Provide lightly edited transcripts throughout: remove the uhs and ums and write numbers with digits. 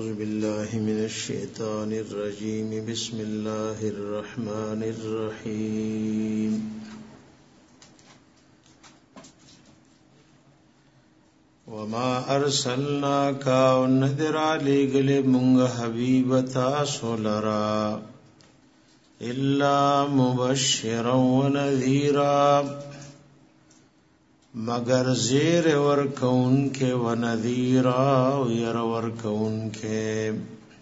أعوذ بالله من الشيطان الرجيم بسم الله الرحمن الرحيم وما أرسلناك ونذر عليك لمنغ حبيبتا سولرا إلا مبشرا ونذيرا مگر زیر ورکون کے ونذیرا ویر ورکون کے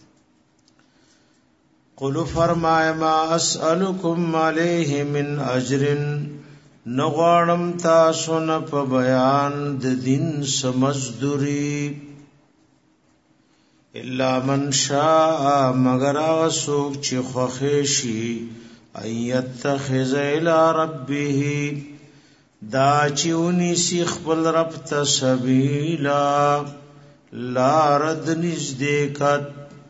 قلو فرمائے ما اسألکم علیہ من اجر نغوانم تاسن پا بیان دین سمزدوری الا من شاء مگر آسوک چی خوخیشی ان یتخذ الى ربه دا چیونی سیخ بل رب تسبیلا لارد نزدیکت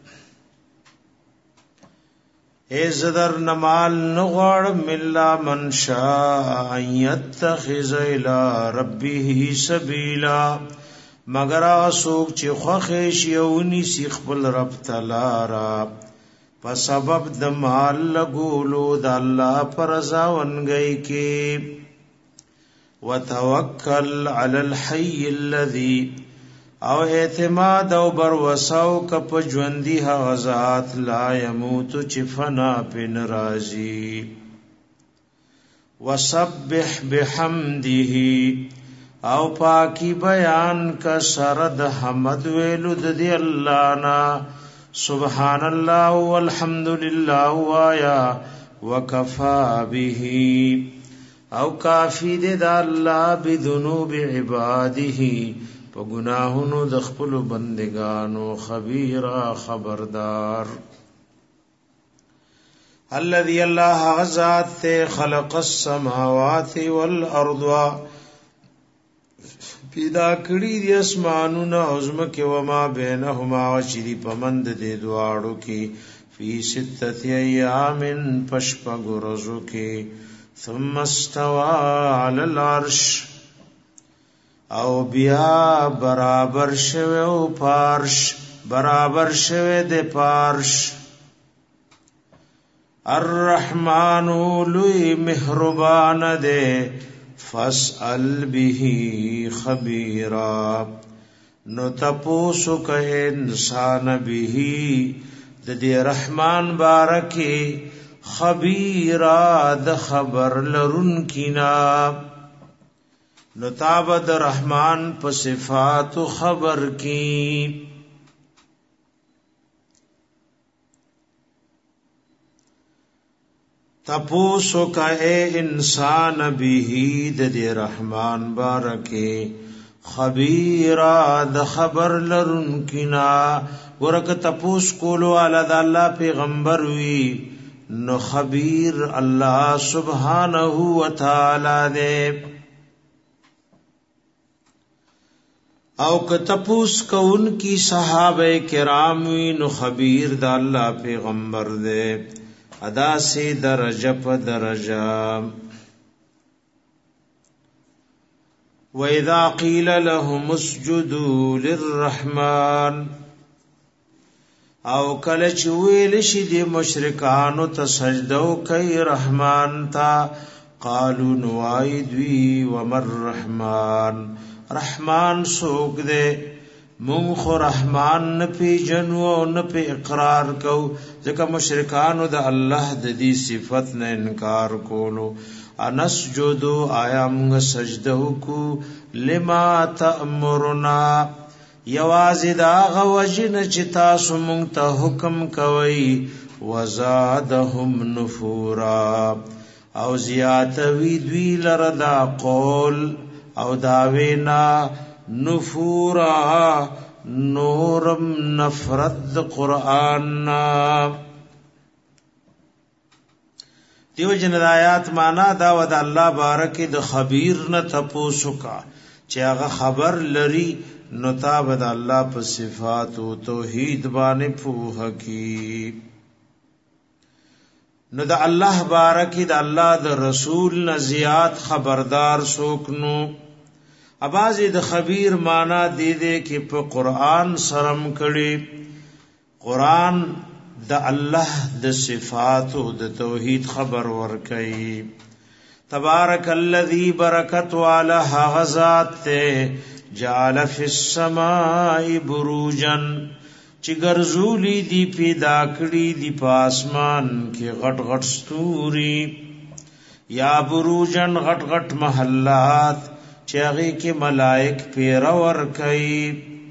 اے زدر نمال نغوڑم الا من شاء ان یتخذ الى ربه سبیلا مگر آسوک چی خوخیش یونی سیخ بل رب تلارا پا سبب دمال لگولو دا اللہ پر ازاون گئی کی وتوکل علی الحی الذی او اعتماد او بروساو کپ ژوندی غزات لا یموت چفنا پن رازی وسبح بحمده او پاکی بیان کا سرد حمد ویلد دی اللہ نا سبحان اللہ والحمد للہ وایا وکفا به او کافی دے دا اللہ بذنوب عباده پا گناہنو دخپل بندگانو خبیرا خبردار الذي اللہ غزات تے خلق السماوات والارض پیدا کری دی اسمانونا عظمک وما بینہما وچی پمند دے دوارو کی فی ستت ایام پشپگ رزو کی ثم استوى على العرش او بیا برابر شوه او پارش برابر شوه د پارش الرحمن لوی مهربان ده فاسأل به خبيرا نو تپوسو که انسان به د دې رحمان بارکی خبیرا د خبر لرن کینا نتاب د رحمان په صفات خبر کی تپوسو کا اے انسان به د رحمان بارکه خبیرا د خبر لرن کینا ورک تپوس کولو علی د الله پیغمبر وی نو خبیر اللہ سبحانہ وتعالی دے او کتپوس کون کی صحابہ کرام وی نو خبیر دا اللہ پیغمبر دے ادا سے درجہ پا درجہ وَإِذَا قِيلَ لَهُمُ اسْجُدُوا لِلرَّحْمَنِ او کله چې ویل شي د مشرکانو ته سجده کوي رحمان تا قالو نوایدوی ومر رحمان رحمان سوک دے مونږ خو رحمان نه پیژنو او نه په اقرار کو ځکه مشرکانو د الله د دې صفت نه انکار کولو انسجدو آیا موږ سجده کو لما تأمرنا یوازی دا غوجن چی تاسو مونگتا حکم کوئی وزادهم نفورا او زیادوی دوی لردا قول او داوینا نفورا نورم نفرد قرآن دیو جن آیات مانا دا و دا اللہ بارکی دا خبیر نا تپوسو کا چی اغا خبر لری نتاب دا اللہ پا صفات و توحید بانے پوہ کی نو دا اللہ بارکی دا اللہ دا رسول نزیاد خبردار سوکنو ابازی د خبیر مانا دی دے کہ پا قرآن سرم کڑی قرآن د الله د صفات او د توحید خبر ورکي. تبارک الذی برکت والا غزات ته جعل فی السماء بروجن چې ګرځولي دی پیدا کړی دی پاسمان کې غټ غټ ستوري یا بروجن غټ غټ محلات چې هغه کې ملائک پیر ور کوي.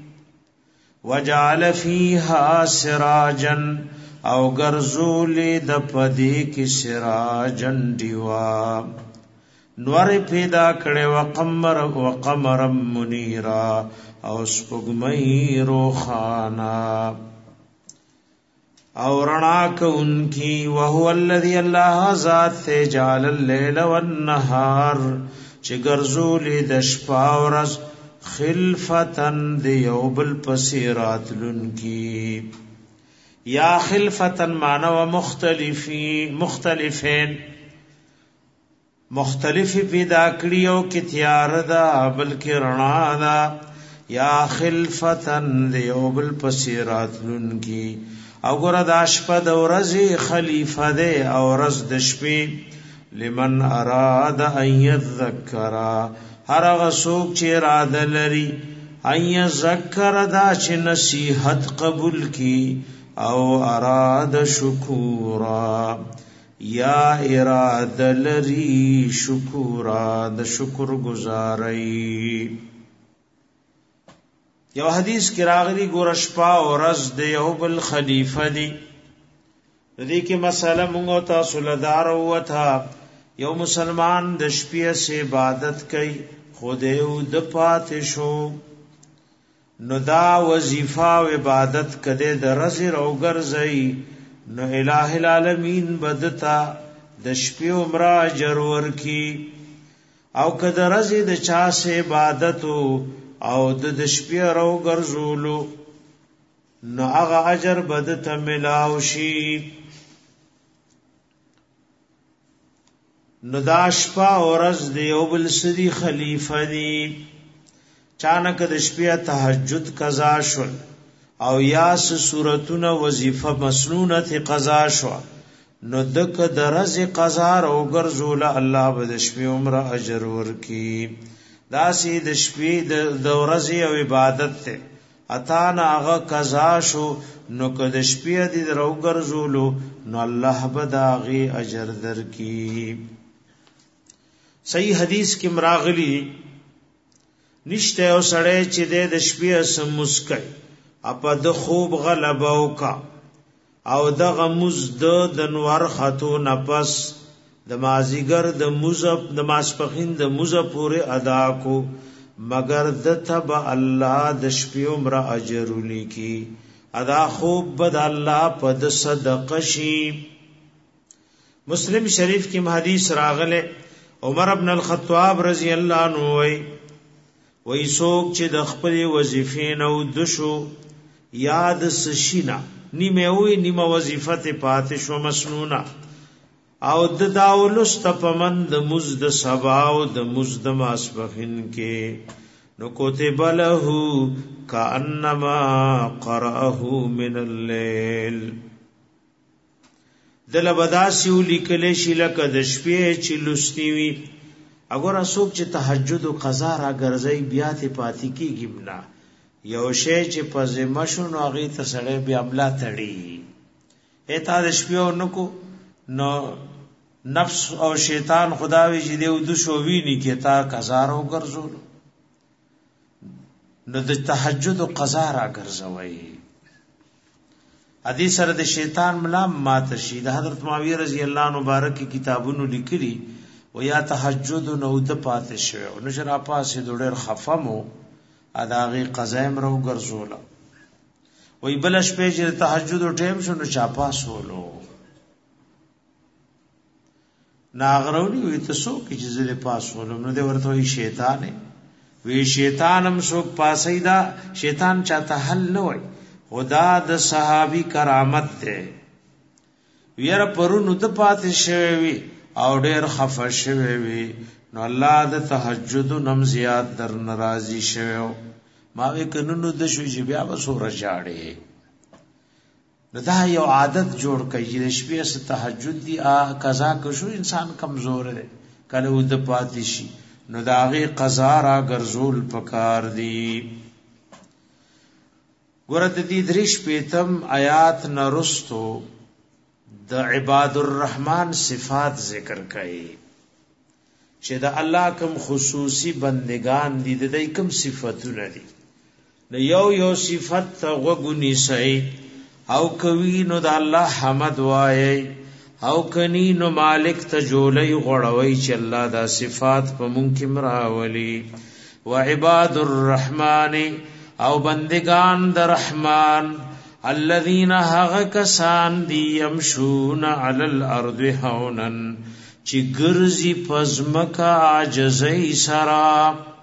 وجعل فیها سراجا او ګرځولي د پدې کې سراجن دیوا نور پیدا کړي وقمر منیرا او سپوږمۍ روخانا او رڼا کوونکی. وهو الذی الله ذات جعل الليل والنهار چې ګرځولي د شپه او ورځ خلفتن د یو بل پسیرات لونکی. یا خلفتن معنی و مختلفین مختلف پیدا کړی او کې تیار ده بلکې رڼا ده. یا خلفتن د یو بل پسیرات لونکی. او ګره د شپه د ورځې خلیفہ ده او ورځ د شپې. لمن اراد ان یذکر هر هغه څوک چې اراده لري ان یذکر دا چې نصیحت قبول کی او اراد شکورا یا اراده لري شکورا د شکر گزاري. یو حدیث کې راغلی ګور شپه او ورځ د یو بل خلیفہ دی. دې کې مسله موږ تاسو لدار وته یو مسلمان د شپې سه عبادت کوي خوده او د پاتې شو نو دا وظیفه او عبادت کده د رزق او ګرځي نو الٰه العالمین بدتا د شپې عمر اجر ورکی. او کده رزق د چا سه عبادت او د شپې او ګرځولو نو هغه اجر بدته ملاو شي. نو دا شپه ورځ دی او بل سدي خلیفہ دی. چانک د شپې تهجد قضا شول او یاس سورتونه وظیفه مسنونه قضا شو نو دک درز قضا او ګرځول الله به د شپې عمر اجر ورکی. دا سي د شپې د ورځې او عبادت ته اتا نه هغه قضا شو نو که د شپې د رو ګرځول نو الله به داغي اجر درکی. صحیح حدیث کې مراغلی نشته او سړی چې د شپې سم مسکای اپا د خوب غلبه وکا او د غمز د نور خاتو نفس د مازیګر د مزب د ماسپخین د مزب پورې ادا کو مگر د تب الله د شپې عمر اجر لیکي. ادا خوب بد الله پد صدقه شي. مسلم شریف کې حدیث راغله عمر ابن الخطاب رضی الله عنه وی سوک چې د خپل وظیفې نو دشو یاد سشینا نیمه وی نیمه وظیفه ته پاتې شو مسنونه او د داولست پمند مزد سبا او د مزد ماسبخین کې نو کوتب له کانما قرأه من الليل دل بداسیو لیکل شي لکه د شپې چې لستی وی. اگر اسوک چې تهجد او قضا را ګرځي بیا ته پاتې کیږي نه یو شی چې پزما شو نو هغه ته سړی بیا عمله تړي. اته د شپې نو نو نفس او شیطان خداوی چې دیو د شو ویني کې تا قضا را ګرځول نو د تهجد او قضا را ګرځوي. حدیث سره د شیطان ملام مات شي. د حضرت معاویه رضی الله عنه مبارک کتابونو لیکلي و یا تهجد نو د پاتې شو نو شرا پاسې ډېر خفمو اداغي قضایم رو ګرځول وی بلش په چې تهجد ټیم شنو چا پاسولو ناغرونی وی تاسو کې چې زله پاسولو نو د ورته وی شیطان وی شیطانم سو پاسیدا شیطان چاته حل نه وای خدا د صحابي کرامت ته ویره پرونو د پاتې شوی او ډېر خفه شوی وی نو الله د تهجد نم زیات در ناراضي شوی ما وی کنونو د شوی چې بیا وسوره جاړي نو دا یو عادت جوړ کړي چې شپې ست تهجد دی قضا کو شو انسان کمزور دی کله ود پاتې شي نو دا غي قضا را ګرځول پکار دی. ګورت دې درش پیتم آیات نرستو د عباد الرحمن صفات ذکر کړي چې د الله کوم خصوصي بندگان دي د دې کوم صفاتونه دي نو یو صفت ته وګونی سي او کوي نو د الله حمد وایي او کني نو مالک ته جولې غړوي چې الله دا صفات په ممکن راولي. وعباد الرحمن او بندگان د رحمان الذين هغه کسان دي يمشون على الارض هونا چې ګرځي پزمکا عاجزۍ سرا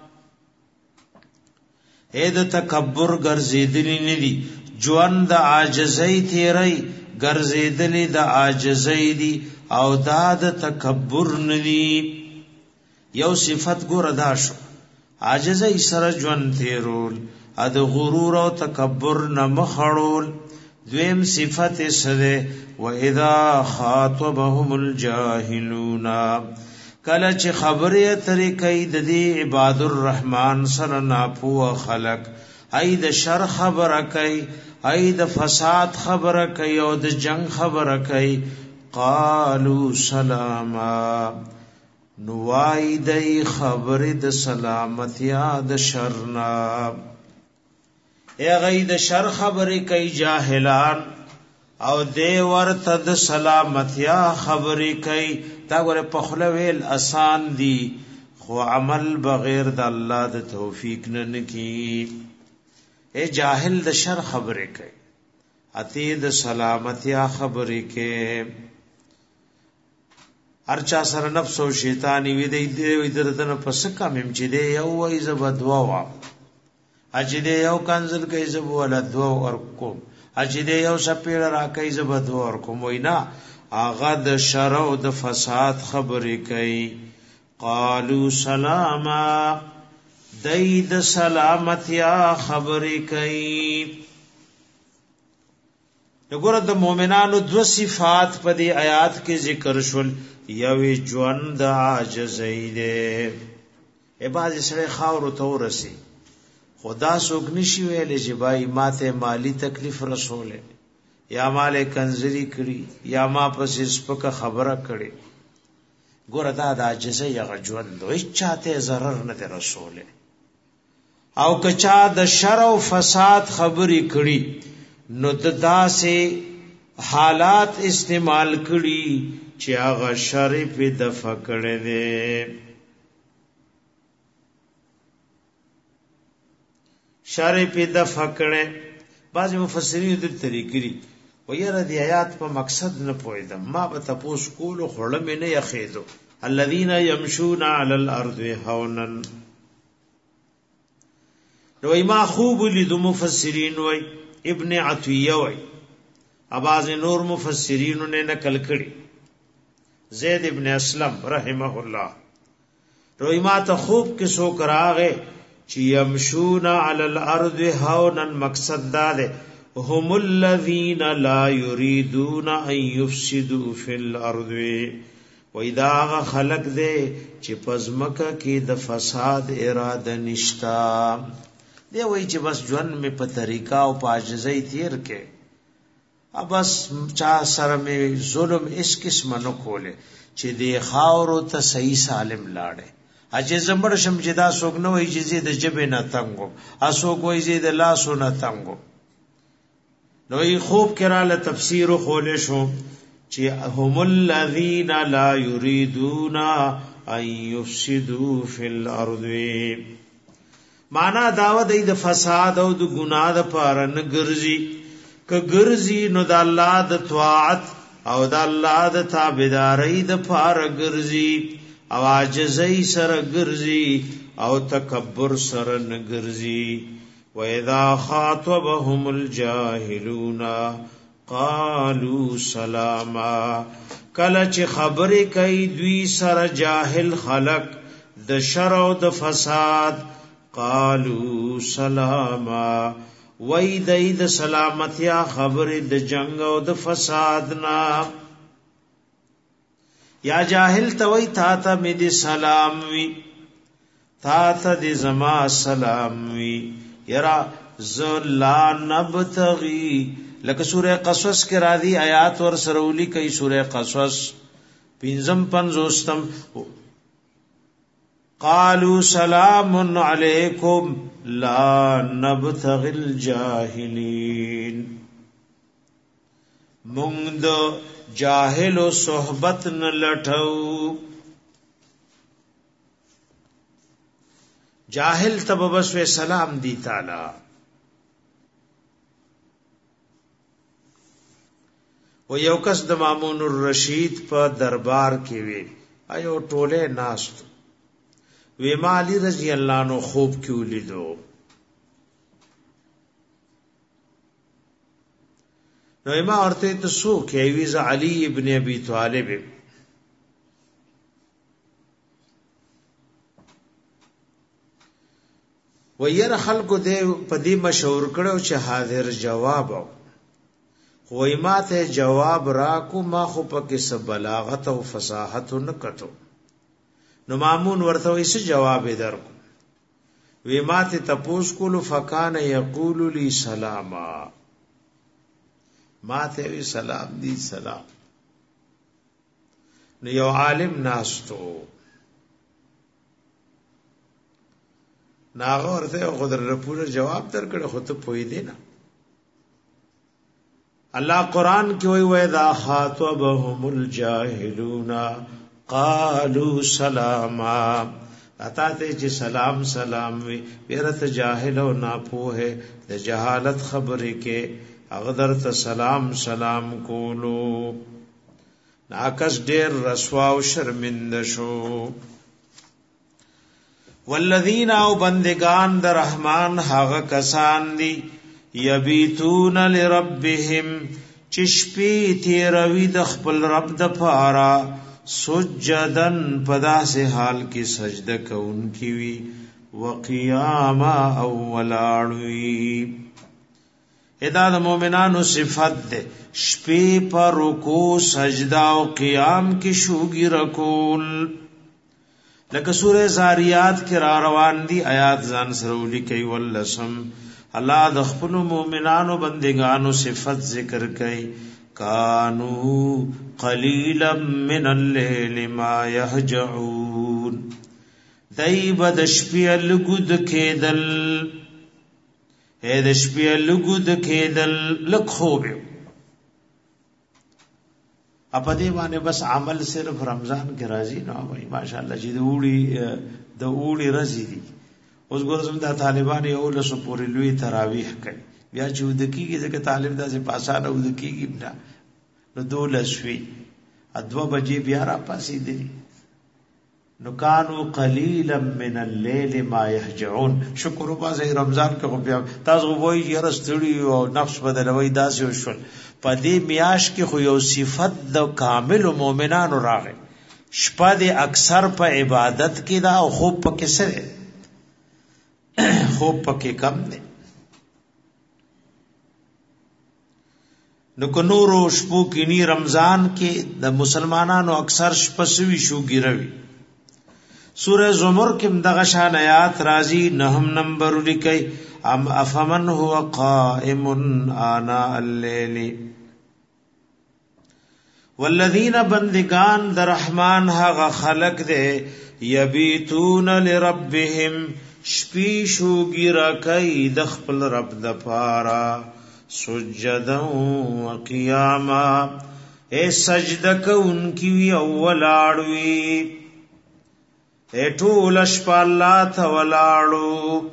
اې د تکبر ګرځېدلی نه دي ژوند د عاجزۍ تیری ګرځېدلی د عاجزۍ دي او دا د تکبر نه دي. یو صفت ګور ادا شو عاجزۍ سره ژوند تیرول ا د غرور او تکبر نه مخړول. دویم صفت سره واذا خاطبهم الجاهلون کله چې خبره ترې کوي د دې عباد الرحمن سره ناپو خلق ای د شر خبره کوي ای د فساد خبره کوي او د جنگ خبره کوي قالوا سلاما نوای دای خبره د سلامتیا د شرنا ای غي د شر خبره کوي جاهلان او دی ورته د سلامتیا خبره کوي دا ګوره په خله ویل آسان دي خو عمل بغیر د الله د توفیق نه کی. اے جاهل د شر خبره کوي اتی د سلامتیا خبره کوي هر چا سره نفس او شیطانی وی دی درته پس کمم چې دی یو وای زبدوا وا اجدی یو کنزل کوي زبو ولا دوا ورکو اجدی یو سپیړه را کوي زبدوا ورکو وینا اغه د شر او د فساد خبره کوي. قالوا سلاما دای د سلامتیا خبرې کوي. وګوره د مؤمنانو دو صفات په دې آیات کې ذکر شول یوې ژوند عاجزۍ ده عبادت سره خاور ته ورسي خدا څوک نشي ویلې چې بای ماته مالی تکلیف رسوله یا مال کنزری کړی یا ما پس سپکه خبره کړي ګوره دا د عاجزۍ هغه ژوند دوی چاته zarar نه رسوله او کچا د شر او فساد خبرې کړي نو داسې حالات استعمال کړي چې هغه شر په دفع کړي دي. شر په دفع کړي بعض مفسرین د طریقې لري ويره د آیات په مقصد نه پوهیدم ما به تاسو کول خړم نه یخېدو الذين يمشون على الارض هونا نو ما خوب لید مفسرین وای ابن عطیه وای اباظ نور مفسرین نے نقل کړي زید ابن اسلم رحمه الله روی ما ته خوب کې سو کراغه چې يمشون على الارض هونا مقصد دا ده هم الذين لا يريدون ان يفسدوا في الارض وإذا خلق دے چې پزمکه کې د فساد اراده نشتا دی وای چې بس ژوند می په طریقہ او په عاجزۍ تیر کې بس چا سره می ظلم اس قسم نه کوله چې دی خاورو ته صحیح سالم لاړې اجه زمړ شم چې دا څوک نه وای چې د جبه نه تنګو اسوک وای چې د لاسو نه تنګو نو ای خوب کراله تفسیر خوله شو چې هم الذين لا يريدون ان يفسدوا في الارض معنا داو د فساد او د ګناه د پاره نه ګرځي ک ګرځي نو د الله د طاعت او د الله د تابعداري د پاره ګرځي او عاجزۍ سره ګرځي او تکبر سره نه ګرځي واذا خاطبهم الجاهلون قالوا سلاما کله چې خبرې کوي دوی سره جاهل خلق د شر او د فساد قالوا سلاما وای دای د سلامتیا خبر د جنگ او د فساد نا یا جاهل توي تا ته می دي سلام وی تا ته دي زما سلام وی یرا ذلا نبتغي لکه سوره قصص کې را دي آیات ور سرولی کوي سوره قصص پنځم پنځوستم قالوا سلام علیکم لا نبتغي الجاهلین مونږ د جاهل و صحبت نه لټو جاهل تب بس و سلام دی تعالی و یو کس د مامون الرشید په دربار کې وی ایو ټوله ناست وی مالی رضی الله نو خوب کیو لیدو نو ما ورته ته سو کې وی ز علی ابن ابي طالب وير خلکو دې پدی مشور کړو چې حاضر جواب خو ما ته جواب راکو ما خو پکې سب بلاغت او فصاحت نکټو نو مامون ورته وې څه جواب درکو وی ما ته تپوس کولو فکان یقول لی سلاما ما ته وی سلام دی سلام نو یو عالم ناستو ناغه ورته خضر پورا جواب درکړ خو ته پوی دی نه الله قران کې وی وذا خاطبهم الجاهلون قالوا سلاما اتا ته چې سلام سلام وی بیرته جاهل او ناپوه د جهالت خبرې کې اغدر ته سلام سلام کولو ناکس ډیر رسوا او شرمنده شو والذین او بندگان د رحمان هغه کسان دي یبیتون لربهم چشپی تیروی د خپل رب د پارا سجدن پدا سے حال کی سجدہ کونکی وی وقیاما او ولاړوی ادا د مومنانو صفت ده شپې پر رکوع سجدا او قیام کې شوګي رکول لکه سوره زاریات کې را روان دي آیات ځان سره ولیکي ولسم الله د خپل مومنانو بندگانو صفت ذکر کوي کانو قلیلا من الليل ما يهجعون دایب د شپې لګود کېدل اې د شپې لګود کېدل لکھوب اپا دې باندې بس عمل صرف رمضان کې راځي نو وای ماشاءالله چې د اوړي رزي دي اوس ګورم دا طالبان یو له سو پورې لوی تراویح کوي بیا چې د کیږي ځکه طالب داسې پاسانه ود کیږي نو دولسوي ادو بجې بیا را پاسې دي نو کانو قلیلا من الليل ما يهجعون شکر وباسه رمضان کې خو بیا تاسو وایي یاره ستړي او نفس بدلوي داسې وشول په دې میاش کې خو یو صفت د کامل مؤمنانو راغی شپه دې اکثر په عبادت کې دا او خوب پکې سره خوب پکې کم دی نو کو نورو شپو کې ني رمضان کې د مسلمانانو اکثر شپه سوي شو ګیروي سورہ زمر کې دغه شان آیات راځي 9 نمبر لیکي ام افمن هو قائم آناء الليل والذین بندگان در رحمان هغه خلق دے یبیتون لربهم شپی شوګی را کوي د خپل رب د پارا سجدا و قیاما اے سجده کوونکی وی اولاړوي اے ټول شپه الله ته ولاړو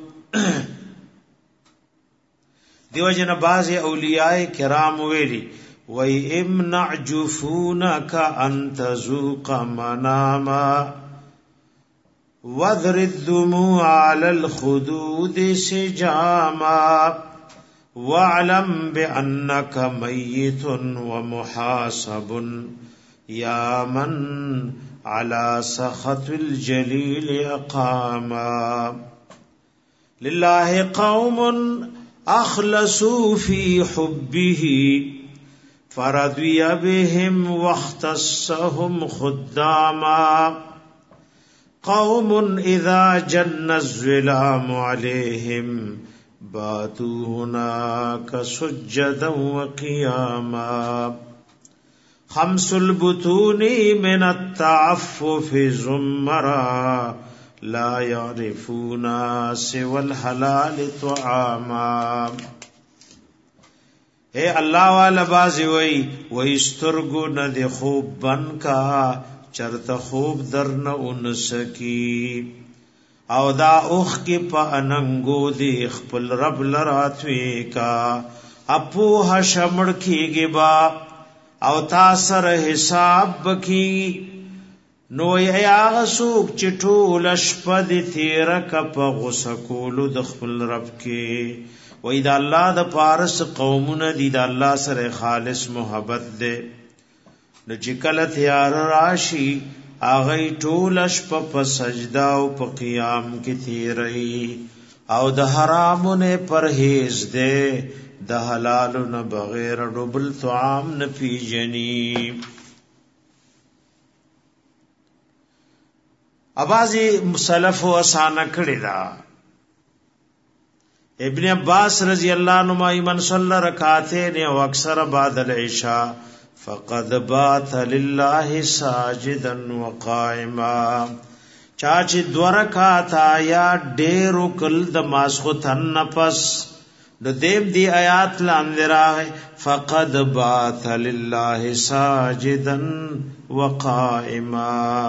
دیو جن باز اولیاء کرام ویلي وَإِ امنع جفونك أن تذوق مناما وَاذْرِ الدموع على الخدود سجاما وَاعْلَمْ بِأَنَّكَ مَيِّتٌ وَمُحَاسَبٌ يَا مَنْ على سخط الجليل أقاما لله قوم اخلصوا في حبه فرضي بهم واختصهم خداما قوم اذا جن الظلام عليهم باتوا هناك سجدا وقياما خمس البطون من التعفف زمرا لا يعرفون سوى الحلال طعاما. اے اللہ والا بازی وی استرگو ند خوب بن کا چرت خوب درن انسکی او دا اوخ کی پا اننگو دی خپل رب لراتوی کا اپوہ شمڑ کی گبا او تاثر حساب بکی نو یا سوک چټول شپد تیر کپ غسکول د خپل رب کې وې دا الله د پارس قومونه دي دا الله سره خالص محبت ده نو چې کله تیار راشي اغه ټول شپ په سجدا او په قیام کې تیرې او د حرامونه پرهیز ده د حلال نه بغیر ډبل طعام نه پیجنی. ابازی سلف و اسانه کړی دا ابن عباس رضی اللہ عنہ من صلی رکعتین او اکثر بعد العشاء فقد بات لله ساجدا وقائما چاچ دو رکعات یا ډیرو کل د ماسختن نفس د دیم دی آیات لاندې راغی فقد بات لله ساجدا وقائما.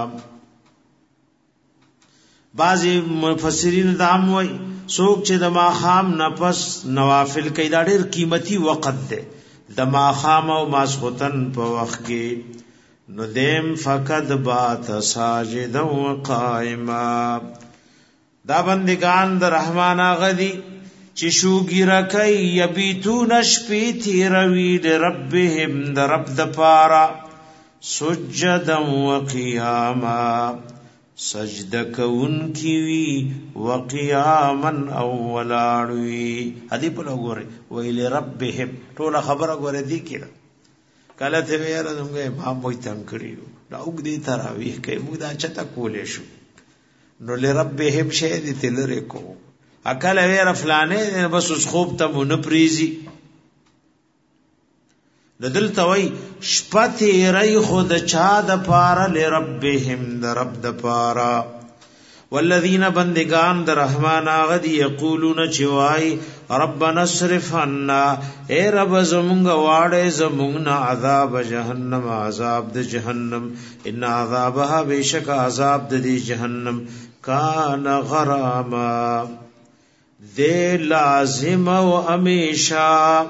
بعضی مفسرین دام وای سوک چې د ماخام نفس نوافل کوي دا ډېر قیمتي وخت دی د ماخام او ماسختن په وخت کې نو دیم فقد بات ساجدا وقائما. دا بندگان د رحمان غدی چې شوګیرا کوي یبیتون شپې تیروي د ربهم د رب د پارا سجدا وقیاما سجدہ کون کی وی وقیاما او ولاړوي ادي په لګوره ویل ربهم ټول خبره غوړه دي کړه کله ته ویره موږ ما مو تنگ کړیو دا وګړي تراویح کوي موږ دا چتا کولې شو نو لربهم شه دي تلره کو اکل ویره فلانه بس اس خوب ته مون پریزي ندل توي شپتی رای خود چا د پارا لربهم د رب د پارا والذین بندگان د رحمان غدی یقولون چوای ربنا اصرف عنا اے رب زمونږ واړې زمونږ عذاب جهنم عذاب د جهنم ان عذابها بیشک عذاب د جهنم کان غراما ذی لازم و امیشا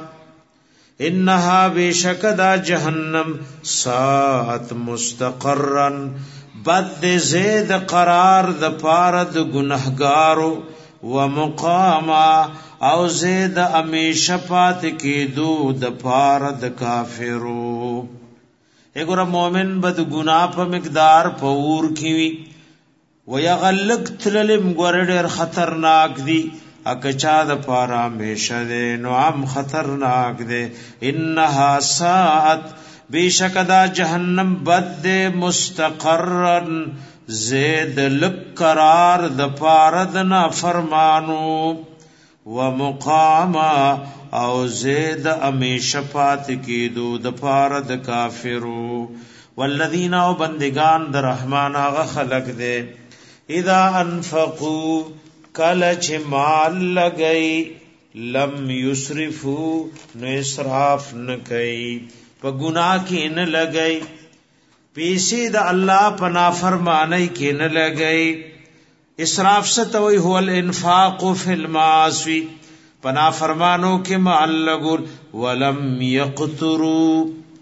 انها بشکدا جهنم ساعت مستقرن بد زید قرار د پارد گنہگارو و مقاما او زید امیشه پات کی دو د پارد کافرو. اگر مومن بد گناہ په مقدار پور کیوی و یغلق تللم ګورډر خطرناک دی اکچا د پارا میشه دے نوام خطرناک دے انها ساعت بیشکدا جہنم بد دے مستقرن زید لک قرار د پارد نا فرمانو و مقاما او زید امیشه پات کی دو د پارد کافرو. والذین او بندگان د رحمان آغا خلق دے اذا انفقوا کلچ مال لگئی لم یسرفو نو اسراف نکئی پا گناہ کی نہ لگئی پیسی دا اللہ پنا فرمانے کی نہ لگئی. اسراف ستوئی هو الانفاق فی المعاصی پنا فرمانوں کے مال لگول ولم یقتروا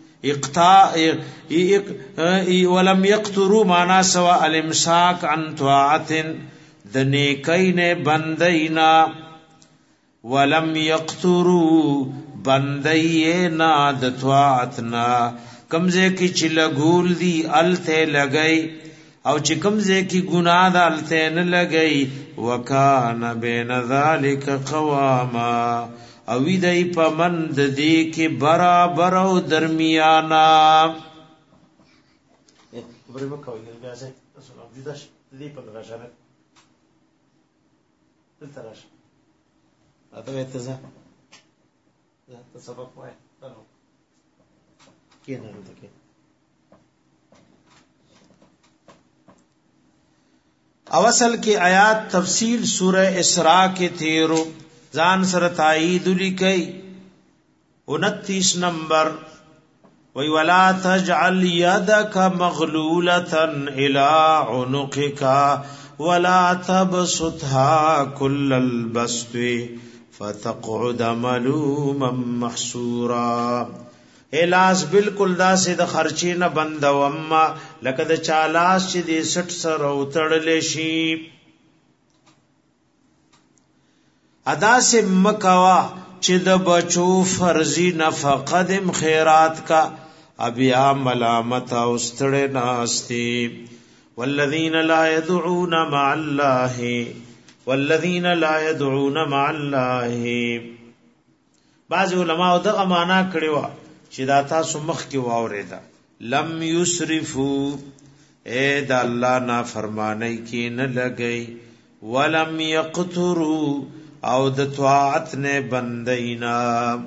ولم یقتروا مانا سوا الامساک عن طاعت د نیکۍ نه بندینا ولم یقتروا بندینا د طاعتنا کمزه کی چلګول دی الته لګئی او چې کمزه کی ګناه د الته نه لګئی وکانا بین ذالک قواما او دای پمند دی کې برابر او درمیانا خبرې وکړو بیا ځه تاسو نو جدا دې په راشه دلته راشه اته ته ځه ته سبق وای تاسو کې نه وته کې اوصل کې آیات تفصیل سورہ اسراء کې تیرو ځان سره تایید لیکي 29 نمبر وی ولا تجعل يدك مغلولة الى عنقك ولا تبسطها كل البسط فتقعد ملوما محسورا الاس بالکل داسې د خرچې نه بندوم لکه د چالاس چې د 60 سره وتړل شي ادا سے مکوا چې د بچو فرضی نفقه دم خیرات کا ابیا ملامت او ستړ ناستی والذین لا يدعون مع الله بعض علماء دغه معنا کړي وا چې دا تاسو مخ کې واورېدا لم یسرفو اے د الله نافرمانی کې نه لګي ولم یقتروا او د طاعت نه بندینا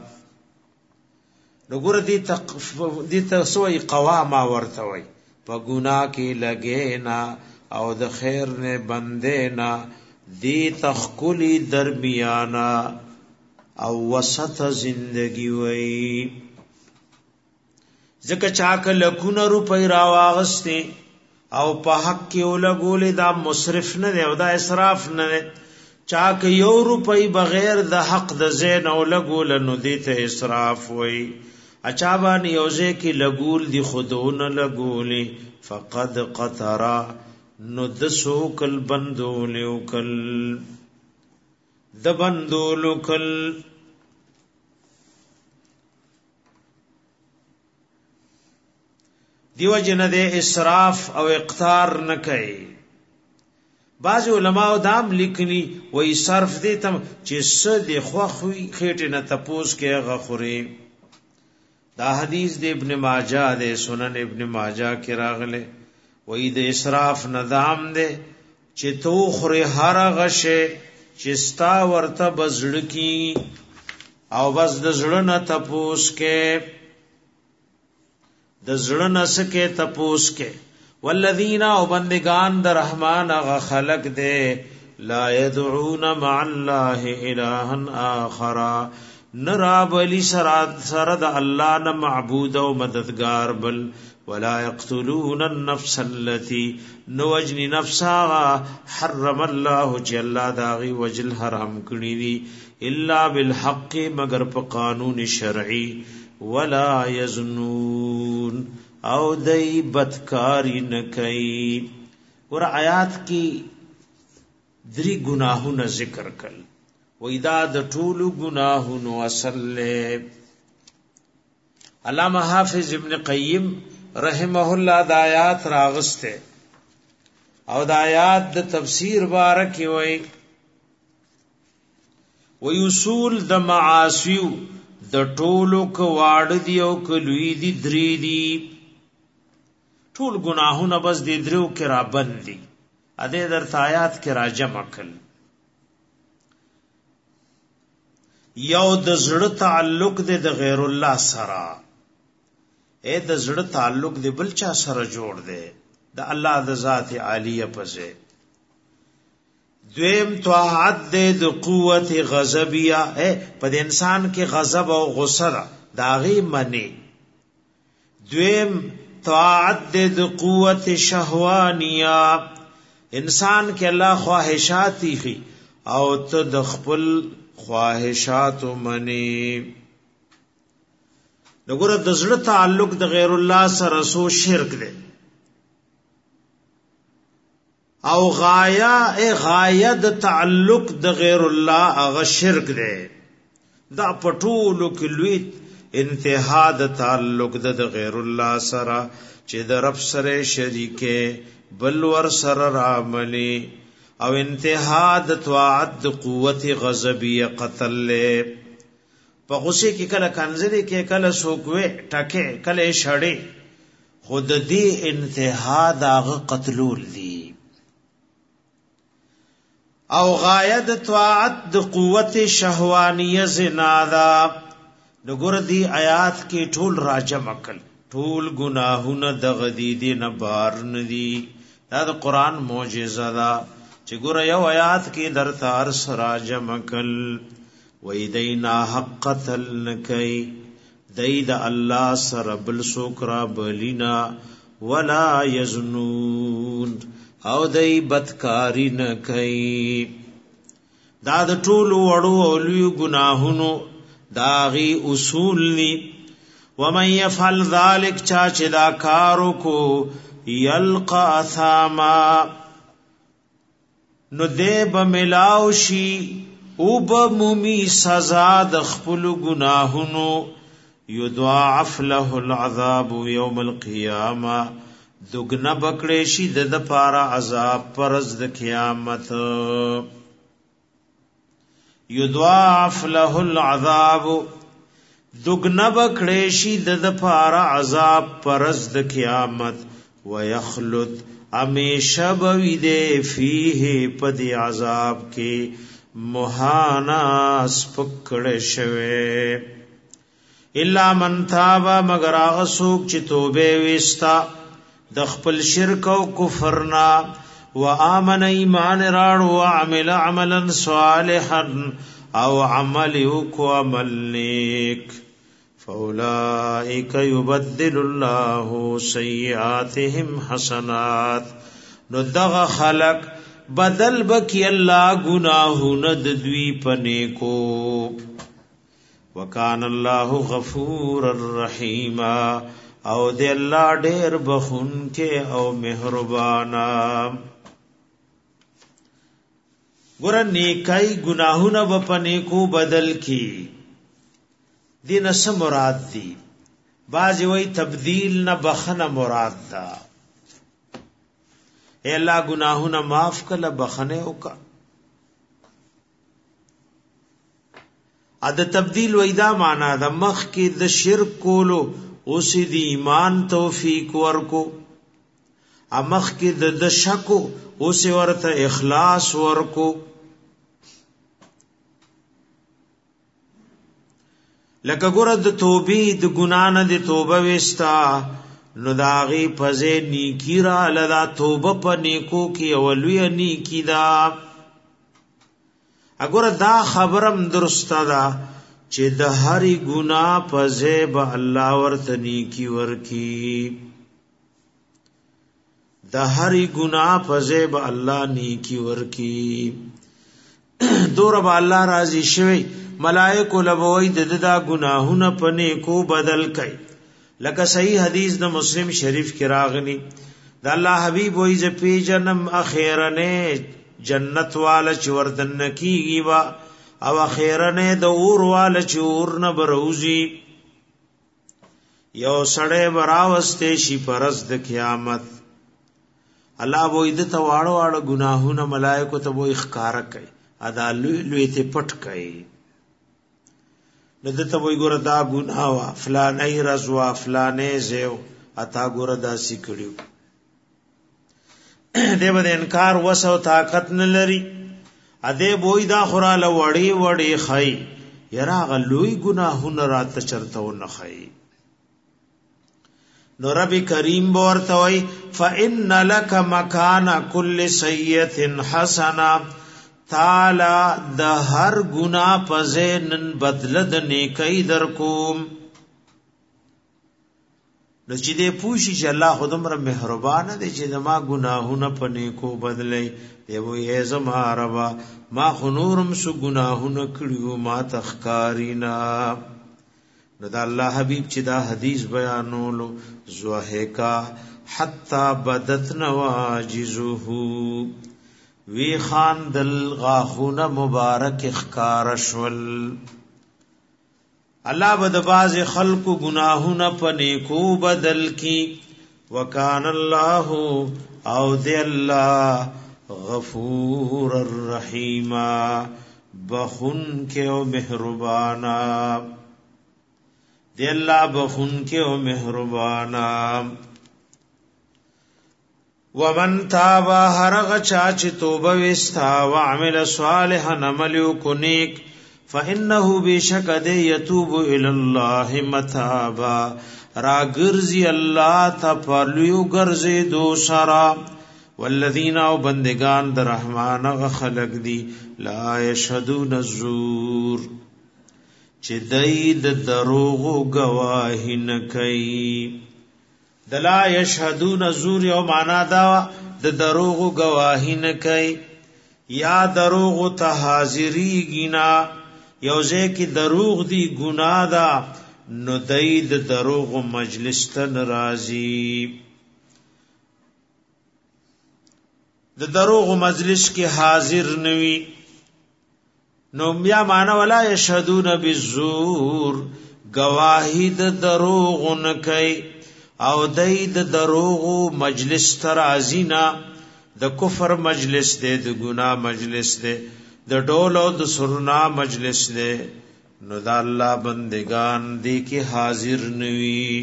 نګور دي تسوی قواما ورته وي په ګناه کې لګینا او د خیر نه بندینا دی تخکلی درمیانا او وسط زندگی وي ځکه چاک لکونه روپۍ راواغستې او په حق کې ولګولې دا مصرف نه دی او دا اسراف نه دی چاک یو روپۍ بغیر د حق د زین او لګول نو دی ته اسراف وای اچا باندې یوځه کې لګول دی خودون لګولې فقد قطرا نو د سوکل بندول وکل د بندول وکل دیو جن دے اسراف او اقتار نہ کئ بعض علماء دام لیکلی وای صرف دې تم چې س د خوخوي خېټه نه تپوس کې غخوري دا حدیث د ابن ماجه د سنن ابن ماجه کې راغله وای د اسراف ندام دې چې تو خوري هر غشه چې ستا ورته بزړ کی او بس د زړه نه تپوس کې د زړه نسکه تپوس کې والذین او بندگان د رحمان غ خلق دے لا يدعون مع الله الها اخر نراب لی سرد الله نه معبود او مددگار بل ولا يقتلون النفس التي نوجن نفسها حرم الله جل داغي وجل حرام کړی دي الا بالحق مگر په قانون شرعي ولا يزنون او دای بدکاری نکئی ور آیات کی دری گناہونه ذکر کړل و اذا د ټول گناہونو اصل علامہ حافظ ابن قیم رحمه الله د آیات راغسته او د آیات د تفسیر بارک وی اصول د معاصیو د ټولو کواړ دی او کلوی دی درې دی ټول گناهونه بس دې درو کې را بندي ا دې در آیات کې را جمع کړل یو د زړه تعلق دې د غیر الله سره اې د زړه تعلق دې بل چا سره جوړ دې د الله د ذات عالیه پځه دویم طاعت دې د قوت غضبیه په انسان کې غضب او غصه داغي منی دویم طاعت د قوت شهوانیه انسان کې الله خواہشات هي او ته د خپل خواہشات منی وګوره د زړه تعلق د غیر الله سره سو شرک دی او غایه د تعلق د غیر الله هغه شرک دی دا پټولو کې لوی انتها د تعلق د غیر الله سره چې د رب سره شریکه بل ور سره راملی او انتها د طاعت د قوت غضبیه قتل له په غصه کې کله کنځلې کې کله سوکوي ټکه کله شړې خود دې انتها داغه قتلول دي او غایت طاعت د قوت شهوانیه زنا دا دګور دی آیات کې ټول راجم عقل ټول گناهونه د غدیدې نه بار ندي دا د قران معجزه ده چې ګور یو آیات کې در تار راجم عقل وې دینا حق قتل نکي دید الله سره بل سوکرا بلینا ولا یزنون او دای بدکاری نه کوي دا د ټول وړو او لوی ګناهونو داغي اصول ني ومن يفعل ذلك چا چې دا کارو کو يلقى اثاما نو دې بملاو شي او بمومي سزا د خپل ګناهونو يضاعف له العذاب يوم القيامه دغنا بکړې شي د پارا عذاب پرز د قیامت یضاعف له العذاب دغنا بکړې شي د پارا عذاب پرز د قیامت ويخلد امیشه بوی دے فیه پد عذاب کې مهانا سپکړې شوه الا من تاب مگر هغه څوک چې توبه وستا د خپل شرک او کفرنا و امن ایمان راړ او عمل عملا صالحا او عمل کو عمل نیک فاولائک یبدل الله سیئاتهم حسنات نو دغه خلق بدل بکی الله گناهونه د دوی پنه کو وکان الله غفور الرحیم او دې الله ډېر بخون کې او مهربانا ګور نیکای گناهونه په نیکو بدل کی دین سم مراد دی باز وی تبدیل نه بخنه مراد دا اے الله گناهونه معاف کله بخنه وکا اد تبدیل وېدا معنا د مخ کې د شرک کولو اوس دی ایمان توفیق ورکو امخ کې د شکو اوس ورته اخلاص ورکو لکه ګور د توبې د ګنا نه د توبه وستا نو داغي پزې نیکی را لدا توبه په نیکو کې اولوی نیکی دا اګور دا خبرم درسته ده چې د هرې ګناه په زیب الله ورته نیکی ورکی د هرې ګناه په زیب الله نیکی ورکی دور به الله راضي شوی ملائکه لبوي د دا ګناهونه په نیکو بدل کړي لکه صحیح حدیث د مسلم شریف کې راغلی د الله حبیب وایي ز پی جنم اخیرنه جنت والا چوردن کیږي وا او اخیرنه د اور والا چور نه بروزی یو سړی براوسته شي پرز د قیامت الله وې د تواړو واړو ګناهونه ملائکه ته وې ښکار کوي ادا لوی ته پټ کوي نو ته وې ګور دا ګناه وا فلانه رضوا فلانه زیو اتا ګور داسي کړیو دیو د انکار وسو طاقت نه لري اده بوئی دا خوراله وړي وړي خای یرا غلوی گناهونه رات چرته نه خای نو رب کریم ورته وای فان لک مکان کل سیئه حسنه تعالی د هر گناه په زین بدل د نیکی در کوم نو چې دې پوښي چې الله خودمره مهربان دی چې ما گناهونه په نیکو بدلې دی وې زما ربا ما خنورم سو گناهونه کړیو ما تخکارینا نو دا الله حبیب چې دا حدیث بیانولو زوهکا حتا بدت نواجزه وی خان دل غاخونه مبارک اخکارشول الله بد باز خلق گناهونه په نیکو بدل کی وکان الله او دی الله غفور الرحیم بخون کے او مہربانا دی الله بخون کې او مهربانا ومن تاب هرغ چا چې توبه وستا وعمل صالحا عمل کنیک فانه بشک د یتوب الی الله متابا را ګرځي الله ته پرلیو ګرځي دو سرا والذین او بندگان در رحمان غ خلق دی لا یشهدون الزور چې دای د دروغ گواهی نه کوي دلا یشهدون الزور یو معنا دا د دروغ گواهی نه کوي یا دروغ ته حاضری گینا یوځه کی دروغ دی گناہ دا نو دای د دروغ مجلس ته ناراضی د دروغ مجلس کې حاضر نوي نو بیا معنا ولا یشهدون بالزور گواہی د دروغ نه کوي او دای د دروغ مجلس ترازینا د کفر مجلس دی د ګناه مجلس دی د ډول او د سرنا مجلس دی نو د الله بندگان دی کې حاضر نوي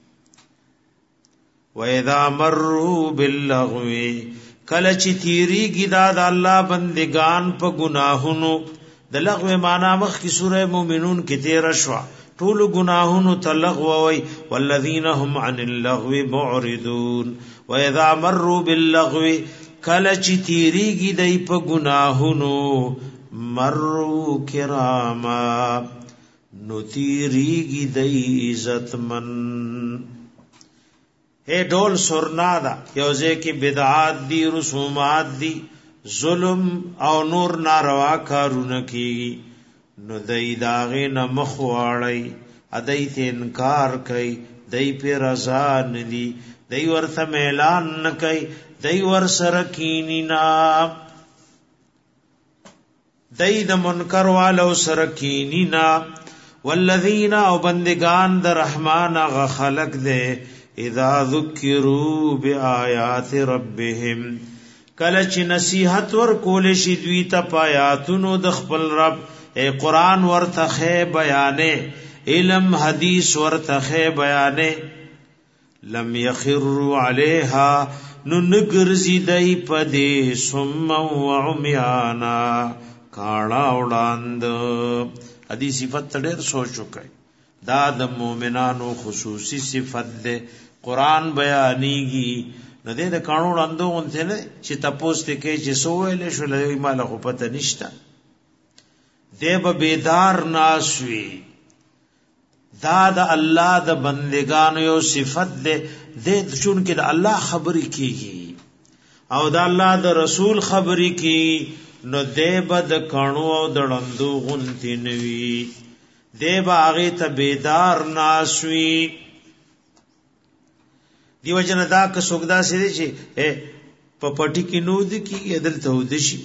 و اذا مروا باللغو کله چې تیریږي د الله بندگان په گناهونو د لغو معنا مخ کی سوره مومنون کې تیر شوا ټول گناهونو تلغو وي والذین هم عن اللغو معرضون و اذا مروا باللغو کله چې تیریږي دای په گناهونو مروا کراما نو تیریږي دای عزتمن اے ډول سرنا دا یوځه کې بدعات دی رسومات دی ظلم او نور ناروا کارونه کی نو دای داغه نه مخواړی ادای ته انکار کوي دای په رضا ندی دای ورته اعلان نه کوي دای ور سره کینینا دای د منکر والو سره کینینا والذین او بندگان د رحمان غ خلق دے اذا ذکروا بآیات ربهم کله چې نصیحت ور کول شي دوی ته پایاتونو د خپل رب اے قران ورته بیانې علم حدیث ورته بیانې لم یخروا علیها نو نګرزی دای پدې ثم وعمیانا کاڼا وړاند حدیث صفت ډېر سوچ وکړي دا د مؤمنانو خصوصي صفت ده قران بیانېږي نو دې د کاڼو وړاندو غونته نه چې تاسو ته کې چې سو ویلې شو له مال خو پته نشته دې به بیدار ناسوي دا د الله د بندگانو یو صفت ده دې چون کې د الله خبرې کیږي او د الله د رسول خبرې کیږي نو دې به د کاڼو او د وړاندو غونته نوي دې به هغه ته بیدار ناسوي دیو جن دا که سوګدا سي چې په پټي کې نو دي کې عدل ته ودشي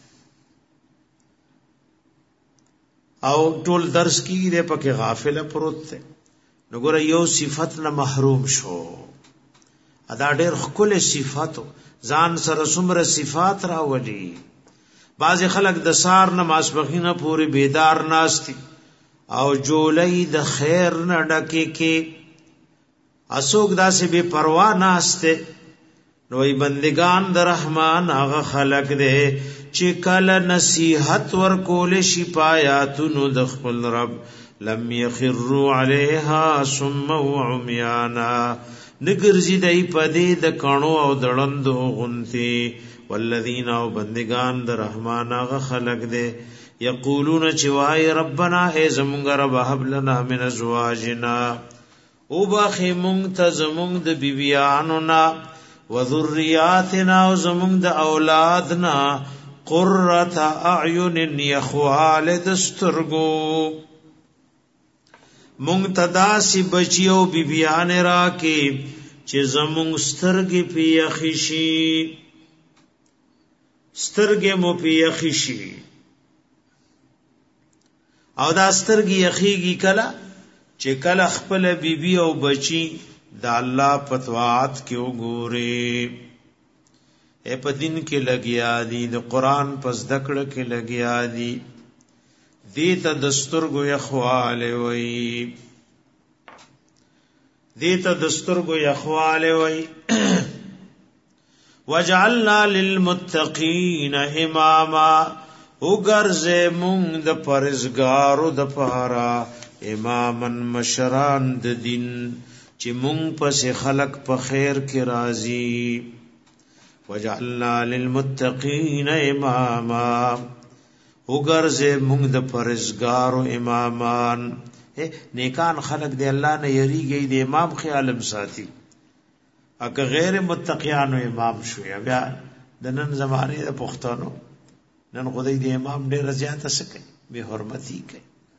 او ټول درس کې دې پکې غافل پروت ته نو ګور یو صفت نه محروم شو ادا ډېر خپل صفاتو ځان سره څومره صفات راولي بعض خلک د سار نماز بخینه پوری بیدار ناشتي او جولې د خیر نه ډکه کې اسوک داسې بے پروا ناشته نوې بندگان د رحمان هغه خلق دے چې کله نصیحت ور کول شي پایاتونو د خپل رب لم یخروا علیها ثم وعمیانا نګرځي دای پدې د کڼو او دړندو غنتی والذین او بندگان د رحمان هغه خلق دے یقولون چوای ربنا ای زمونږ رب هب لنا من ازواجنا او باخی مونگ تا زمونگ دا بیبیانو نا و ذریاتنا و زمونگ دا اولادنا قررت اعین یخوال دسترگو مونگ تا دا سی بچیو بیبیان را کی چه زمونگ سترگی پی یخیشی سترگی مو پی یخیشی او دا سترگی یخیگی کلا چې کله خپل بیبي او بچي د الله پتوات کې وګوري اے په دین کې لګیا دي د قران پس دکړه کې لګیا دي دې ته دستور ګو یخواله وي دیتا دسترگو یخوال وی وجعلنا للمتقین اماما اگرز مونگ دا پرزگارو دا پارا امامن مشران دا دین چی مونگ پس خلق پا خیر کی رازی وجعلنا للمتقین اماما اگرز مونگ دا پرزگارو امامان نیکان خلق دے اللہ نے یری گئی دے امام خیالم ساتھی اکا غیر متقیانو امام شویا بیا دنن زمانی دا پختانو نن خدای دے امام دیر زیادہ سکے بے حرمتی کئی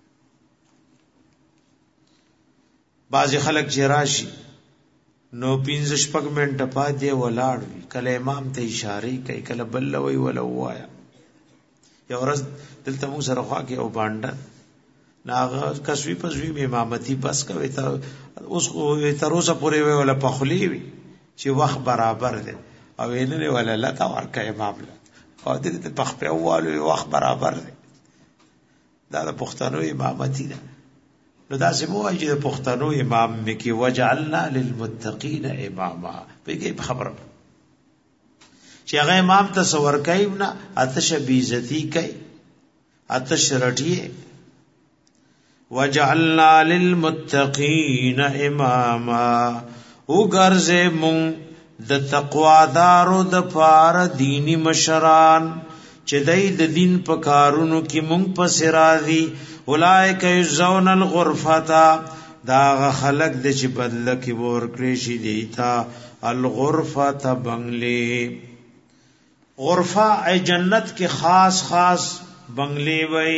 بعضی خلق چراشی نو 15 منٹ پا دے ولاړ وی کله امام ته اشاره کوي کله بل وی ولا وایا یو ورځ دلته موږ سره خوا کې او باندې ناغه کسوی پسوی امامتی بس کوي ته اوس تر اوسه پورې ولا پخلی وی چې وخت برابر دی او وینه ولا لتا ورکه امام له او دې په خپل اول وخت برابر دی دا د پښتنو امامتی ده نو دا سمو چې د پښتنو امام مکی وجعلنا للمتقین اماما په خبره چې هغه امام تصور کوي نه آتش بیزتی کوي آتش رټي وجعلنا للمتقین اماما وګرځه مون د تقوا دارو د پار دینی مشران چې د دین په کارونو کې مونږ په سرادي اولائک یزون الغرفتا دا خلق د چې بدل کې ور کړی شي دیتا الغرفه بنگلے غرفه ای جنت کې خاص خاص بنگلے وای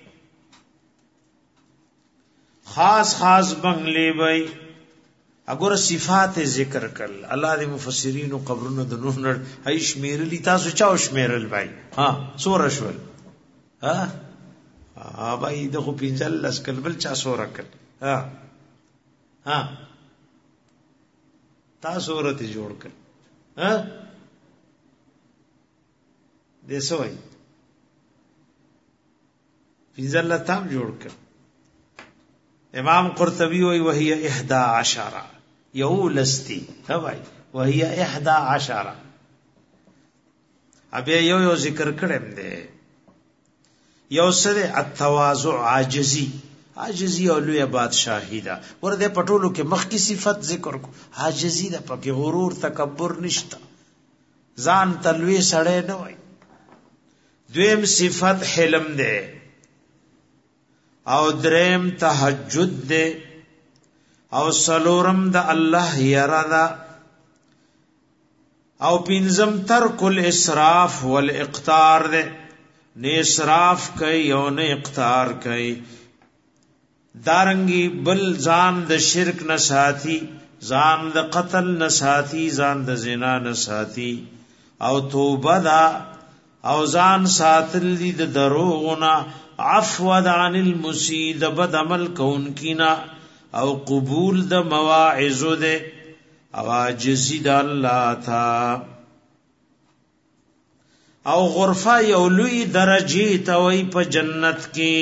خاص خاص بنگلے وای اگر صفات ذکر کړل الله دې مفسرین او قبرونو د نوح نړ هي شمیرلی تاسو چاو شمیرل بھائی ها سور شول ها بھائی دغه پینځل لسکل بل چا سور کړ ها تاسو ورته جوړ کړ ها دې سوې پینځل تام جوړ کړ امام قرطبی وهي 11 یولستی بھائی وهي 11 ابیا یو ذکر کړم دې یو سره التواضع عاجزی او لوی بادشاہی دا ورته پټولو کې مخکی صفت ذکر کو عاجزی دا پکې غرور تکبر نشتا ځان تلوي سړې نه وای دویم صفت حلم ده او دریم تهجد ده او سلورم د الله یرا ده او پنځم ترک الاسراف والاقتار ده نه اسراف کوي او نه اقتار کوي دارنګي بل ځان د شرک نه ساتي ځان د قتل نه ساتي ځان د زنا نه ساتي او توبه ده او ځان ساتل دي د دروغونه عفو عن المسيء د بد عمل کون کینا او قبول د مواعظ ده او عاجزی د الله تا او غرفه یو لوی درجه ته وای په جنت کې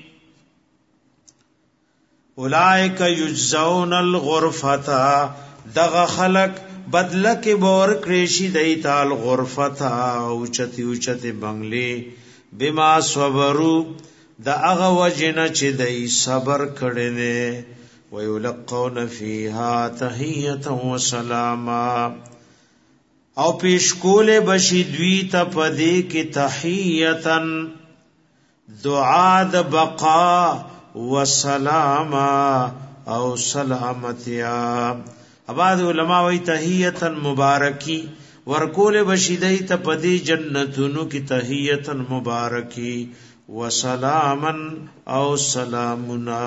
اولائک یجزون الغرفه دغه خلق بدله کې بور کریشی دیتا الغرفه او چتی بنگلې بما صبروا دا هغه وجنه چې دای صبر کړي نه ويلقون فيها تحيه وسلاما او پیش کوله بشي دوی ته پدې کې تحیتن دعا د بقا وسلاما او سلامتیا اباد علماء وی تحیتن مبارکی ورکول بشیدای ته پدی جنتونو کی تحیتن مبارکی وسلامن او سلامنا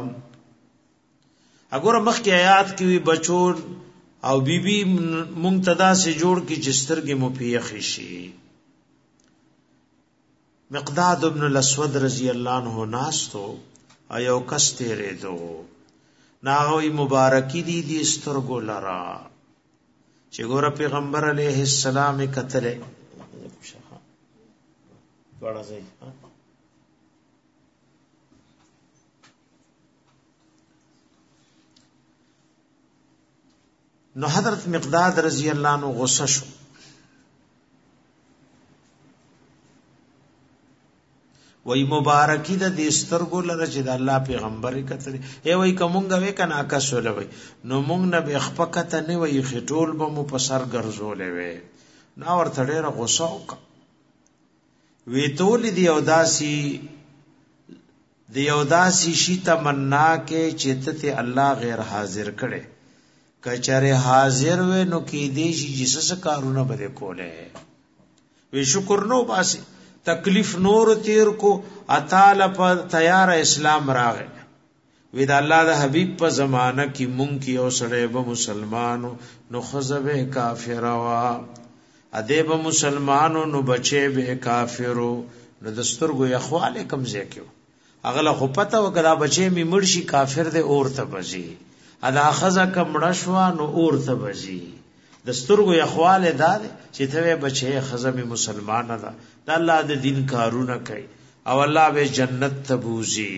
اگر مخ کی آیات کی وی بچون او بی بی منتدا سے جوڑ کی جسترګي مپیخ شي مقداد ابن الاسود رضی اللہ عنہ ناس تو ایو کس تیرے دو ناغوی مبارکی دی استرګو لرا چې ګور پیغمبر علیہ السلام کتلې وړا ځای نو حضرت مقداد رضی الله عنه غصه شو. وای مبارکی د دې سترګو لره چې د الله پیغمبر کتل ای وای کومګه وې کنه اکاسول وای نو مونږ نه به خپکته نه وای خټول به مو په سر ګرځولې وې نو ورته ډېر غوسه وکړه وی تول دی یو داسي شي تمنا کې چې ته الله غیر حاضر کړي کچره حاضر و نو کې دې شي چې څه کارونه بده کوله وی شکر نو باسي تکلیف نور تیر کو اتاله په تیار اسلام راغی وی دا الله د حبیب په زمانہ کې مونږ کې او سړی به مسلمانو نو خزبه کافر وا ادیب مسلمانو نو بچي به کافرو نو دستورګو یخواله کم ځکیو اغله خو پته وکړه بچي می مرشي کافر دې اور ته بزي ادا خزه کمړه شو نو اور ته بزي دستورګو یخواله داد چې ته بچي خزه می مسلمان ده د الله د دین کارونه کوي او الله به جنت تبوزي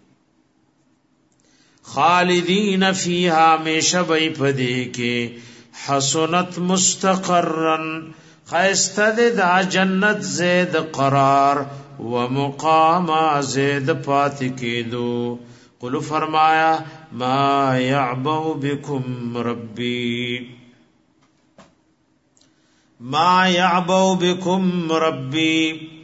خالدین فیها میشبای پدې کې حسنت مستقرن خیستد دا جنت زید قرار ومقام زید پات کېدو قل فرمایا ما يعبو بكم ربي ما يعبو بكم ربي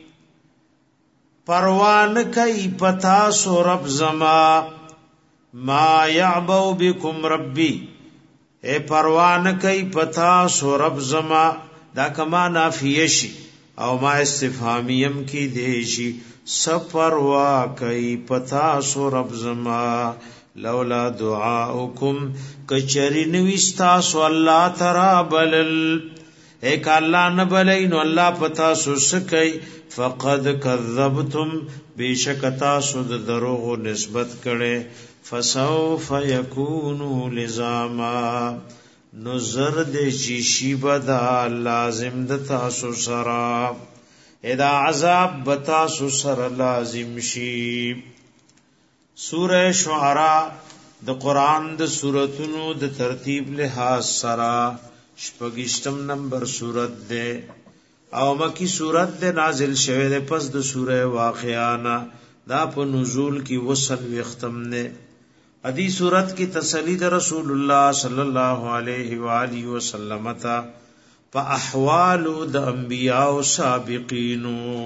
پروان کئی پتا سو رب زما ما يعبو بكم ربي اے پروان کئی پتا سو رب زما دا کما نافیه شي او ما استفهامیم کی دیشی سپروا کئی پتا سو رب زما لولا دعاؤکم کچری نوستا سو اللہ ترا بلل ایک اللہ نبلی نو اللہ پتا سو سکی فقد کذبتم بیشکتا سو دروغ نسبت کرے فسوف یکونو لزاما نظر دے چیشی بدا لازم دتا سو سرا ادا عذاب بتا سو سر لازم شی سورہ شعراء د قرآن د سورتونو د ترتیب لحاظ سرا شپږشتم نمبر سورت دے او مکی سورت دے نازل شوه دے پس د سورہ واقعانا دا په نزول کی وصل وختم نے ادی صورت کی تسلی د رسول الله صلی الله علیه و آله وسلم تا په احوال د انبیاء او سابقین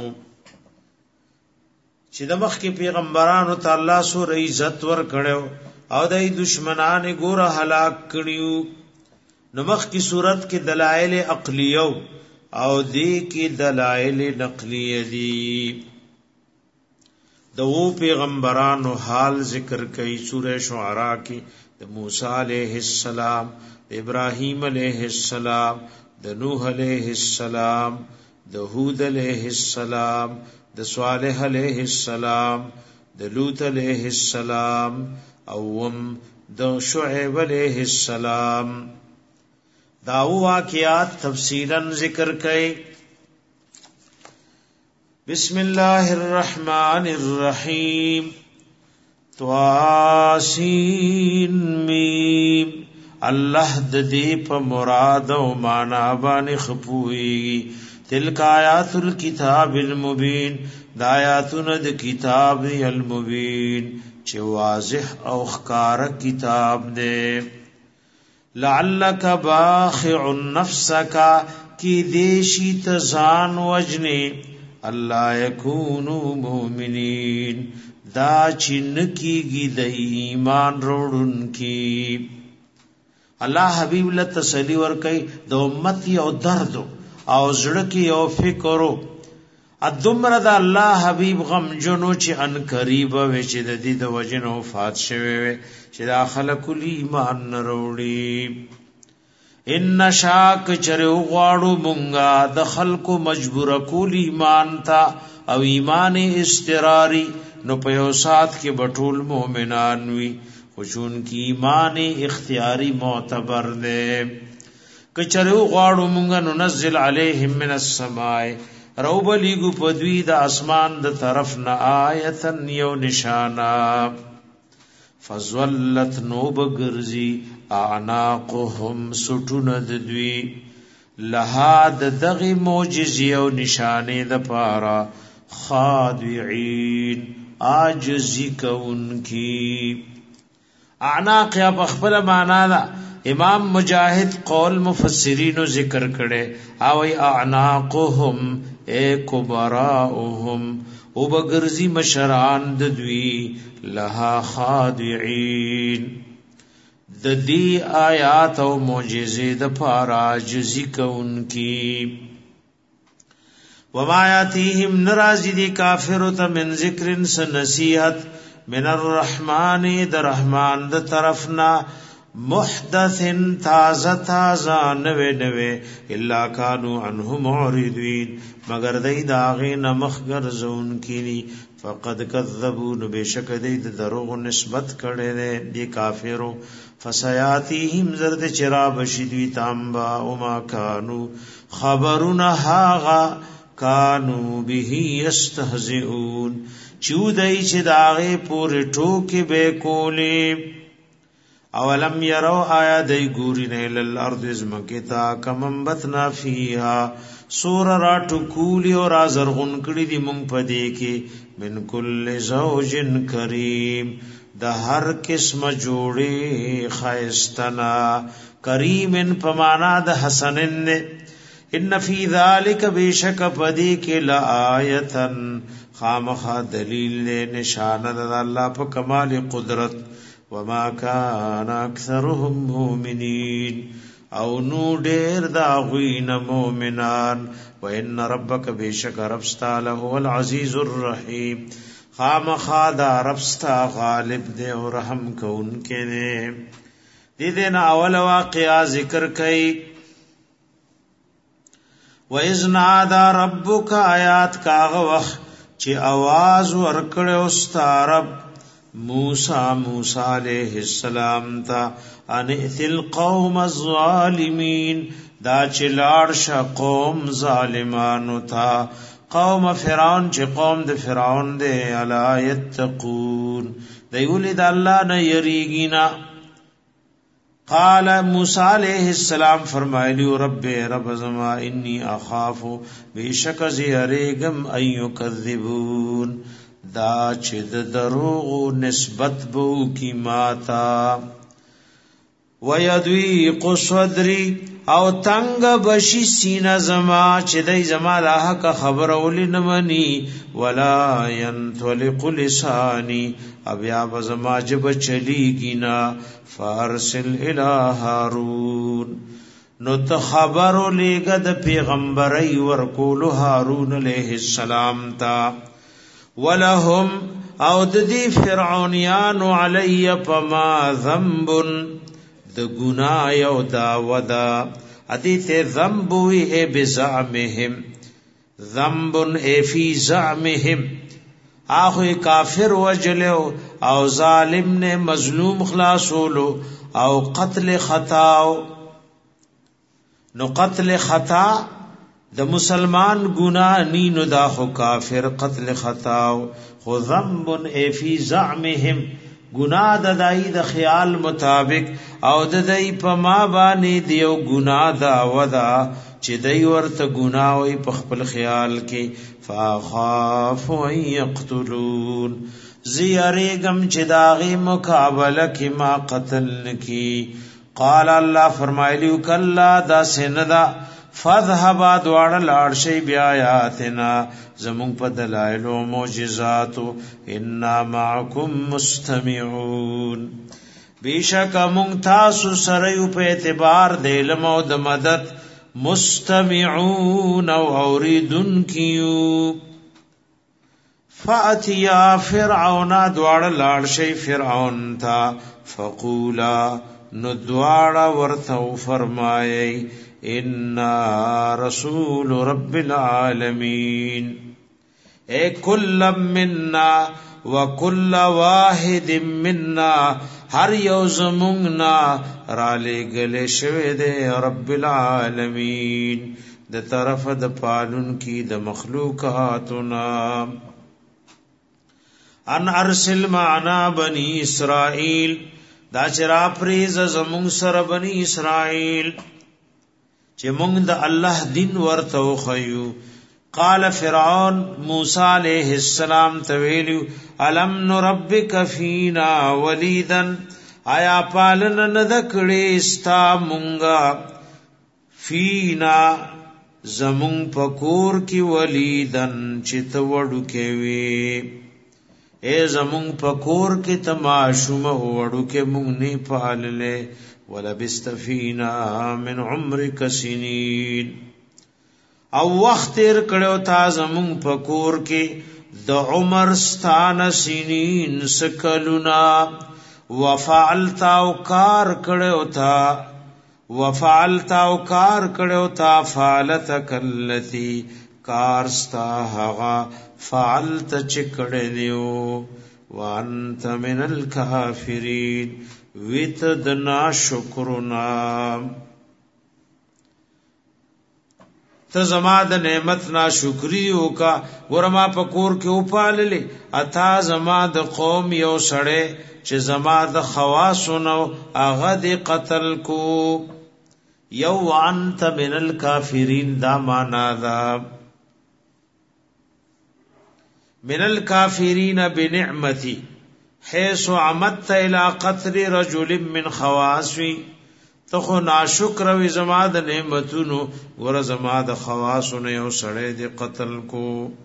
چې د مخ کې پیغمبرانو تعالی سو عزت ور کړو او د دشمنان ګوره هلاک کړیو نو مخ کی صورت کې دلائل عقلیو او دی کی دلائل نقلیه دی دو پیغمبرانو حال ذکر کئی سورہ شعراء کی د موسی علیہ السلام د ابراہیم علیہ السلام د نوح علیہ السلام د ہود علیہ السلام د صالح علیہ السلام د لوط علیہ السلام اوم د شعیب علیہ السلام دا واقعات تفصیلا ذکر کئی بسم اللہ الرحمن الرحیم تواسین میم اللہ ددی پا مراد و مانا بانی خپوئی تلک آیات الكتاب المبین دا آیاتون دا کتاب المبین چه واضح او خکار کتاب دے لعلک باخع نفسکا کی دیشی تزان وجنی اللہ یکونو مومنین دا چن کی گی د ایمان روڑن کی اللہ حبیب اللہ تسلی ورکی د امت یو دردو او زړه یو فکرو ادمر د الله حبیب غم جنو چې ان قریب و چې د دې د وجنو وفات شوه چې د خلق ایمان نروړي ان شاک چرو غواړو مونږه د خلکو مجبور کول ایمان تا او ایمان استراری نو په یو سات کې بټول مؤمنان وي خوشون کی ایمان اختیاری معتبر ده کچرو غواړو مونږه ننزل علیهم من السماء روبلیگو پدوی د اسمان د طرف نه آیتن یو نشانا فزولت نوب گرزی اعناقهم سټون د دوی لها د دغه معجزې او نشانه د پاره خاضعين عاجزی کونکی. اعناق یا بخبل معنا دا امام مجاہد قول مفسرین ذکر کړي او اعناقهم اے کبراءهم او بغرزی مشران د دوی لها خاضعين د دې آیات او معجزې د پاره عاجزی کونکی. وما یاتیهم نرازی دی کافر ته من ذکر سنصیحت من الرحمن در رحمان د طرفنا محدث تازه نوے نوے الا کانوا عنه معرضین مگر دای داغه نمخ ګرځون کینی. فقد کذبوا بشک دای د دروغ نسبت کړي دي کافرو. فسیاتیهم زرد چراب شدوی تامبا وما کانوا خبرنا هاغا کانو به یستهزئون چودای چې داغه پورې ټوکې به کولې. اولم يروا آیا دای ګوري نه للارض زمکتا کمنبتنا فیها سور را ټکولی او را زرغون کړي دي مونږ پدې کې من کل زوجن کریم د هر قسم جوړې خایستنا کریمن پمانا د حسنن. ان فی ذلک بیشک پدی کې لآیتن خامخا دلیل نشانه د الله په کمال قدرت. وما کان اکثرهم مؤمنین او نو ډیر دا غوین مؤمنان. وان ربک بیشک ربستا له العزیز الرحیم خامخا دا ربستا غالب دے او رحم کون کې دے. دې نه اول واقعا ذکر کئ. وَإِذْ نَادَى رَبُّكَ آیات کاغه وخت چې आवाज ورکړو ستارب موسی علیہ السلام ته ان ائتل قوم الظالمین دا چې لاړ شه قوم ظالمانو ته. قوم فرعون چې قوم د فرعون دی الا یتقون دی ولید الله نه یریږي. قال موسی علیہ السلام فرمایلی رب زما انی اخاف بیشک زیریگم ایکذبون دا چې د دروغ نسبت بو کی ماتا. ویدویق صدری او تنگ بشی سینه زما چې دای زما د حق خبر اولین منی. ولا ينطلق لسانی ابیا بزما جب چلی گینا. فارسل الى هارون نو ته خبر لګد پیغمبري ورکول هارون علیہ السلام تا. ولهم او د دې فرعونیان علی پما ذنب د ګنا یو دا ودا ادیته ذنب وی بزعمهم ذنب فی زعمهم آخوی کافر وجلو او ظالم نے مظلوم خلاصولو او قتل خطاو. نو قتل خطا د مسلمان گناہ نینو دا خو کافر قتل خطاو. خو ذنب فی زعمهم گناہ د دای د خیال مطابق او د دای په ما باندې دیو گناہ دا ودا چې دای ورته گناہ وي په خپل خیال کې. فاخاف ان یقتلون زیریگم چې داغي مقابله کې ما قتل نکی. قال الله فرمایلیو کلا دا سندا فذهب دوړ لاړ شی بیا آیاتنا زمون په دلایل او معجزات ان معکم مستمعون بیشک مون تاسو سره په اعتبار د علم او د مدد مستمعون او اوریدن کیو. فاتیا فرعون دوړ لاړ شی فرعون تا فقولا نو دوړ ورته فرمایي ان رسول رب العالمین اے کل منا وکل واحد منا هر یو زمونږنا را لګل شوی دی رب العالمین د طرف د پالون کی د مخلوقاتنا. ان ارسل معنا بنی اسرائیل دا چرا پریز زمون سره بنی اسرائیل چې مونږ د الله دین ورته وخیو. قال فرعون موسی علیہ السلام تویلو الم نربک فینا ولیدا آیا پالن ندکړې استا مونږه فینا زمون پکور کی ولیدن چې توړو کې وی اے زمون پکور کی تماشوم وړو کې مونږ نه پاللې ولبست فینا من عمرک سنین او وخت تیر کړو تا زمون پکور کې د عمر ستان سنین سکلونا وفعلت او کار کړو تا فعلت کلتی کارستا هغه فعلت چکړه دیو وانت من الکافرین وتدنا شکرنا ته زما د نعمت نا شکریو کا ورما پکور کې اوپاللې اتا زما د قوم یو سړی چې زما د خواصونو هغه د قتل کو یو انت من الکافرین دا معنا دا من الکافرین بنعمتی حيث عمدت الى قتل رجل من خواصي تخو ناشکر وی زما د نعمتونو ور زما د خواصونو یو سړی د قتل کو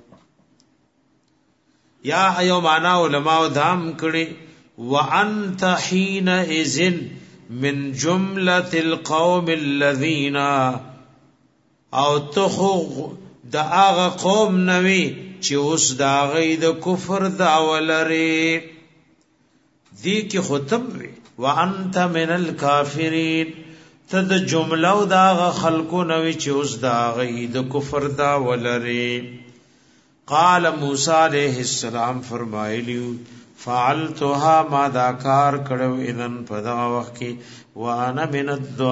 یا ایو معنا علماء دام کړي وانت حين اذن من جمله القوم الذين او تخو د هغه قوم نوي چې اوس دا غي د کفر دا ولري دی کی ختم وی وانت من الکافرین تد جمله دا خلقو نوی چې اوس دا غي د کفر دا ولري. قال موسی علیہ السلام فرمایلیو فعلتها ما دا کار کړو اذن په دا وخت کې وانا من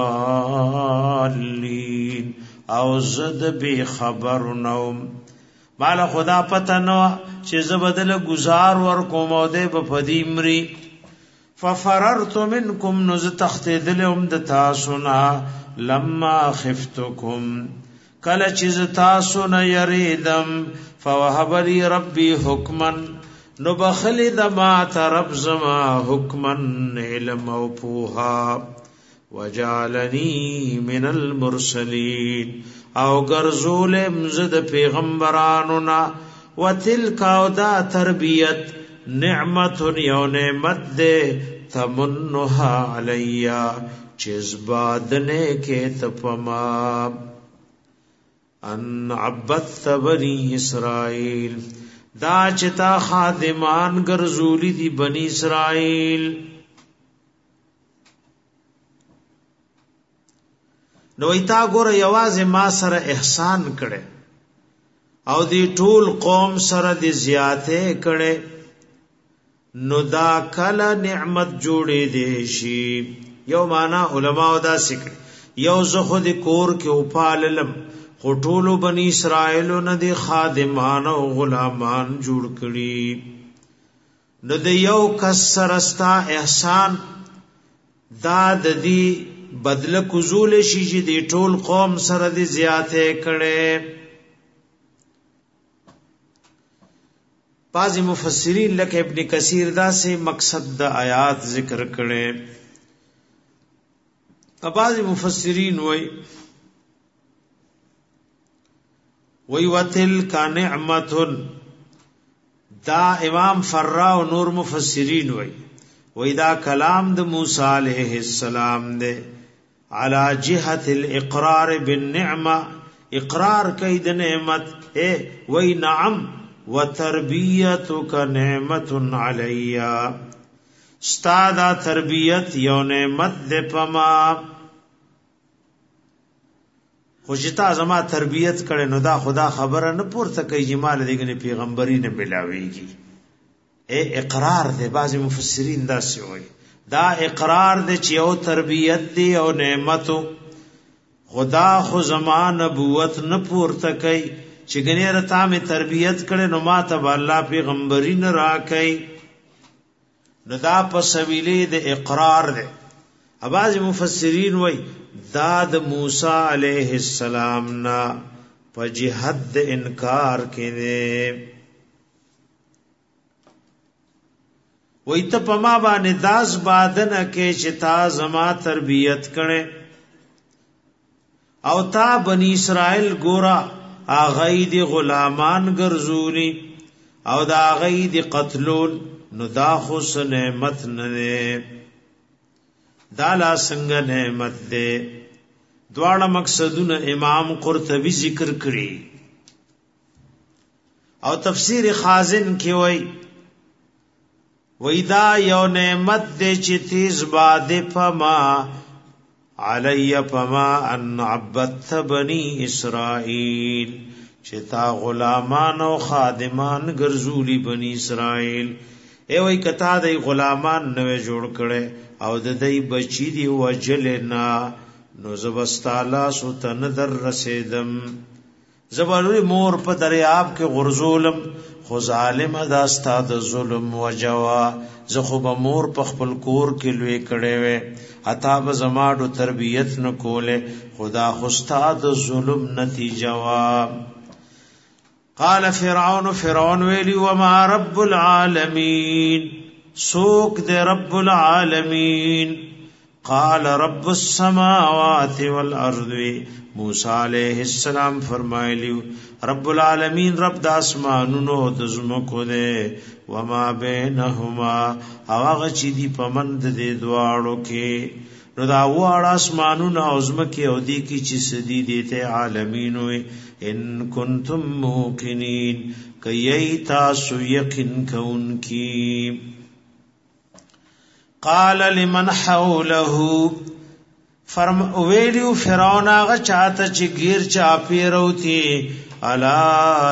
الضالین او زد به خبر نوم مال خدا پته نو چې زبدل گزار ور کوم او ده په پدیمري ففررت منكم نز تختدلهم د تاسونا لما خفتكم کله چې تاسونا یریدم فوهب لي ربي حكما نو بخلی د ما ترب زما حکما علم او پوها وجعلني من المرسلين او ګرځول مزد پیغمبرانو نا وتلک او دا تربیت نعمت یو نعمت دے تمنها علیا چزبادنے کے تپما ان عبدت بنی اسرائیل دا چتا خادمان گرزولی دی بنی اسرائیل نویتا گور یواز ما سر احسان کڑے او دی ټول قوم سره دی زیاته کړي نو دا کله نعمت جوړې دي شي یو معنا علما دا سکړي یو زه خو د کور کې اوپاللم خو ټول بنی اسرائیل نه دي خادمان او غلامان جوړ کړي نو د یو کس سرستا احسان دا د دې بدل کوزول شي چې د ټول قوم سره دی زیاته کړي. بعضی مفسرین لکه ابن کثیر دا سے مقصد دا آیات ذکر کرے بعضی مفسرین وی وتلک نعمت دا امام فرا و نور مفسرین وی دا کلام دا موسی علیہ السلام دے علی جہت الاقرار بالنعمہ اقرار کئی دا نعمت وی نعم وتربیتک نعمت علیا استادا تربیت یو نعمت دے پما خوشتا زما تربیت کړي نو دا خدا خبره نه پورته کوي جمال دیګنی پیغمبري نه ملاويږي اقرار دے بعض مفسرین دا سی وای دا اقرار دے چې یو تربیت دی او نعمت خدا خو زما نبوت نه پورته کوي چې ګنې رتا می تربیت کړي نو ما ته الله پیغمبري نه راکای نو دا په سویلې د اقرار ده. بعض مفسرین وای دا د موسی علیه السلام نا په جهاد د انکار کړي، وای ته په ما باندې داس بادنه کې چې تا زما تربیت کړي او تا بنی اسرائیل ګورا اغه دی غلامان ګرځولي او دا اغه دی قتلول، نو دا خو نعمت نه دا لا څنګه نعمت ده. دواړه مقصدونه امام قرطبی ذکر کړی او تفسیر خازن کې وای دا یو نعمت ده چې تیز باد فما علی فما ان عبدت بنی اسرائیل، چې تا غلامان او خادمان ګرځولی بنی اسرائیل. ای وای کتا د غلامان نو جوړ کړي او د دې بچی دی وجلنا، نو زبستالا سوتن در رسیدم، زبروري مور په دریاب کې غرزولم، خو ظالم دا استاد ظلم وجوا، زخه به مور په خپل کور کې لوي کړي وي، عطا به زماډو تربیت نه کوله، خدا خو استاد ظلم نتیجه وا. قال فرعون ویلی وما رب العالمین، سوک دے رب العالمین؟ قال رب السماوات والارض، موسی علیہ السلام فرمایلی رب العالمین رب د اسمانونو د زمکو دے، وما بینهما او هغه چې دی پمند دې دواړو کې، نو دا واړه اسمانونو او زمکه او دی کې چې سدي دي ته عالمین وي. ان کنتم موقنین کای تاسو یقین کونکی. قال لمن حوله، ویلیو فرعون آغا چاہتا چی گیر چاپی روتی، الا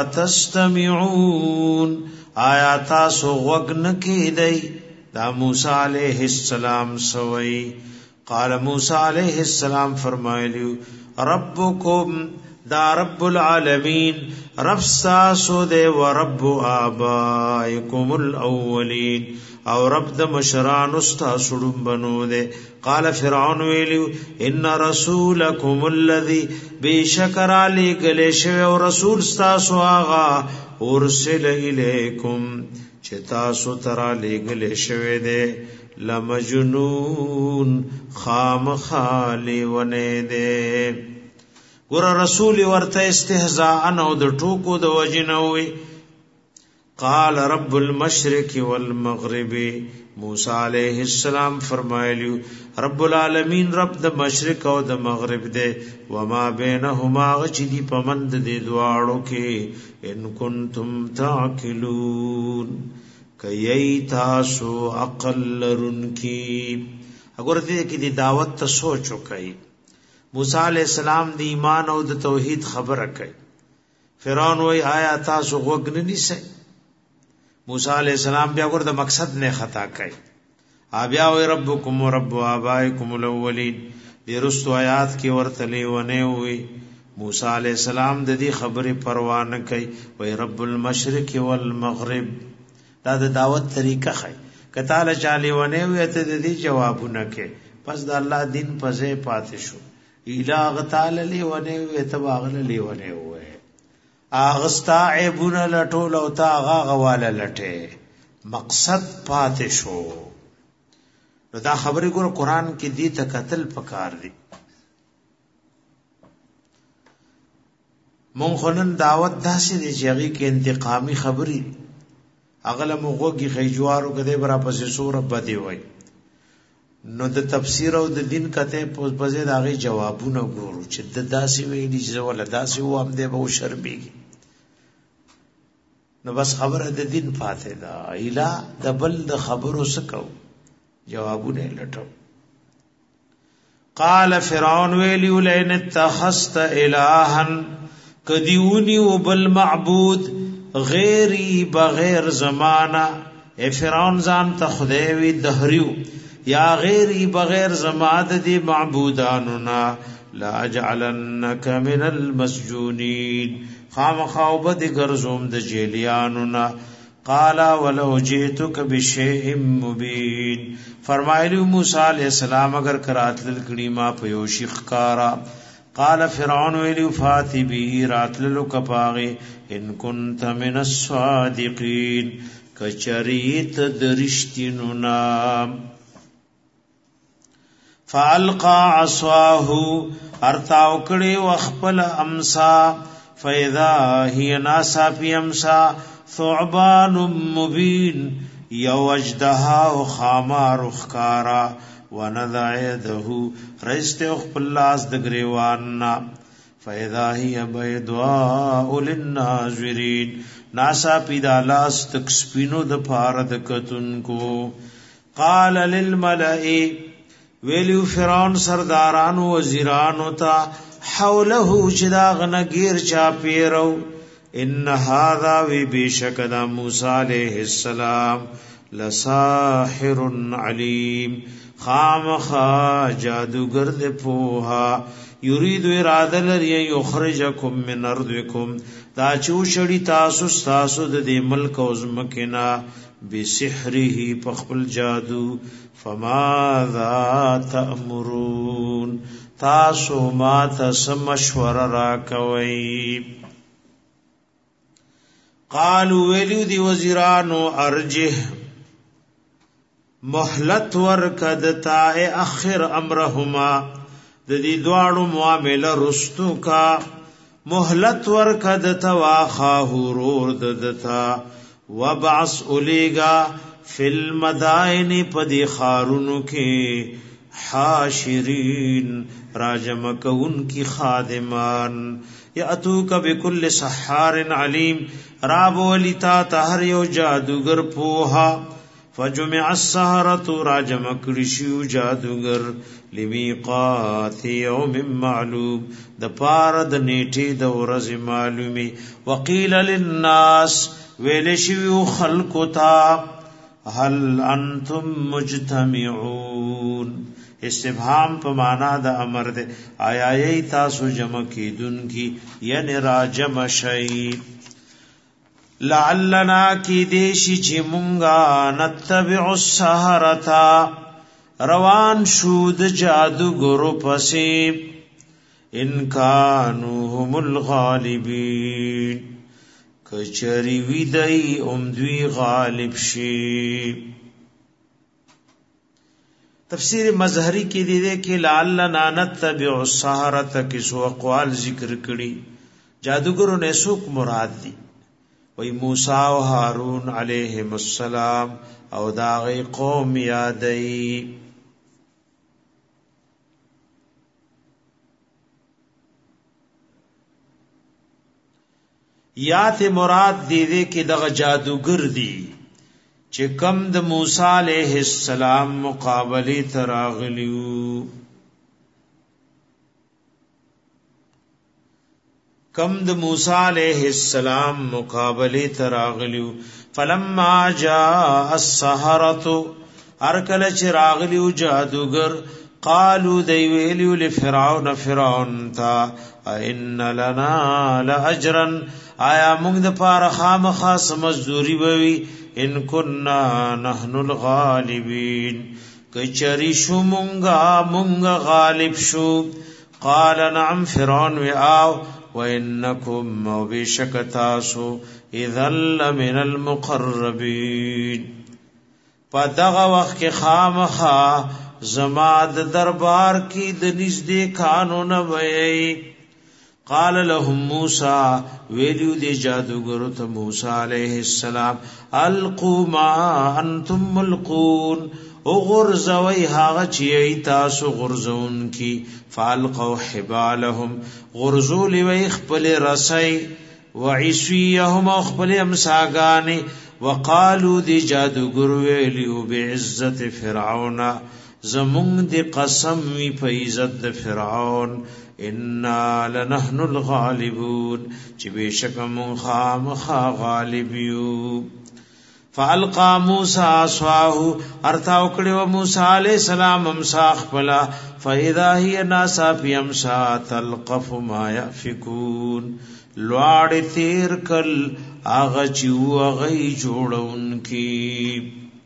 تستمعون آیا تاسو غوگن کی دی دا موسیٰ علیہ السلام سوئی. قال موسیٰ علیہ السلام فرمائلیو ربکم دا رب العالمین رب ساسو دے و رب آبائکم الاولین او رب د مشران استاسړم بنو دے. قال فرعون ویلو ان رسولکم الذی بشکر علی گلیش او رسول استاسو آغا ارسل الیکم چتا سو ترا لګلیش دے لمجنون خام خالی ونه دے. ګور رسول ورته استهزاء او د ټوکو د وجنوي. قال رب المشرق والمغرب، موسی علیہ السلام فرمایلیو رب العالمین رب د مشرق او د مغرب دے، وما بینهما غچدی پمند دے دواړو کې. ان کنتم تعقلون کای تاسو عقل لرونکي. وګوره دې کې د دعوت ته سوچ وکړئ. موسی علیہ السلام دی ایمان او د توحید خبره کوي. فرعون وای آیا تاسو غوږ نه نیسئ؟ موسی علیہ السلام بیا ګور د مقصد نه خطا کوي. بیا وای ربکم ورب آبائکم الاولین. د رستو آیات کې ورته لیونه وي. موسی علیہ السلام د دې خبره پروا نه کوي. وای رب المشرق والمغرب. دا د دعوت طریقه خای. کته له چالي ونه وي ته د دې جوابونه کوي. پس د الله دین پځه پاتې شو. الہ تعالی لیونه وي ته واغله لیونه وي. اغستا عیبونه لټول او تا غواله لټه مقصد پاتې شو. نو دا خبره ګور قران کې دي ته قتل پکار دي. مونږ خلن دعوت داسې دي چې هغه کې انتقامي خبري اغله موږي خېجوارو کده برا پسې سور بده وای. نو د تفسیر او د دین کته په ځای دغه جوابونه ګورو چې د داسې ویلي چې ول داسې و هم دې به شرمېږي. نو بس خبره د دین پاتې ده. اله د بل د خبرو سکو جوابونه لټو. قال فرعون ویلی لئن اتخذت الها کدیونی وبل معبود غیری بغیر زمانہ. اے فرعون ځان ته خدای وی دهریو یا غیری بغیر زماد دی معبوداننا لا اجعلنک من المسجونین خامخاوب دی گرزوم د جیلیاننا. قال ولو جئتك بشيء مبين فرمایلی موسی علیہ السلام اگر کراتل کړي ما په یو شیخ کارا قال فرعون ویلی فاتی به راتللو کپاغه ان كنت من الصادقين کچریت درشتینو نام فالقى عصاه ارتاو کړي وخپل امسا فاذا هي ناسا فی امسا ثعبان مبین یو اجدها و خامار اخکارا ونضع يده رست خپل لاس د گریواننا فاذا هي بيضاء للناظرين ناسا پیدا لاس تک سپینو د پاره د کتونکو قال للملئ ویلو فرعون سردارانو وزیرانو تا حوله چدا غنگیر چا پیرو ان هذا وی بشکدا موسی علیہ السلام لساحر علیم خامخا جادوگر دے پوها یرید اراده لري یخرجکم من ارضکم دا چو شړی تاسو د دې ملک او زمکنا بسحره پخپل جادو فماذا تأمرون تاسو ما تاسو مشوره را کوي قالوا ویلو دی وزیرانو ارجه مهلت ورکدتا اخر امرهما د دې دواړو معاملې رستو کا مهلت ورکدتا واخاه رور ددتا وبعث الیگا فی المدائن پدی خارونو کې حاشرین راجم کون کی خادمان یاتوک بكل سحار علیم راب ولیتا تهر یو جادوگر پوها فجمع السحرة راجم کرشیو جادوگر لمیقات یوم معلوم د پار د نیټه د ورځ معلومی وقیل للناس ویلشیو خلقتا هل انتم مجتمعون استفهام په معنا د امر ده آیا ای تاسو جمع کیدون کی یعنی راجم شی لعلنا کی دیشی چې مونږه نتبع السحرة روان شود جادوګرو پسې ان کانوا هم الغالبین کچری ویدای دوی غالب شي تفسیر مظهری کې دی کې لعلنا نتبع السحرة کې سو اقوال ذکر کړي جادوګرو نه څوک مراد دي وای موسی او هارون علیهم السلام او داغه قوم یادای یات مراد دی کې دغه جادوګر دی چې کم د موسی علیہ السلام مقابله تراغلیو کم د موسی علیہ السلام مقابله تراغلیو فلما جاء السحرة ارکل چراغلیو جادوگر قالوا دی ویلو لفرعون فرعون تا ان لنا لاجرا آیا موږ د پاره خامخا مزدوری ووي ان كنا نحن الغالبين کچری شو مونږه غالب شو قال نعم فرعون او وانکم وبشکتاسو اذا لمن المقربين پدغه وخت کې خامخا زما د دربار کې د نږدې قانون وایي قال لهم موسى ویلو دی جادوګرو ته موسی علیہ السلام القوا ما انتم ملقون غرزوی هاغه چی تاسو غرزون کی فالقوا حبالهم غرزول وی خپل رسای وعصيهم خپل امساغانی وقالوا دی جادوګرو ویلو بعزت فرعون زمون دی قسم وی په عزت د فرعون انا لنحن الغالبون چې بشک مون خامخا غالب یو فالقى موسی عصاه ارتا وکړو موسی علیہ السلام امساخ پلا فاذا هي ناصافی امسا تلقف ما يافكون لواړ تیر کل اغه چو غي جوړون کی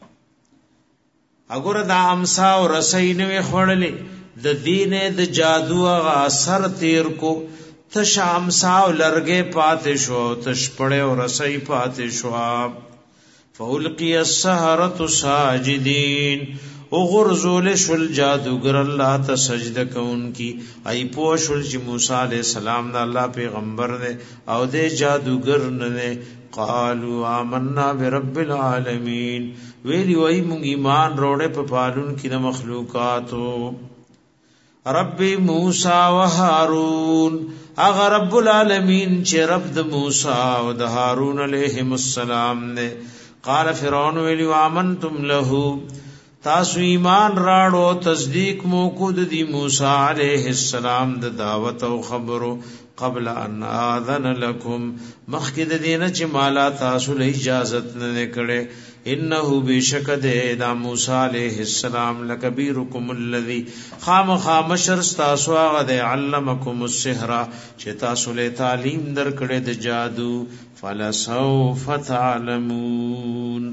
اگر دا امسا او رسین وی خړلې د دینه د جادو غ اثر تیر کو تش امسا او لرګې پاتې شو تش پړې او رسۍ پاتې شو فولقي السحرة ساجدين وغرزول شل جادوگر الله ته سجده کوونکی ای پوشل چې موسی علیہ السلام د الله پیغمبر دی او د جادوگر نه قالوا آمنا برب العالمین ویلی وای مونږ ایمان روړې په پالون کې د مخلوقاتو رب موسی و هارون اغه رب العالمین چې رب د موسی او د هارون علیهم السلام نه قال فرعون ویلی آمنتم له تاسو ایمان راړو تصدیق موکود دی موسی علیہ السلام د دعوت او خبرو قبل ان اذن لكم مخکد دینه چې مالا تاسو له اجازت نه کړي انه بشکد دا موسی علیہ السلام لکبیرکم الذی خامشر تاسو هغه د علمکم السحر چې تاسو له تعلیم درکړي د جادو فلسوف تعلمون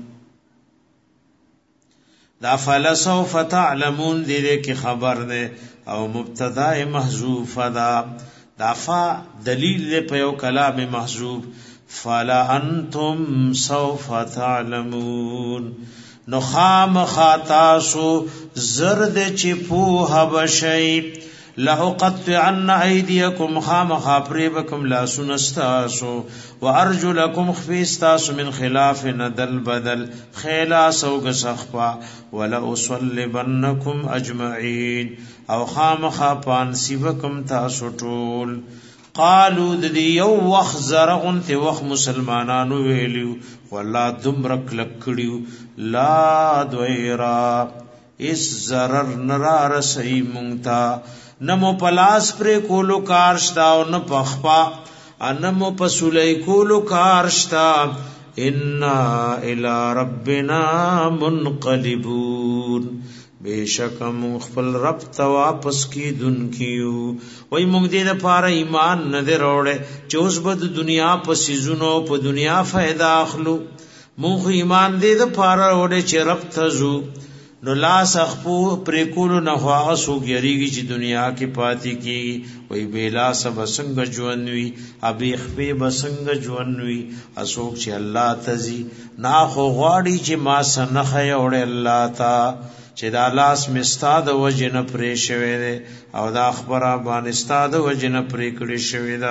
دا فلسوف تعلمون دې کې خبر ده او مبتدا محذوف دا فا دلیل په یو کلام محذوف فلا انتم سوف تعلمون نو خام خاتاسو زرد چې په بشي لَأُقَطِّعَنَّ أَيْدِيَكُمْ خَامَ خَابْرِبَكُمْ لَا سُنَسْتَاسُ وَأَرْجُلَكُمْ خْفِيسْتَاسُ مِنْ خِلَافٍ نَدَلْ بَدَلْ خِلَاسَ وَغَسَخْفَا وَلَأُصَلِّبَنَّكُمْ أَجْمَعِينَ او خَامَ خَابَانْ سِبَكُمْ تَاسُ ټول قالو د یو وخت زرغون ته وخت مسلمانانو ویلیو والله دمرک لکړیو لا دویرا اس ضرر نرا رسئی مونتا نمو پلاس پر کولو کارشتا او نه پخپا انمو پسولای کولو کارشتا انا الی ربنا منقلبون بیشک مون خپل رب ته واپس کی دن کیو وای مونږ دې د پاره ایمان نه دروړې چوس بد دنیا پسې زونو په دنیا فائدہ اخلو مونږ ایمان دې د پاره وړې چې رب ته زو نو لاس اخپو پریکولو نخواغ سوک یریگی چی دنیا کی پاتی کی وی بیلا سا بسنگ جوانوی ابی اخپی بسنگ جوانوی اسوک چی اللہ تزی ناخو غاڑی چی ما سنخی اوڑی اللہ تا چی دا لاس مستاد وجن پری شوی دے او دا اخبر آبانستاد وجن پری کڑی شوی دا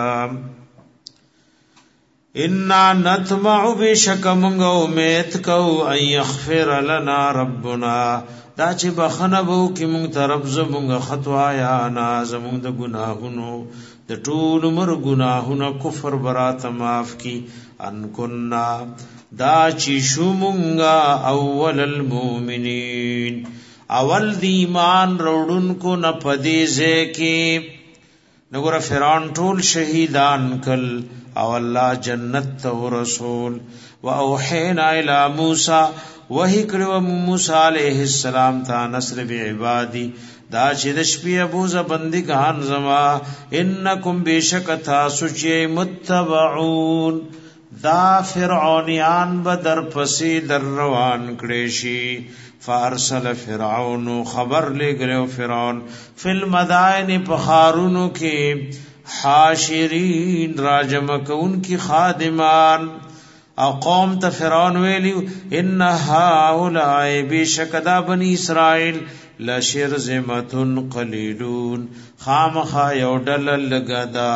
انا نطمع بشک منگ امید کو ان یغفر لنا ربنا دا چې بخنه بو کی مونږ طرف زمونږ خطوایا نا زمونږ د گناهونو د ټول مر گناهونو کفر برات معاف کی ان کننا دا چې شو مونږه اول المؤمنین اول دی ایمان روړونکو نه پدې ځکه نګور فرعون ټول شهیدان کل او الله جنت و رسول و اوحینا الی موسی وحی کړو موسی علیہ السلام ته نصر بعبادی دا چې د شپې ابو ز بندگان زما انکم بشک تاسو چې متبعون دا فرعونیان بدر پسې در روان کړي شي فارسل فرعون خبر لګلو فرعون فل مدائن پخارونو کې حاشرین راجم کون کی خادمان او قوم ته فرعون ویلیو ان هؤلاء بشکدا بنی اسرائیل لشرذمتن قلیلون خامخا یودل لگدا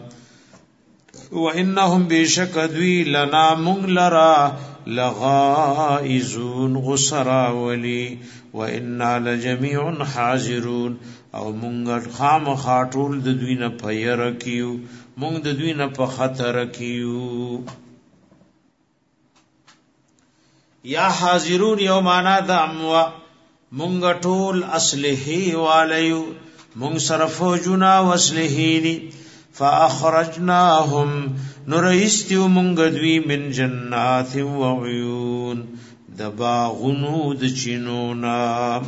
وانهم بشکدوی لنا مغلرا لغائزون غسرا ولی وانا لجميع حاضرون او مونږ خام خاطول د دوی نه پیر کیو مونږ د دوی نه په خطر کیو یا حاضرون یو معنا د اموا مونږ ټول اصله والیو مونږ سره فوجنا واسلهی فاخرجناهم نورستیو مونږ دوی من جنات و عیون د باغونو د چینونا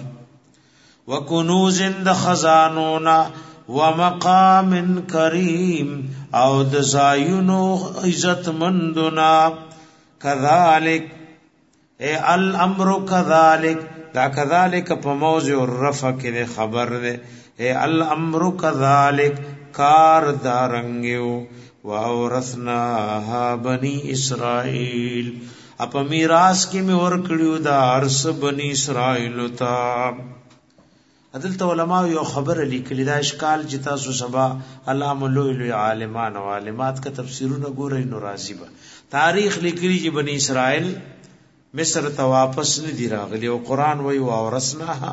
وکنوز د خزانونا ومقام کریم او د زایونو عزت مندنا کذالک اے الامر کذالک دا کذالک په موضع الرفع کې خبر ده اے الامر کذالک کار دارنګیو واورثناها بنی اسرائیل اپ میراث کې می ور کړیو دا ارس بنی اسرائیل تا عدالت علماء یو خبر لیکلی دا اشکال چې تاسو سبا علامه لوی عالمان او عالمات کا تفسیرونه ګورئ نو راضی به تاریخ لیکلی چې بنی اسرائیل مصر ته واپس نه دی راغلی او قران وی واورثناها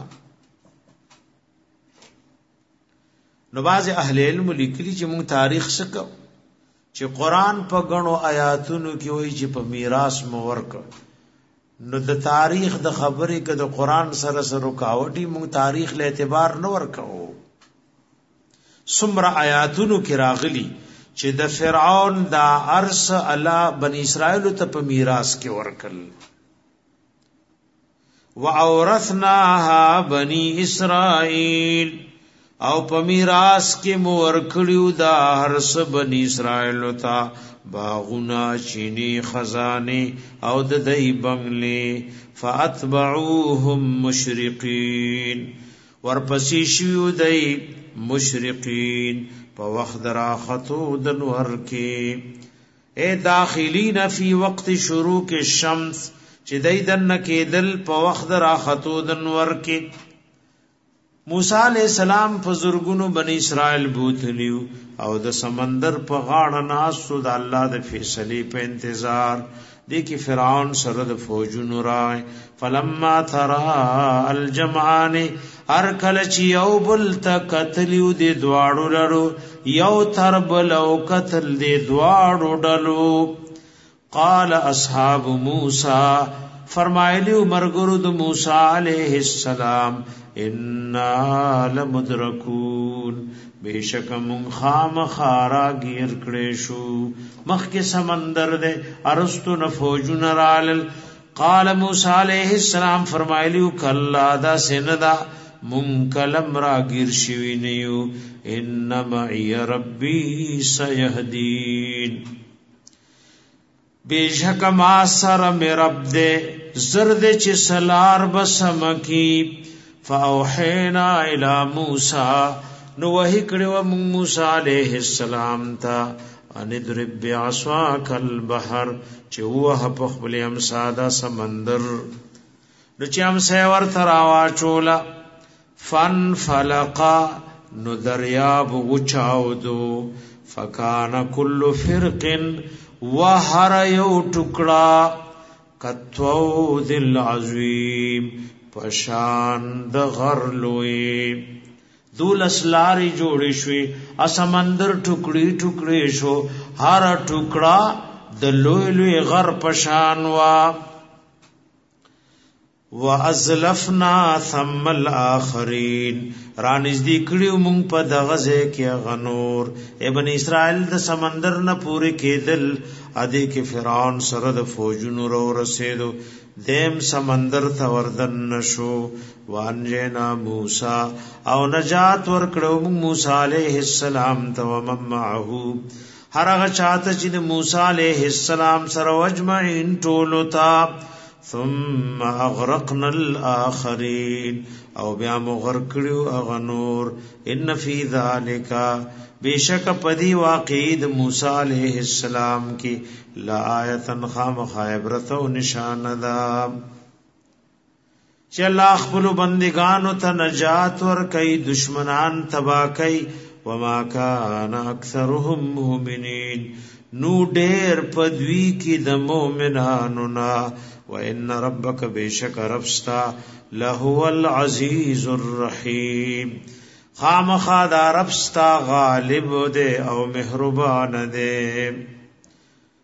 نو باز اهل علم لیکلی چې موږ تاریخ سکو چې قران په غنو آیاتونو کې وایي چې په میراث مو ورک نو د تاریخ د خبرې کې د قران سره سره رکاوټي موږ تاریخ له اعتبار نه ورکو سمره آیاتونو کې راغلي چې د فرعون دا ارس الله بنی اسرائیل ته په میراث کې ورکل واورثناها بنی اسرائیل او په میراث کې مو ورکړیو دا هرڅ بنی اسرائیل ته باغونا چینی خزانه او د دای بنگلې فاتبعوهم مشرقین ورپسې شیو دای مشرقین په وخت راختو د نور کې اے داخلین فی وقت شروق الشمس چې دای دن کېدل په وخت راختو د نور کې موسی علیہ السلام په زرګونو بنی اسرائیل بوتلیو او د سمندر په غاړه ناسو د الله د فیصله په انتظار دي کې فرعون سره د فوجونو راي فلما ترى الجمعان ارکل چی یو بل تکتلیو د دواړو لرو یو تربل او قتل د دواړو ډلو قال اصحاب موسی فرمایلیو مرګرو د موسی علیہ السلام انا لمدرکون بیشک من خام خارا گیر کړې شو مخکې سمندر دے ارستو نفوجون رالل قال موسی علیہ السلام فرمایلیو کلا دا سندا من کلم را گیر شوی نیو انما ای ربی سیهدین بیشک ما سر می رب دے زرد چی سلار بسمکی فاوحینا الى موسی نو وحی کړو موسی علیہ السلام ته ان درب بعصاک البحر چې وه په خپل امساده سمندر نو چې امسه ور تراوا چولا فن فلقا نو دریاب وچاودو فکان کل فرق وهر یو ټکړه کتو ذل عظیم پشان د غر لوی دولس لاري جوړې شوې اسمندر ټوکړي ټوکړي شو هر ټوکړه د لوی لوی غر پشان وا وازلفنا ثم الاخرين رانز دی کړیو مونږ په دغه ځای کې غنور ابن اسرائیل د سمندر نه پوره کېدل اده کې فرعون سره د فوجونو رو رسیدو دیم سمندر ته وردن نشو وانجینا موسی او نجات ورکړو موسی علیہ السلام ته ومن معه هر هغه چاته چې موسی علیہ السلام سره وجمعین ټولو تا ثم اغرقنا الاخرين او بیا مغرق کړو اغنور ان فی ذالک بیشک پدی واقعید موسی علیہ السلام کی لا آیتن خام خیبرت و نشان دا چې الله خپل بندگانو ته نجات ور کوي دشمنان تبا کوي وما کان اکثرهم مؤمنین نو ډېر پدوی کی د مؤمنانو نا وان ربک بیشک ربستا لهو العزیز الرحیم خامخا دا ربستا غالب دے او مہربان دے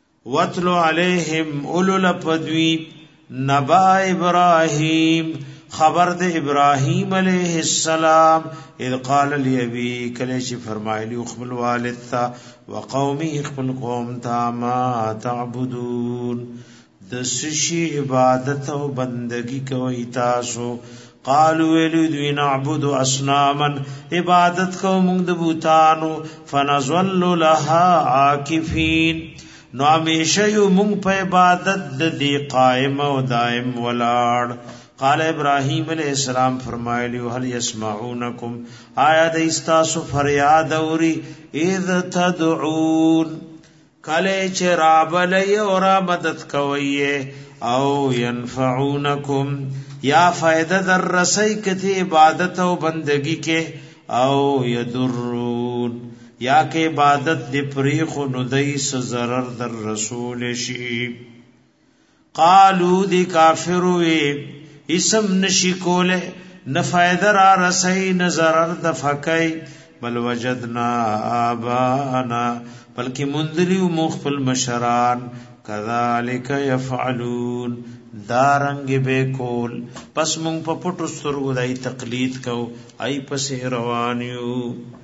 وَاتْلُ عَلَيْهِمْ أُولُو الْأَلْبَابِ نبا ابراہیم خبر د ابراهیم علیہ السلام اذ قال لابی کله چې فرمایلی خپل والد تا وقومي خپل قوم تا ما تعبدون د سشي عبادت او بندگی کوي تاسو قالوا ولذ نعبد اصناما عبادت کو موږ د بوتانو فنظل لها عاکفین نو همیشه یو موږ په عبادت د دې قائم او دائم ولاړ قال ابراهیم علیہ السلام فرمایلی هل يسمعونکم آیا د استاسو فریاد اوری اذ تدعون کله چې رابلی او را مدد کوي او ينفعونکم یا فائدہ در رسی کتی عبادت او بندگی کې او یضرون یا کې عبادت دی پریخ نو دیس ضرر در رسول شي قالو دی کافروی اسم نشی کوله نه فائدہ را رسی نه ضرر د فکای بل وجدنا آبانا بلکې مندلی مخفل مشران کذالک یفعلون دارنګ به کول پس مونږ په پټو سترګو دای تقلید کو ای پس روانیو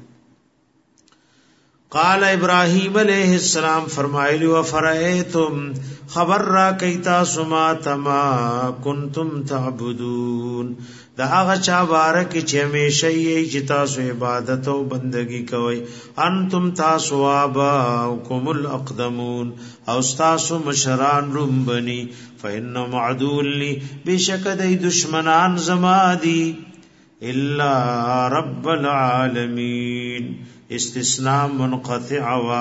قال ابراهیم علیہ السلام فرمایلی و فرایتم خبر را کیتا سما تما کنتم تعبدون دا هغه چا بارک چې همیشه یې چې تاسو عبادت او بندگی کوي انتم تاسو اباؤکم الاقدمون او تاسو مشران روم بني فإنهم عدو لي بشک دای دشمنان زما دي الا رب العالمین استثناء منقطع و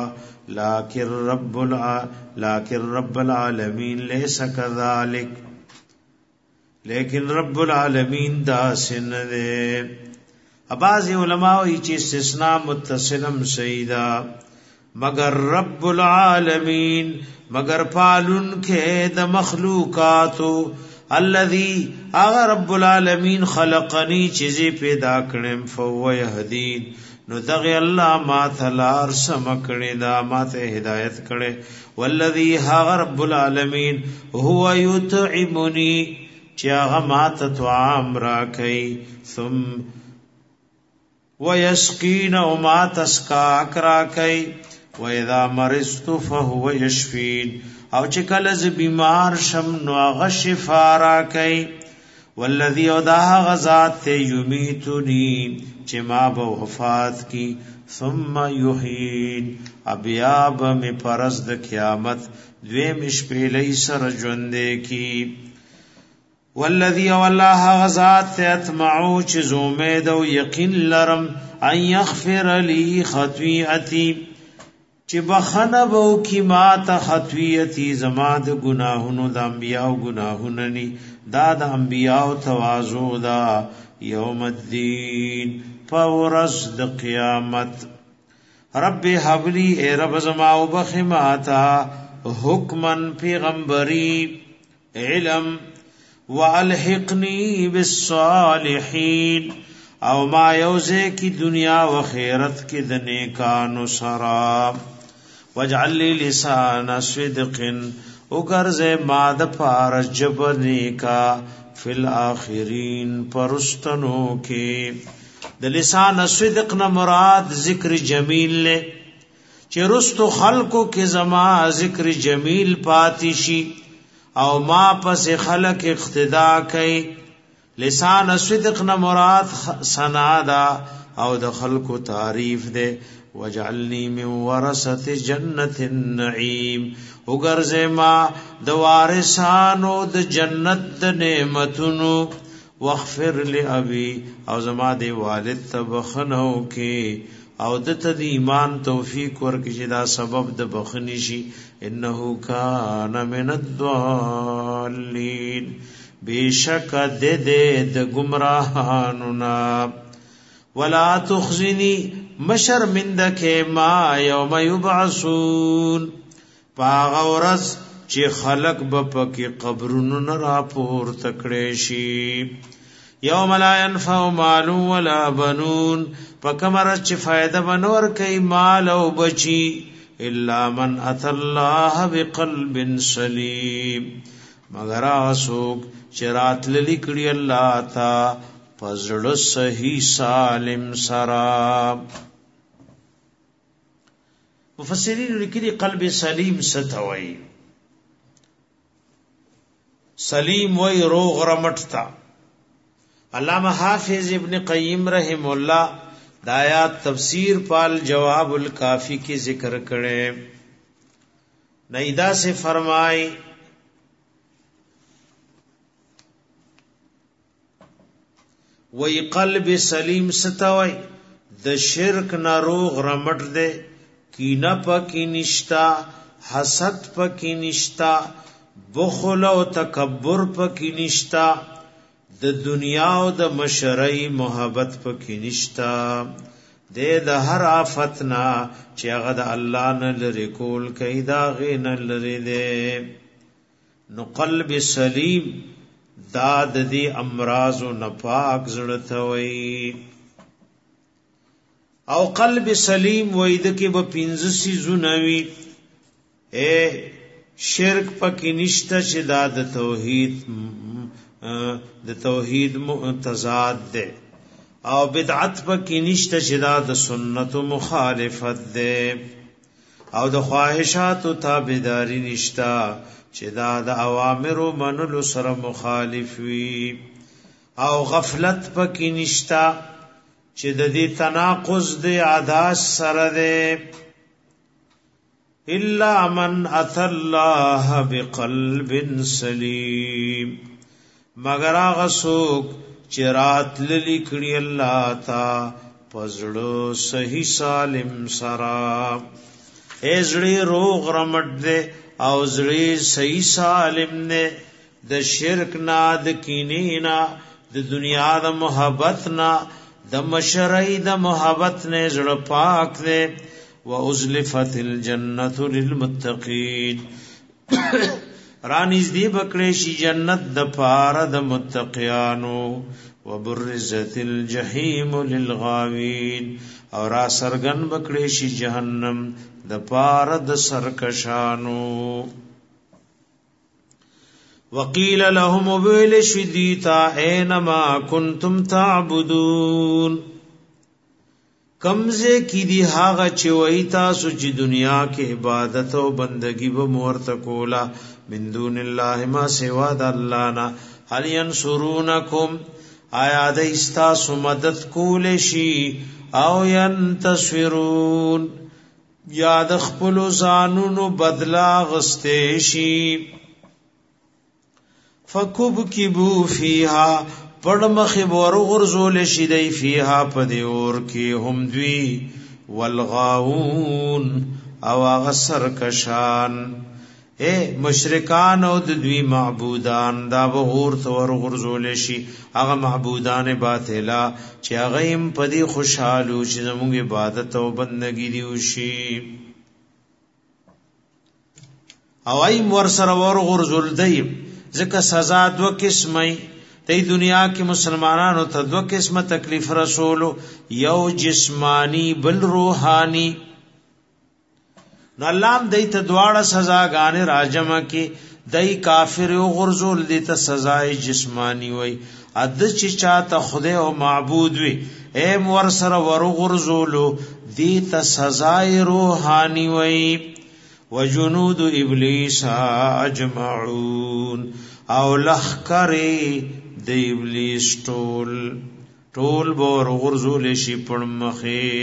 لكن رب العالمین ليس كذلك لیکن رب العالمین دا سن دے اباظ علماء ایچی استثناء متصلم سیدہ مگر رب العالمین مگر پالن کے دا مخلوقاتو الذي اغا رب العالمین خلقنی چیزی پیدا کرنم فهو یهدین نو دغی اللہ ما تلار سمکڑی دا ما تے ہدایت کڑے والذی اغا رب العالمین هو یتعمنی چاہا ما تتوام راکی ثم ویسقین و ما تسکاک راکی وَإِذَا مَرِضْتُ فَهُوَ يَشْفِينِ او چکلز بیمار شم نو آغا شفا راکی والذی او دا غزات تے یمیتنی چی ما با وفات کی ثم یحین ابیاب میں پرزد قیامت دویم اشپیلی سر جوندے کی والذی او اللہ غزات تے اتمعو چی زومید و یقین لرم ان یغفر لی خطویعتی چی بخنبو کی ما تا خطویتی زما دا گناہنو دا انبیاء گناہننی دا دا انبیاء توازو دا یوم الدین پورز دا قیامت رب حبلی اے رب زماو بخماتا حکمن پیغمبری علم والحقنی بالصالحین او ما یوزے کی دنیا و خیرت کی دنیکانو سرا وجعل لی لسان صدق اگرز ماد پار جب نیکا فی الاخرین پرستنو کے د لسان صدق نہ مراد ذکر جمیل لے چی رستو خلقو کے زما ذکر جمیل پاتیشی او ما پس خلق اقتدا کئی لسان صدق نہ مراد ثنا دا او د خلق تعریف دے وجعلنی من ورثت جنت النعیم وګرځ ما د وارثانو د جنت د نعمتونو واغفر لابي او زما دی والد تبخنو کې او د ته ایمان توفیق ورکړي چې دا سبب د بخنی شي انه کان من الضالین بیشک د گمراهانو نا ولا تخزنی مشر مندک ما یوم یبعثون پاغورز چې خلق بپکی قبرونو نرا پور تکڑی شی یوم لا ينفع مال ولا بنون پکمرز چې فائدہ بنور کئی مال او بچی الا من اتى الله بقلب سلیم مگر آسوک چرات للیکړي الله تا پزړه صحیح سالم سرا. مفسرین لیکلي قلب سلیم ستوي، سلیم وای روغ رمټتا. علامہ حافظ ابن قیم رحم الله د آیات تفسیر پال جواب الکافی کی ذکر کړي. نیدا سے فرمائے وی قلب سلیم ستوي د شرک ناروغ رمټ دے، کینه پکې نشتا، حسد پکې نشتا، بخل او تکبر پکې نشتا، د دنیا او د مشرعي محبت پکې نشتا، د هر آفتنا چې هغه د الله نه لري کول کوي دا غي نه لري دي. نو قلب سلیم دا د دې امراض او نپاک زړه ته وي. او قلب سلیم وای د کې به 15 سيزونه وي. شرک پکې نشته چې دا د توحید متضاد ده، او بدعت پکې نشته چې دا د سنت مخالفت ده، او د خواهشات او تابعداري نشته چې دا د اوامر منلو سره مخالف وي، او غفلت پکې نشته چې د دې تناقض د عادات سره ده. الا من اتى الله بقلب سلیم، مگر هغه څوک چې رات للی کړي الله تا پزړو صحیح سالم سرا. ازړي روغ رمټ دے او زړي صحیح سالم نه، د شرک نه، د کینې نه، د دنیا د محبت نه، د مشرعي د محبت نه زړه پاک دے. وَأُزْلِفَتِ الْجَنَّةُ لِلْمُتَّقِينَ، رانیز دی بکړې شي جنت د پاره د متقیانو. وَبُرِّزَتِ الْجَحِيمُ لِلْغَاوِينَ، او را سرګن بکړې شي جهنم د پاره د سرکشانو. وَقِيلَ لَهُمْ وَبِلِ شُدِيتَا أَيْنَمَا كُنْتُمْ تَعْبُدُونَ، کمزه کی دی هاغه چې وای تاسو چې دنیا کې عبادت او بندگی به مورته کولا من دون الله ما سوا د الله نه. هل ينصرونکم، آیا د استاسو مدد کول شي، او ينتصرون، یا د خپل ځانونو بدلا غسته شي. فکبکبو فیها، پړ مخې ورو غرزول شي دی فیها پدې اور کې هم دوی، والغاوون، او هغه سرکشان، مشرکان او د دوی معبودان، دا به اور ته ور غرزول شي هغه معبودان باطلا چې هغه هم پدې خوشحالو چې زموږ عبادت او بندګي دی وشي. او ایم ور سره ور غرزول دی، ځکه سزا دو قسمه دی دنیا کې مسلمانانو ته دو قسمه تکلیف رسولو، یو جسمانی بل روحانی. نو الله دای ته دواړه سزاګانې راجمه کې، دای کافر او غرزول دي ته سزای جسمانی وای، اد چې چاته خدای او معبود وي ایم ور سره ور غرزولو دي ته سزای روحانی وای. وجنود ابلیس اجمعون، او لخکری د ابلیس ټول بور غرزول شي پړمخه.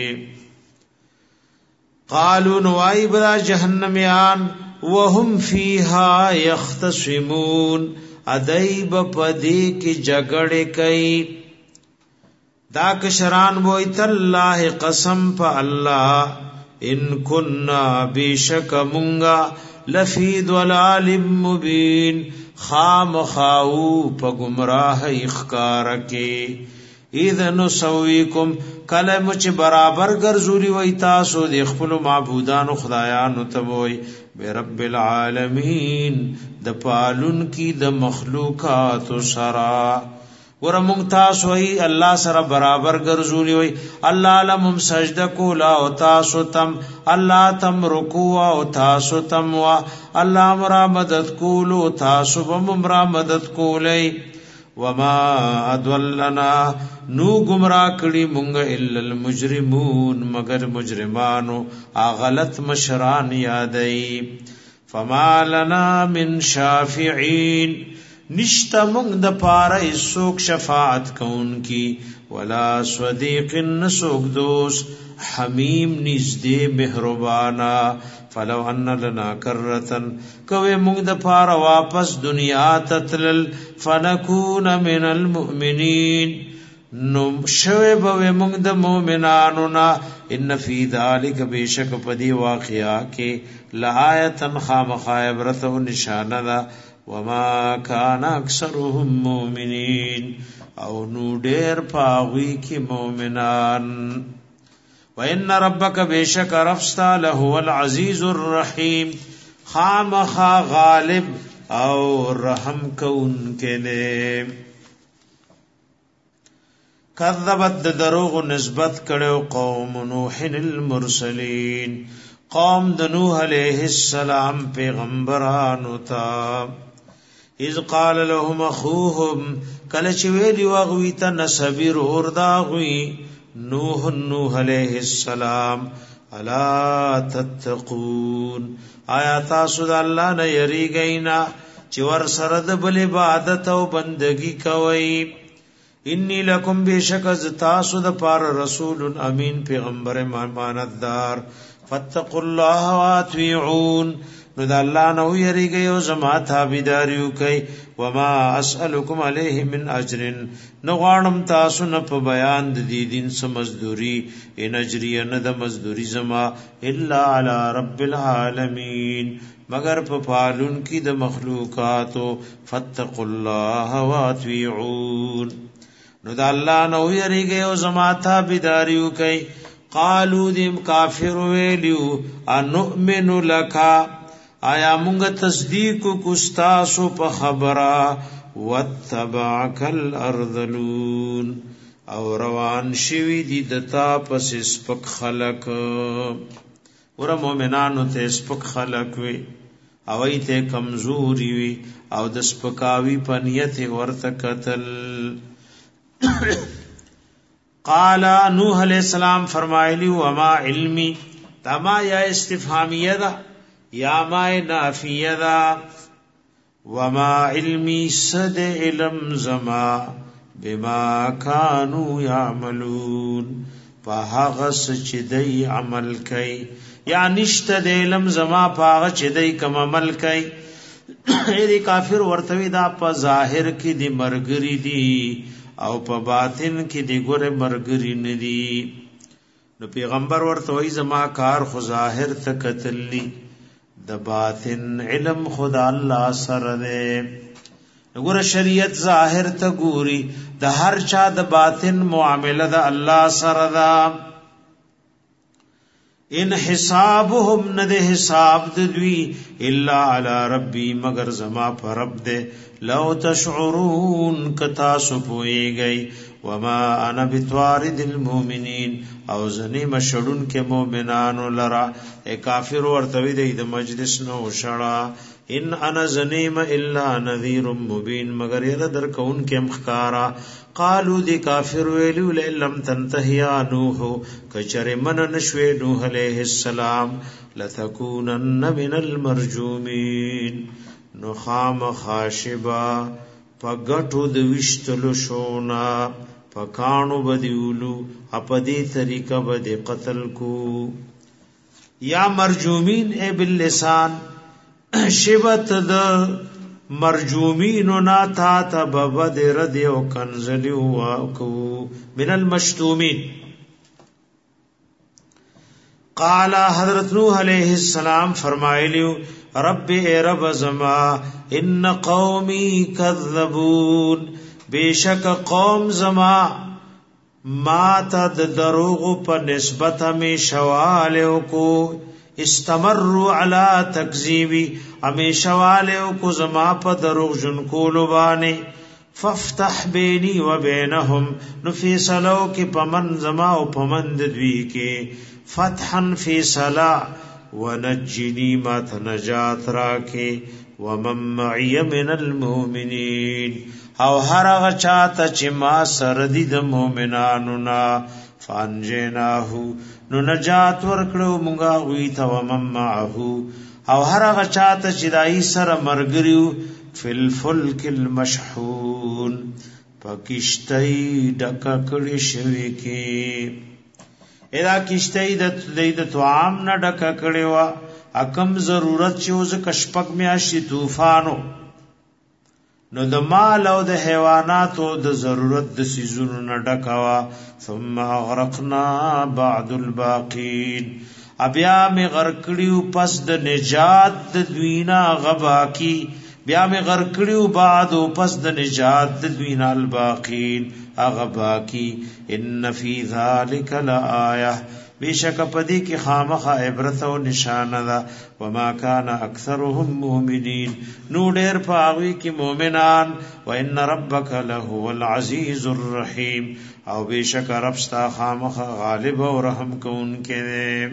قالوا نوای برا جهنميان وهم فيها يختصمون، ادایب پدې کې جګړه کوي. دا کشران وای تالله قسم په الله، ان كنا بشک مونگا لفی ضلال مبین، خام خاو په گمراه اخکار کې. اذن سویکم، کلم چې برابر ګرځولي وای تاسو د خپل معبودانو خدایانو ته وای برب العالمین، د پالون کی د مخلوقات سرا. ور مونږ تاسو وی الله سره برابر ګرځولي وی الله لم سجده کولا او تاسو تم الله تم رکوع او تاسو تم وا الله مرا مدد کولو تاسو بم مرا مدد کولای وما ادولنا نو گمراه کړي مونږ الا المجرمون مگر مجرمانو غلط مشران یادای فما لنا من شافعين نشتا مونږ د پاره سوک شفاعت کون کی ولا صدیق نسوک دوست حمیم نزدې مهربانا فلو ان لنا کرتن کوي مونږ د پاره واپس دنیا تتلل فنكون من المؤمنین نو شوه به مونږ د مؤمنانو نا ان فی ذلک بیشک پدی واقعا کې لآیتن خامخ عبرت و نشانه وما كان اکثرهم مؤمنین او نو ډیر پاوی کی مؤمنان وان ربک بیشک رفستا له العزیز الرحیم خامخا غالب او رحم کون کله کذبت دروغ نسبت کړو قوم نوح المرسلین قوم د نوح علیہ السلام پیغمبرانو تا اذ قال لهم اخوهم کله چې ویلی واغوی ته نصبر وردا غوی نوح علیہ السلام الا تتقون آیا تاسو د الله نه یریږئ چې ور سره د بل عبادت او بندگی کوئ انی لکم بیشک از تاسو د پار رسول امین پیغمبر امانتدار فاتقوا الله واتیعون نو د الله نو یریږي او زما تابعداریو کوي وما اسالکم علیه من اجر نو غواړم تاسو نه په بیان د دې دین سم مزدوری ان اجری نه د مزدوری زما الا علی رب العالمین مگر په پالون کی د مخلوقاتو فاتقوا الله واتیعون نو د الله نو یریږي او زما تابعداریو کوي قالو دیم کافر ویلیو انؤمن لکا آیا مونږ تصدیق کوستاسو په خبره وتبعک الارذلون او روان شوی دي دتا پس سپک خلق ور مومنانو ته سپک خلق وي او ایته کمزوري وي او د سپکاوي پنیت ورته قتل قال نوح علیہ السلام فرمایلی وما علمی تما یا استفهامیه دا یا ما نافیه دا وما علمی صد علم زما بما كانوا يعملون فهغس چدی عمل کئ یا نشت د علم زما پاغه چدی کم عمل کئ ای کافر ورتوی دا په ظاهر کې دی مرګری دی او په باطن کې دی ګوره مرګری ندی نو پیغمبر ورته وای زما کار خو ظاهر ته قتلی د باطن علم خدا الله سره ده ګوره شریعت ظاهر ته ګوري د هر چا د باطن معامله د الله سره ده ان حسابهم ند حساب د دوی الا علی ربی مگر زما پر رب ده لو تشعرون کتا سپوئی گئی وما انا بتوارد المؤمنین او زنی مشړون کې مؤمنانو لرا اے کافر ورتوی د مجلس نو شړا ان انا زنیم الا نذیر مبین مگر ير در کون کې مخکارا قالو دی کافر ویلو لم تنتهیا نوح کچره من نشوی نوح علیہ السلام لتکونن من المرجومین نو خام خاشبا پگٹو د وشتلو شونا پکانو بدیولو اپدی طریقہ بدی قتل کو یا مرجومین اے باللسان شبت د مرجومین نا تا تبد رد او کنزلی واکو من المشتومین قال حضرت نوح علیہ السلام فرمایلیو رب اے رب زما ان قومی کذبون بیشک قوم زما ما تا دروغ پر نسبت میں شوالو کو استمروا علی تکذیبی ہمیشہ والو کو زما پر دروغ جن کو لبانے فافتح بینی و بینهم نو فیصلو کی پمن زما و پمند دوی کی فتحا فیصلا ونجنی ما تنجات راکی ومن معی من المؤمنین او هر غچاته چې ما سره دي د مؤمنانو نا فانجناهو نو نجات ورکړو مونږه وی ته ومن معه او هر غچاته چې دای سره مرګریو فل فلک المشحون پکشتای ډکه کړي شوی کې ادا کشتای د توام نه ډکه کړي وا اکم ضرورت چې اوس کشپک میاشي طوفانو نو د مال او د حیواناتو د ضرورت د سيزونو نه ډکوا ثم اغرقنا بعد الباقین بیا می غرقړیو پس د نجات د دوینا غباکی بیا می غرقړیو بعد پس د نجات د دوینا الباقین اغباکی ان فی ذلک لآیه بیشک پدی کی خامخ عبرت او نشانه ده وما کان اکثرهم مؤمنین نو ډیر پاوی کی مؤمنان وان ربک لهو العزیز الرحیم او بیشک رب ستا خامخ غالب او رحم کونکه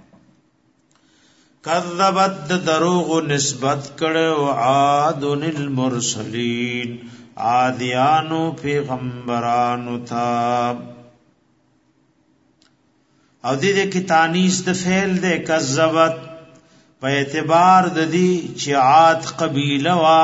کذبت دروغ نسبت کړو عاد المرسلین عادیانو پیغمبرانو تا او دې کې تانیث د فعل د کذبت په اعتبار د دې چې عاد قبیله وا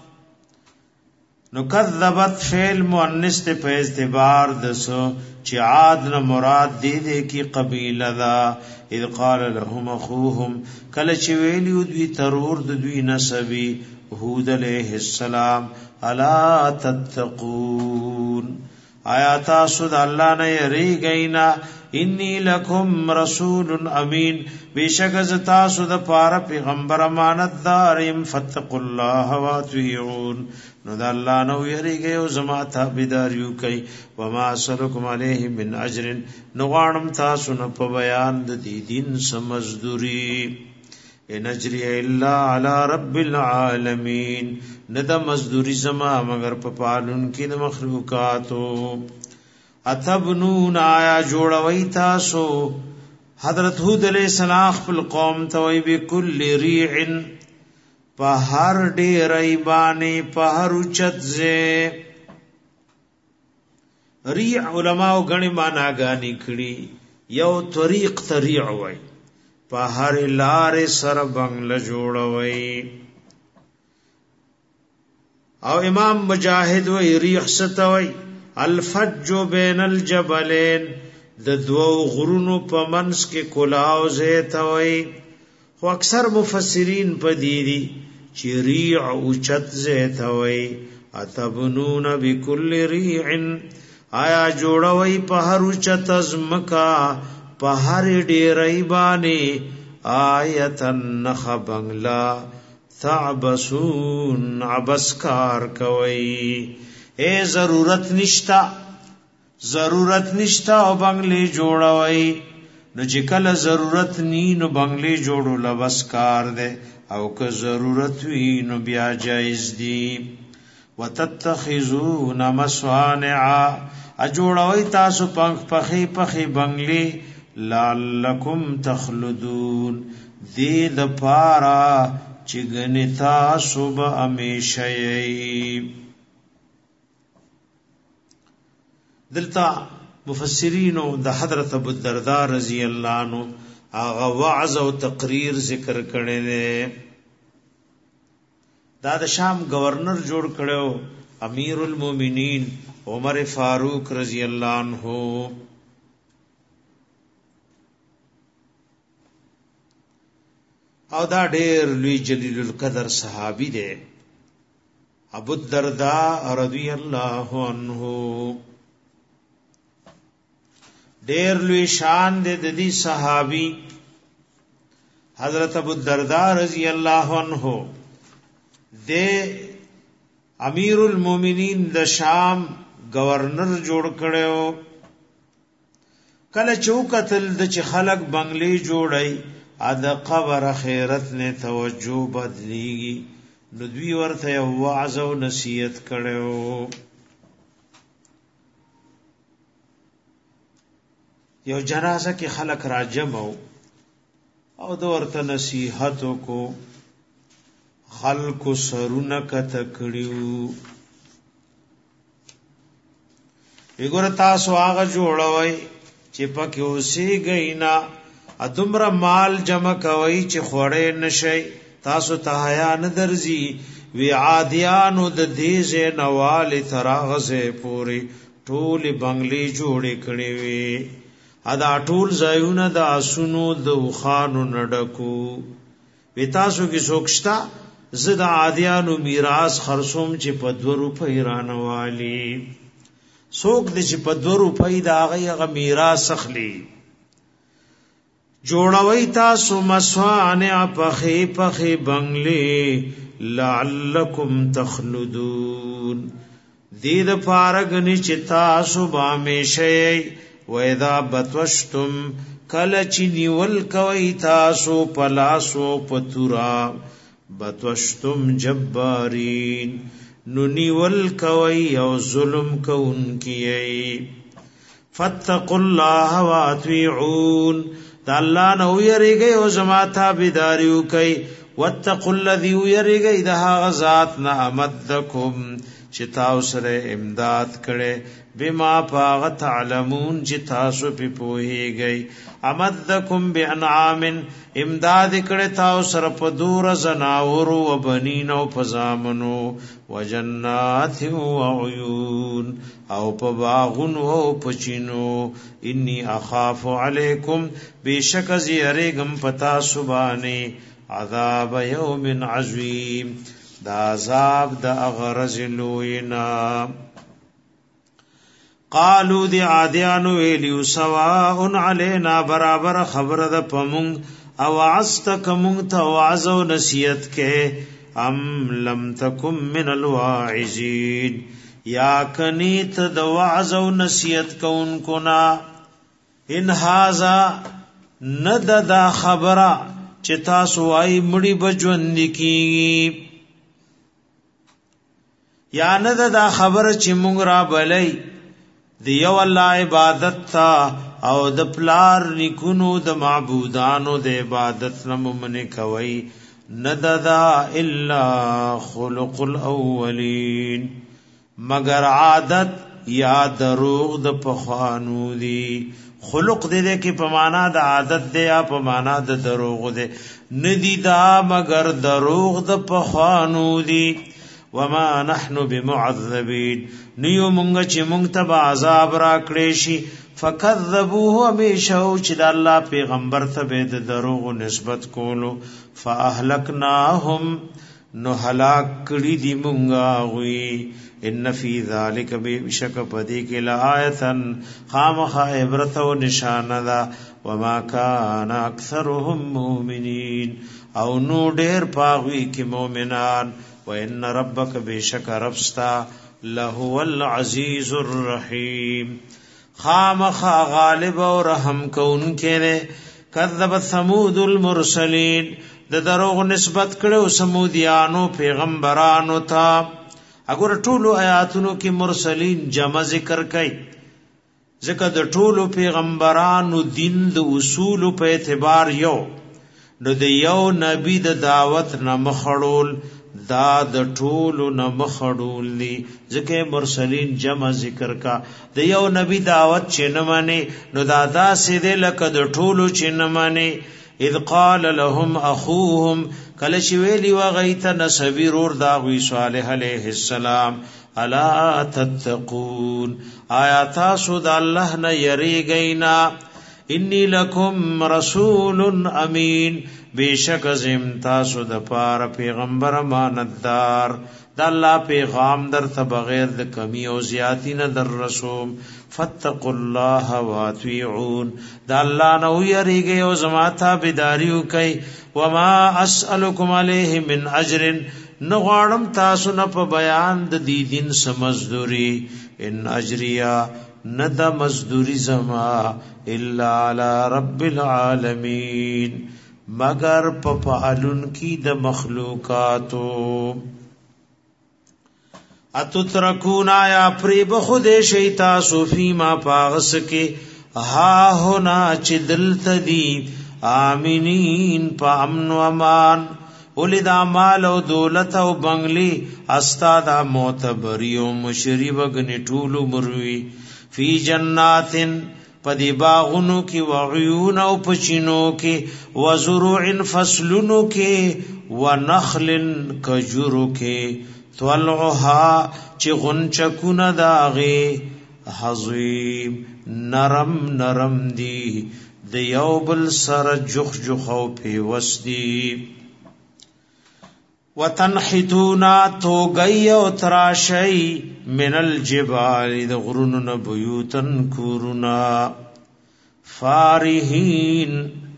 نو کذبت فعل مؤنث ته په اعتبار د سو چې عاد نه مراد دې کې قبیله دا اذ قال لهم اخوهم کله چې ویلو دوی ترور د دوی نسبی هود علیہ السلام الا تتقون آیا تاسو د الله نه یریږئ انی لکم رسول امین بیشک از تاسو د پاره پیغمبر امانت دارم فتقوا الله واطیعون نو د الله نو یریږئ او زما تابعداریو کوي وما اسلکم علیه من اجر نو غواړم تاسو نه په بیان د دې دین سمزدوری ان اجری الا علی رب العالمین ند مزدوری زما مگر په پالون کې د مخلوقاتو اتبنون آیا جوړوي تاسو حضرت هود علیہ السلام خپل قوم ته وی بكل ریع په هر ډیرای باندې په هر اوچت زه ریع علماء غنی معناګانی کړي یو طریق طریع وای په هر لار سره بنگله جوړوي او امام مجاهد وی ریح ستوي الفج بین الجبلین د دو غرونو په منس کې کلاو زیتوي خو اکثر مفسرین په دي چې ریع او چت زیتوي اتبنون بكل ریع آیا جوړوي په هر چت ازمکا په هر ډیرای باندې آیتن نخ بنگلا تعبسون عبسکار کوي اے ضرورت نشتا او بنگلی جوړوي نو چې کله ضرورت نی نو بنگلی جوړو لبسکار دے او که ضرورت وی نو بیا جایز دی وتتخذون مصانع اجوړوي تاسو پخې بنگلی لعلکم تخلدون دې د پارا چې غنی تاسو به همیشه یې دلتا مفسرینو د حضرت ابو الدرداء رضی اللہ عنہ هغه وعظ او تقریر ذکر کړي دي دا د شام گورنر جوړ کړو امیر المؤمنین عمر فاروق رضی اللہ عنہ او دا ډېر لوی جلیل القدر صحابي دی ابو الدرداء رضی اللہ عنہ ډېر لوی شان دې د دې صحابي حضرت ابو الدرداء رضی اللہ عنہ دې امیر المؤمنین د شام گورنر جوړ کړو کله چوکتل د چ خلق بنگلي جوړای ا د قبر خیرت نه توجه بدلیږي نو دوی ورته وعظ او نصیحت کړو یو جنازه کې خلق راجم او د ورته نصیحت کو خلق سرونه کته کړیو وګوره تاسو هغه جوړوي چې پکې اوسې غینا ادمره مال جمع کوي چې خوړې نشي تاسو ته حیا نه درځي وی عادیانو د دې نوال تراغزه پوری ټول بنگلي جوړې کړې وي ادا ټول زایونه د اسونو د خانو نډکو وی تاسو کې سوکشتا زد عادیانو میراث خرصوم چې په 2 روپۍ رانوالي سوک دې چې په 2 روپۍ دا هغه میراث اخلي جوړوي تاسو مسوانع پخې بنگلي لعلکم تخلدون دې د فارغنی چې تاسو بامیشي وَإِذَا بَطَشْتُمْ کله چې نیول کوي تاسو پلاسو پتورا بطشتم جبارین نو نیول کوي او ظلم کوونکی فاتقوا الله واطيعون دا الله نو یریږي او زما تابعداریو کوي واتقوا الذي یریږي دا غزاد نه امدکم چې تاسو سره امداد کړي بما پاغ تعلمون چې تاسو په پوهیږئ امدکم بانعام امداد کړي تاسو سره په دور زناور او بنین او فزامنو وجنات و عيون او په باغون او پچینو انی اخاف علیکم بشک زیریګم پتا سبانه عذاب یوم عظیم دا عذاب د اغرز لوینا قالو دی عادیانو ویلیو سواء علینا برابر خبر د پمون او عستک مونت وعظ و نصیحت کې ام لم تکم من الواعظین یا کنیت د وعظ و نصیحت کونکو نا ان هاذا ند دا خبره چې تاسو وايي مړي بجوند کی یا ند دا خبره چې مونږ را بلای دیو الله عبادت تا او د پلار نکونو د معبودانو د عبادت نممن کوي نددا الا خلق الاولین مگر عادت یا دروغ د پخوانو دی خلق دې کې په معنا د عادت دی یا په معنا د دروغ دی ندی دا مگر دروغ د پخوانو دی وما نحن بمعذبين نیو مونږ چې مونږ ته عذاب را کړې شي فكذبوه همیشو چې د الله پیغمبر ته به د دروغ نسبت کولو فاهلكناهم نو هلاک کړي دي مونږه وي ان فی ذلک بشک پدی کې لآیتن خامخ عبرت او نشانه ده وما کان اکثرهم مؤمنین او نو ډېر پاوی کې مؤمنان وَإِنَّ رَبَّكَ بِشَكَ رَبْسْتَا لَهُوَ الْعَزِيزُ الرَّحِيمُ خامخ غالب و رحم کون کے کذب ثمود المرسلین د دروغ نسبت کړو سمودیانو پیغمبرانو تا اگر ټولو آیاتونو کې مرسلین جمع ذکر کړي ځکه د ټولو پیغمبرانو دین د اصول په اعتبار یو نو د یو نبی د دعوت نه مخړول دا د ټولو نه مخړول دي ځکه مرسلین جمع ذکر کا د یو نبی دعوت چې نه مانی نو دا سیده لکه د ټولو چې نه مانی اذ قال لهم اخوهم کله چې ویلی وغیت نسبیر ور دا وی صالح علیہ السلام الا تتقون آیات سود الله نه یریږینا انی لکم رسول امین بیشک زم تاسو د پار پیغمبر امانتدار د الله پیغام در ته بغیر د کمی او زیاتی نه در رسوم فتقوا الله واطيعون د الله نو یریږي او زما تابعداریو کوي وما اسالکم علیه من اجر نغړم تاسو نه په بیان د دین سمزدوري ان اجریا ند مزدوری زما الا علی رب العالمین مگر په فعلن کی د مخلوقاتو اتترکون یا پری بخود شیطا صوفی ما پاغس کی ها هنا چې دلته دی آمینین په امن و امان ولید مال او دولت او بنگلی استاد معتبری او مشری وګنی ټول مروي فی جناتن پدی باغونو کی وعیون او پچینو کی وزروع فصلونو کی ونخل کجرو کی طلعها چی غنچکون داغی حظیم نرم نرم دی دیوبل سر جخ جخو پی وسدی وتنحتونا تو گئی او تراشی من الجبال د غرونن بیوتن کورنا فارحین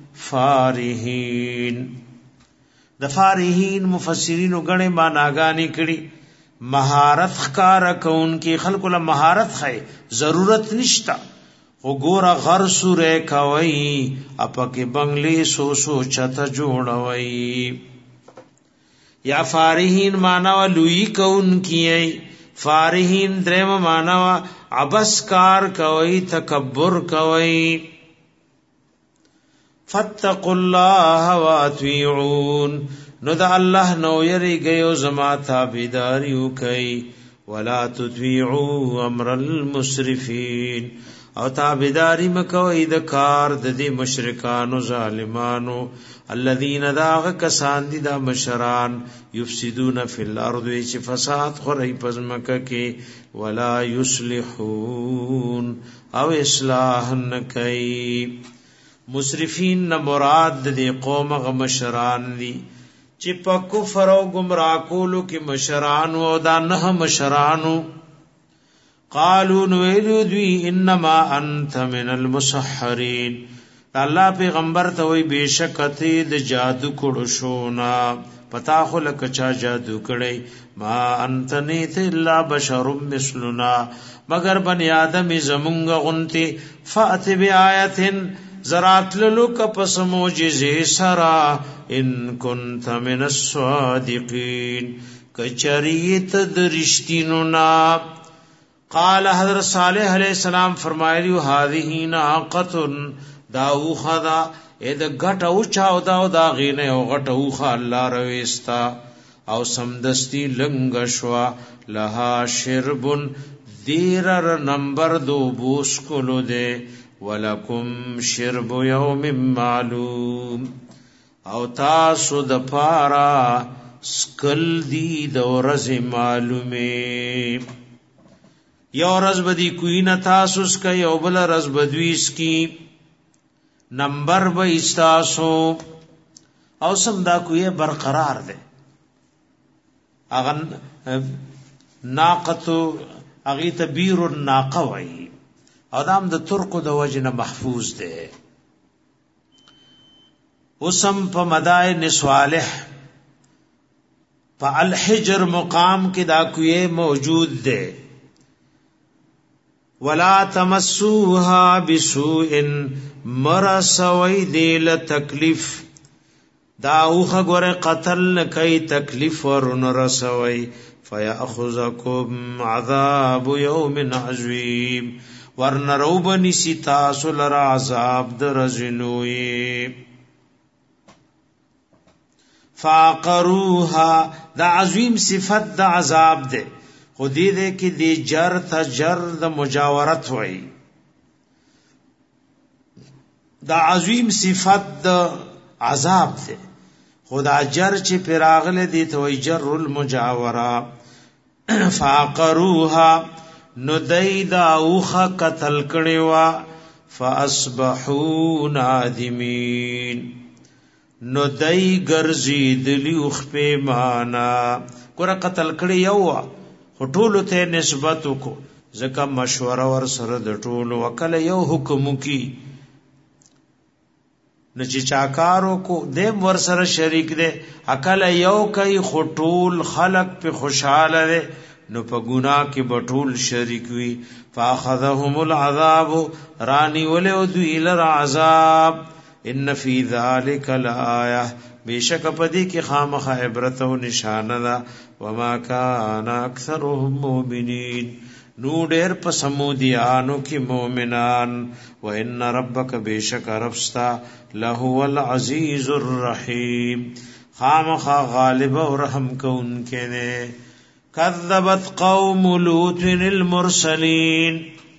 د فارحین مفسرین غنه معناګانی کړي مهارت ښکار کون کې خلق له مهارت خای ضرورت نشتا وګوره غر سورې کوي اپکه بنگلې سو چته جوړوي یا فارحین معنی لوی کون کیي فارحین درم معنی عبس کار کوي تکبر کوي فاتقوا الله واطيعون نو د الله نو یری گیو زما تابعداریو کوي ولا تطيعوا امر المسرفين او تابعداری مکوئ د کار د دې مشرکانو ظالمانو الذين داغ کسان دي دا مشران یفسدون فی الارض چې فساد خوري پزمکه کې ولا یصلحون او اصلاح نکي مسرفین نه مراد د قوم غ مشران دي چې په کفر او گمراه کولو کې مشران او دا نه مشرانو قالوا نویلو دوی انما انت من المسحرین الله پیغمبر ته وی بشکته د جادو کړو شونا پتا خو لکه چا جادو کړي ما انت نیت الا بشر مثلنا مگر بنی آدم زمونږ غنتی فات بیااتن زرات لک پس معجزه سرا ان كنت من الصادقین کچریت د رښتینو نا قال حضرت صالح علیہ السلام فرمایلیو هذه ناقه داو خدا اې د غټو چاو دا غینه او غټو خ الله رويستا او سمدستی لنګ شوا لها شربن دیرر نمبر 2 بوس کولو دے ولکم شرب یوم معلوم او تاسو د پارا سکل دی د ورځ معلومه یو رز بدی کوئی نه تاسو اس کا یو بل رز بدویس کی نمبر به استاسو او سم دا کوئی برقرار ده اغن ناقتو اغی تبیر الناقه وی ادم د ترکو د وجنه محفوظ ده وسم په مدائن صالح په الحجر مقام کې دا کوئی موجود ده ولا تمسوها بسوء مرسوی دیل تکلیف دا اوخه گوره قتل کئی تکلیف ورن رسوی فیاخذکم عذاب یوم عظیم ورن روبنی ستاسو لرا عذاب درزنوی فاقروها دا عظیم صفت دا عذاب دے خودی دے کی دی جر تا جر دا مجاورت ہوئی دا عظیم صفت دا عذاب دے خدا جر چی پراغل دی توی جر المجاورہ فاقروها ندی دا اوخا قتل کڑیوا فاصبحو نادمین ندی گرزی دلی اخ پیمانا کورا قتل کڑی یوا ټولو ته نسبت کو زکه مشوره ور سره د ټولو وکله یو حکم کی نه چې چاکارو کو دیم ور سره شریک دے عقل یو کوي خټول خلق په خوشاله ده نو په ګناه کې بټول شریک وي فاخذهم العذاب رانی ولو ذل العذاب ان فی ذلک لآیه بیشک پدی کی خامخ عبرت و نشانه ده وما کان اکثرهم مؤمنین نو ډیر په سمودیانو کې مؤمنان وان ربک بیشک ربستا لهو العزیز الرحیم خامخا غالب او رحم کونکي نه کذبت قوم لوط المرسلین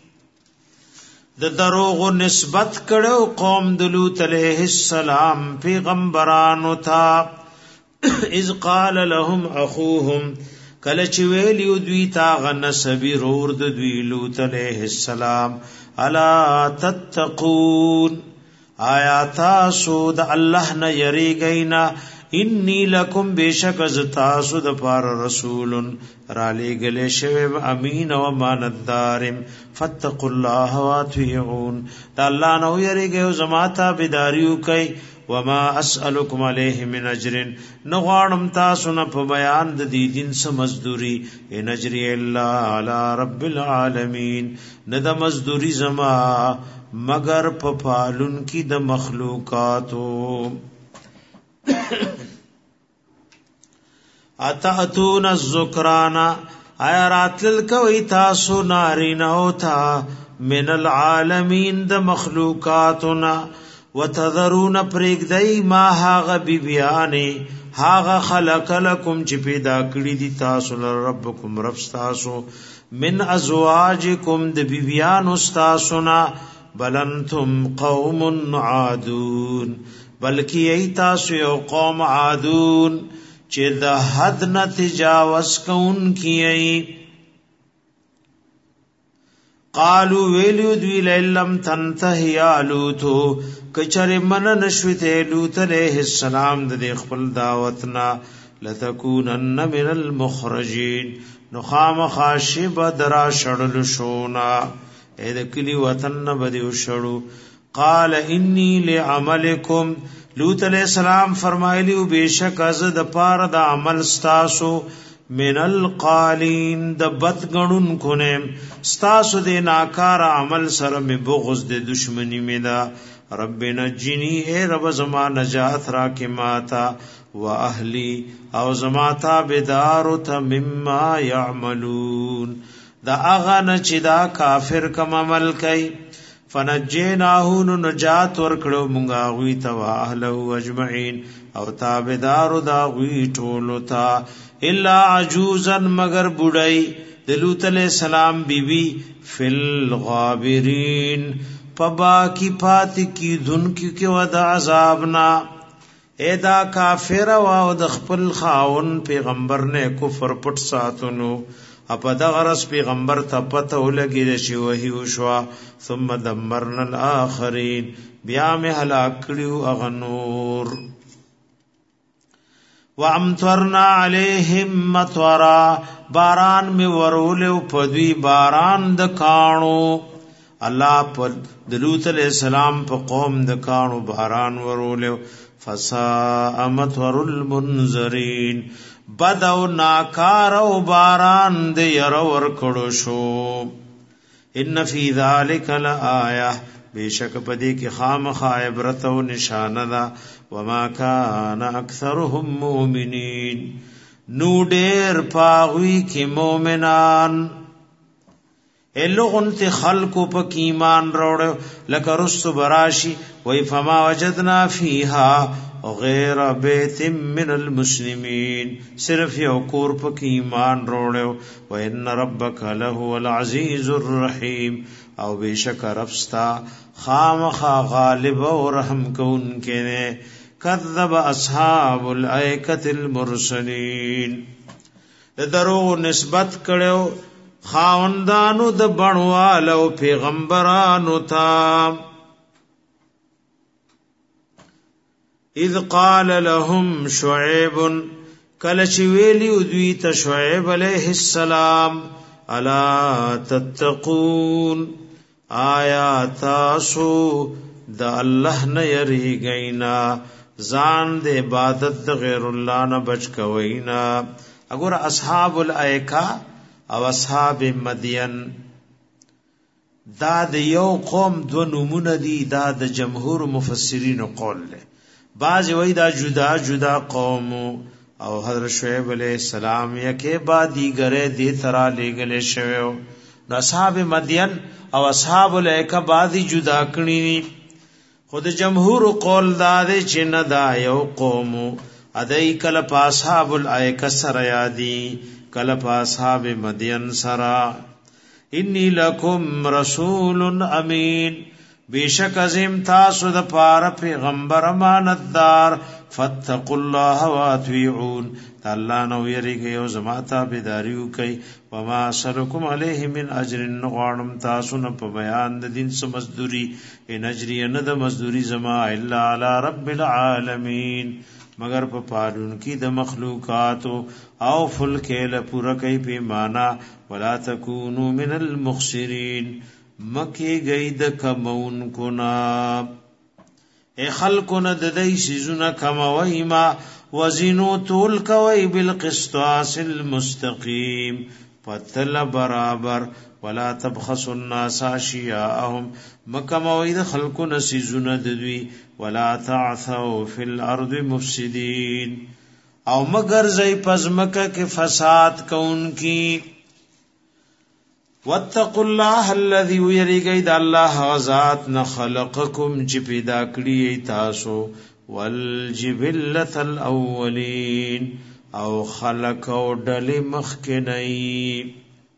د دروغ نسبت کړو قوم د لوط علیہ السلام پیغمبرانو ته اذ قال لهم اخوهم کله چې ویلیو دوی تا غنسبی رور د دوی لوط علیہ السلام الا تتقون آیا تاسو د الله نه یریږئ نه انی لکم بیشک از تاسو د پار رسول را لګلې شوی امین او امانتدارم فتقوا الله واطيعون دا الله نو یریږي او زماتا بيداریو کوي وما اسالکم علیه من اجر نغوانم تاسو نه په بیان د دې دین سم مزدوری ان اجر الا علی رب العالمین نه د مزدوری زما مگر په پالون کی د مخلوقاتو اتاتون الذکرانا آیا راتل کوي تاسو نارینا ہوتا من العالمین د مخلوقاتنا وتذرون پرګدای ما هاغه بیبیانه هاغه خلق لكم چې پیدا کړی دي تاسو ربکم رب تاسو من ازواجکم د بیبیانو تاسو نا بلنتم قوم عادون بلکی ای تاسو یو قوم عادون چې د حد نه تجاوز کون کیئی قالو ویلو دوی لم تنتهی آلوتو کچر من نشویته لوط علیہ السلام د خپل دعوتنا لتکونن من المخرجین نخام خاشب درا شړل شونا اې د کلی وطن بدیو شړو قال انی لعملکم لوط علیہ السلام فرمایلیو بیشک از د پار د عمل ستاسو من القالین د بدګنون کونه ستاسو د ناکار عمل سره می بغض د دشمنی می دا رب نجنی اے رب زما نجات را کی ماتا و اهلی او زما تابعدار ته مما یعملون دا اغه نچ دا کافر کم عمل کئ فنجیناهو نجات ورکړو مونږه غوی ته واهله اجمعین او تابعدار دا غوی ټولو ته الا عجوزا مگر بډای د لوط علیہ السلام بیبی فل غابرین پبا کی پات کی دن کی ود عذابنا ادا کافر او د خپل خاون پیغمبر نه کفر پټ ساتونو اپا دا غرس پیغمبر تا پتا ولگی دا چی وحی وشوا ثم دمرنا الاخرین بیا میں ہلاک کریو اغنور وامطرنا علیہم مطورا باران میں ورولیو پدوی باران دا کانو اللہ پر دلوت علیہ السلام پا قوم دا کانو باران ورولیو فساء مطور المنذرین بد او ناکار او باران دے یرور کڑو شو ان فی ذالک لآیہ بیشک پدی کی خامخ عبرت و نشانہ دا وما کان اکثرهم مومنین نو دیر پاغوی کی مومنان لغن تی خلقو پا ایمان روڑو لکا رست براشی وی فما وجدنا فیہا غیر بیت من المسلمین صرف یو کور پک ایمان روڑو وان ربک له العزیز الرحیم او بیشک ربستا خامخا غالب و رحم کون کے نے کذب اصحاب الایکۃ المرسلین درو نسبت کړو خاوندانو د بڼوالو پیغمبرانو ته اذ قال لهم شعيب کلچ ویلی دوی ته شعیب علیہ السلام الا تتقون آیا تاسو د الله نه یریږئ ځان د عبادت د غیر الله نه بچ کوئ نه اگر اصحاب الایکا او اصحاب مدین دا د یو قوم دو نمونه دي دا د جمهور مفسرین قول له بعض وی دا جدا جدا قوم او حضرت شعیب علیہ السلام یکے با دیگرے دی طرح لے گلے شویو اصحاب مدین او اصحاب الایکه بعضی جدا کړي خود جمهور قول دار چې نه دا یو قوم ادای کله په اصحاب الایکه سره یادي کله په اصحاب مدین سره انی لکم رسول امین بیشک ازم تاسو د پاره پیغمبر امانتدار فتقوا الله واطيعون الله نو یریږي او زما تابعداریو کوي وما سرکم علیه من اجر غوانم تاسو نه په بیان د دین سم مزدوری ان اجری نه د مزدوری زما الا علی رب العالمین مگر په پالون کی د مخلوقات او فل کېل پورا کوي پیمانا ولا تکونو من المخسرین مکی گئی د کمون کنا اے خلقنا د دای سيزونه کموي ما وزنو تول کوي بالقسطاس المستقيم فتل برابر ولا تبخسوا الناس اشياءهم مکموي د خلقنا سيزونه د دوی ولا تعثوا في الارض مفسدين او مگر زئی پزمکه کې فساد کونکي واتقوا الله الذي يريغي د الله غزاد نه خلقکم چې پیدا کړی تاسو والجبلة الاولين او خلق او ډل مخکنی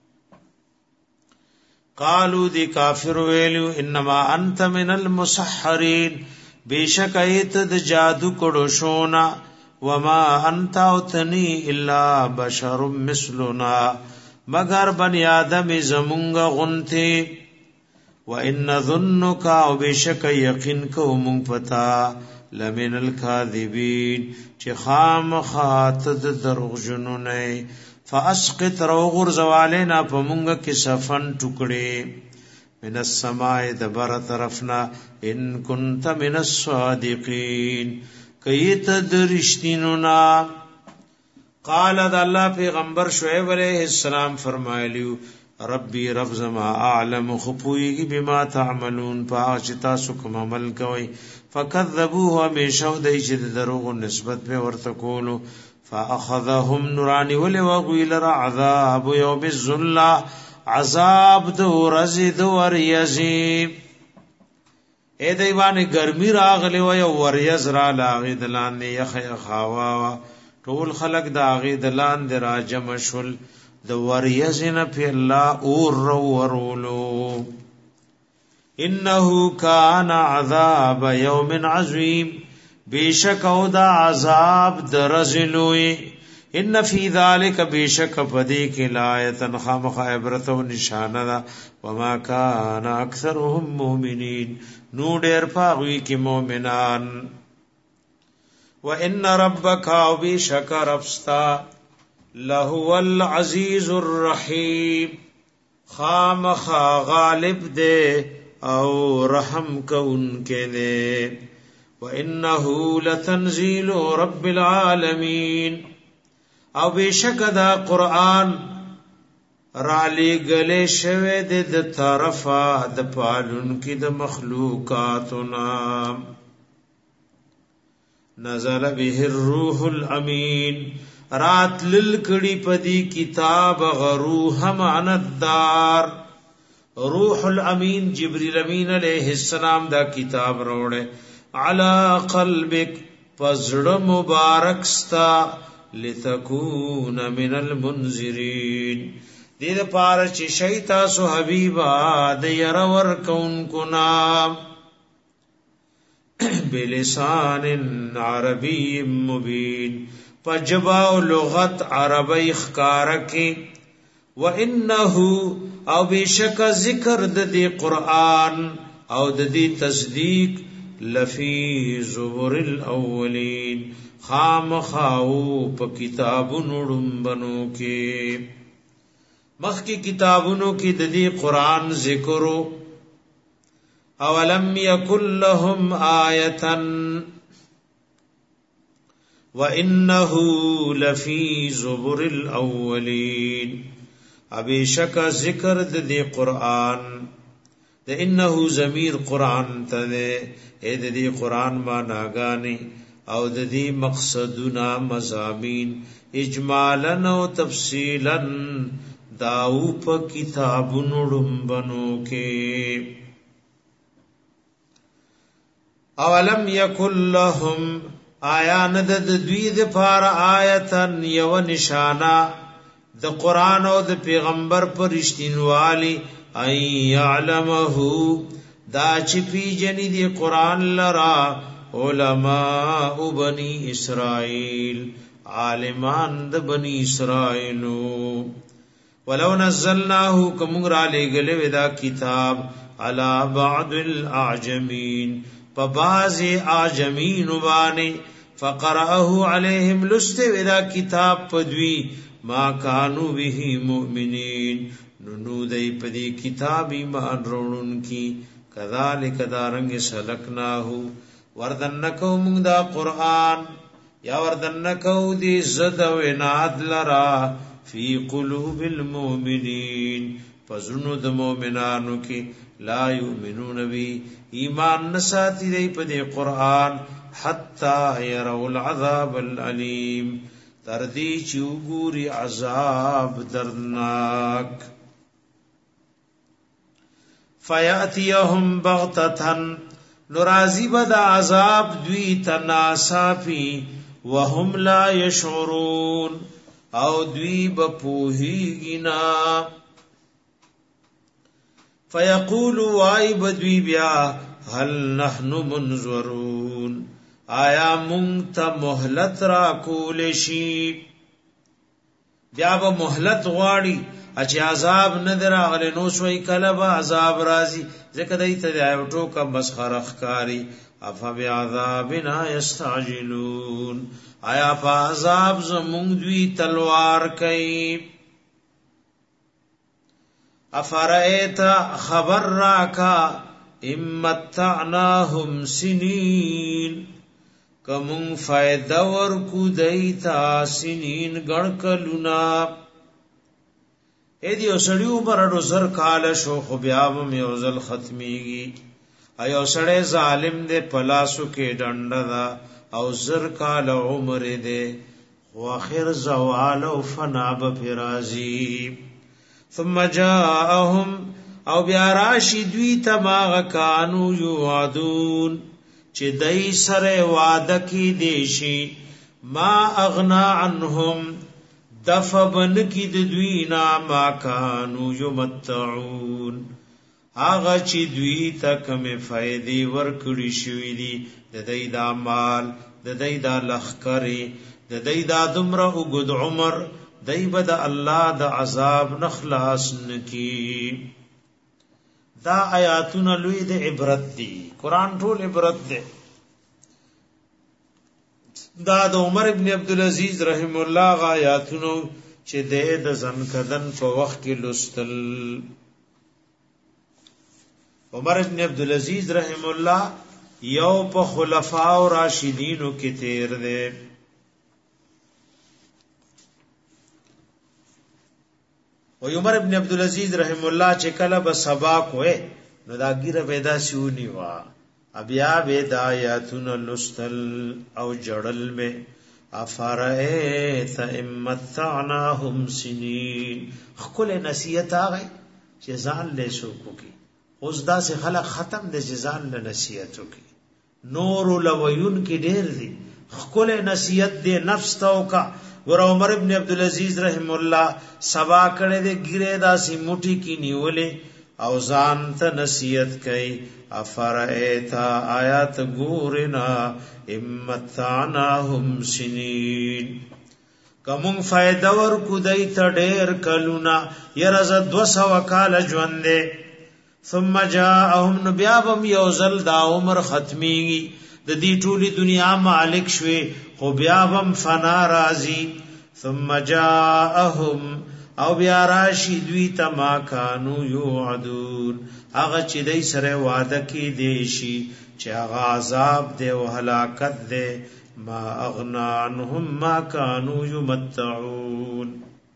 قالوا دي کافر ویلو انما انت من المسحرين بیشک ایت د جادو کړو شونا وما انت اوتنی الا بشر مثلنا مگر بنی آدم زمونگ غنتے وَإِنَّ ظُنُّكَ او بشک یقین کو مونگ پتا لمن الكاذبین چی خام خاتد دروغ جنونے فاسقط روغر زوالینا پا مونگ کسفن ٹکڑے من السماء دبر طرفنا ان کنت من الصادقین کئیت درشتینونا قال د الله پیغمبر شعیب علیہ السلام فرمایلیو ربی رب زما اعلم خپویږي بما تعملون پاچتا سکم عمل کوي فكذبوه همیشه دای چې دروغ نسبت به ورته کولو فاخذهم نورانی ول وغیل عذاب یوم الذله عذاب دو رزد وریزی اے دیوانه گرمی راغلی و یو وریز را لاغی دلان یخ خاوا ټول خلق دا غي دلان د راجم شل د وریزن فی الله اور ورولو انه کان عذاب یوم عظیم بیشک او دا عذاب درزلوی ان فی ذلک بیشک پدی کی لایت خامخ عبرت و نشانه وما کان اکثرهم مؤمنین نو ډیر پاوی کی مؤمنان وَإِنَّ رَبَّكَ وَبِشَكَ رَبْسْتَا لَهُوَ الْعَزِيزُ الرَّحِيمُ خامخ غالب دے او رحم کون کے دے وَإِنَّهُ لَتَنزِيلُ رَبِّ الْعَالَمِينَ او بشک دا قرآن رالی گلے شوے دے د طرفا د پالون کی د مخلوقاتنا نزل به الروح الامین رات للکڑی پدی کتاب غروح معنتدار روح الامین جبریل امین علیہ السلام دا کتاب روڑے علی قلبک پزڑ مبارک ستا لتکون من المنذرین دید پارچ شیطا سو حبیبا دیرور کون کنام بلسان عربی مبین پجبا و لغت عربی خکارکی وَإِنَّهُ او بیشک ذکر دی قرآن او دی تصدیق لفی زبر الاولین خام خاو پا کتابونو ڈنبنو کے مخ کی کتابونو کی دی قرآن ذکرو اولم یکن لهم آیتا وَإِنَّهُ لَفِي زُبُرِ الْأَوَّلِينَ ابی شک ذکر دی قرآن د انه ضمیر قرآن ته اے دی قرآن ما ناگانی او دی مقصدنا مضامین اجمالا و تفصیلا داو په کتابونو ډمبنو کې اولم یکل لهم آیا ند د دوی د پار آیتن یو نشانا د قران او د پیغمبر پر رښتینوالي ای یعلمه دا چې پی جنې دی قران لرا علماء بنی اسرائیل عالمان د بنی اسرائیلو ولو نزلناه کوم را لګلې ودا کتاب علی بعض الاعجمین فباز اعجمین وانی فقرأه علیہم لست ودا کتاب پدوی ما کانوا به مؤمنین نو دای پدی کتاب ایمان وروړون کی کذالک دارنګ سلکناه وردنکو موږ دا قران یا وردنکو دی زد و اناد لرا فی قلوب المؤمنین فزنو د مؤمنانو کی لا یؤمنون بی ایمان نساتی دی پدی قرآن حتی یرو العذاب العلیم تردی چوگوری عذاب درناک فیاتیهم بغتتن نرازی بدا عذاب دوی تناسافی وهم لا یشعرون او دوی بپوهیگنا فیقول وای بدوی بیا هل نحن منظرون آیا مونږ ته مهلت را کول شي بیا به مهلت غواړي چې عذاب نه دراغله نو شوي کله به عذاب راځي ځکه دای ته یو ټوکه مسخره ښکاری افا بعذابنا یستعجلون آیا په عذاب زمونږ دوی تلوار کوي افرایت خبر راکا امتعناهم سنین کمون فائدہ ورکو دیتا سنین گڑکلونا ایدی اوسڑیو برڑو زر کال شو خبیابم یوزل ختمیگی ایو سڑے ظالم دے پلاسو کے ڈنڈا او زر کال عمر دے واخر زوال و فناب فرازی ثم جاءهم او بیا راشی دوی تماغ کانو یوعدون چه دای سره وعده کی دیشی ما اغنا عنهم دفبن کی دوی نا ما کانو یمتعون آغا چی دوی تک میں فائدی ورکڑی شوی دی دای دا مال دای دا لخکری دای دا دمر اگد عمر دای بد الله د عذاب نخلاص نکی دا آیاتونه لوی د عبرت دی قران ټول عبرت دی دا د عمر ابن عبد العزيز رحم الله غ آیاتونو چې د زنکدن په وخت کې لستل عمر ابن عبد العزيز رحم الله یو په خلفاء او راشدینو کې تیر دی و عمر ابن عبد العزيز رحم الله چې کله به سبا کوه نو دا ګیره پیدا شونی وا ابیا بيد آیاتن لستل او جړل میں افرایت امتعناهم سنین خپل نصیحت هغه چې ځان له شو کوي اوس دا سه خلق ختم د ځان له نصیحت کوي نور لویون کې ډېر دي خپل نصیحت دې نفس توکا ور عمر ابن عبد العزيز رحم الله سبا کړه دې ګیره داسې موټی کې نیولې او ځان ته نصیحت کوي افرایت آیات ګورنا امتعناهم سنین کوم فائدہ ور کو دای ته ډېر کلونا يرز 200 کال ژوندې ثم جاءهم نبيابم یوزل دا عمر ختميږي د دې ټولي دنیا مالک شوي خو بیا هم فنا راضی ثم جاءهم او بیا راشی دوی ته ما کانو یوعدون هغه چې دای سره وعده کې دی شي چې هغه عذاب دی او هلاکت دی ما اغنا عنهم ما کانو یمتعون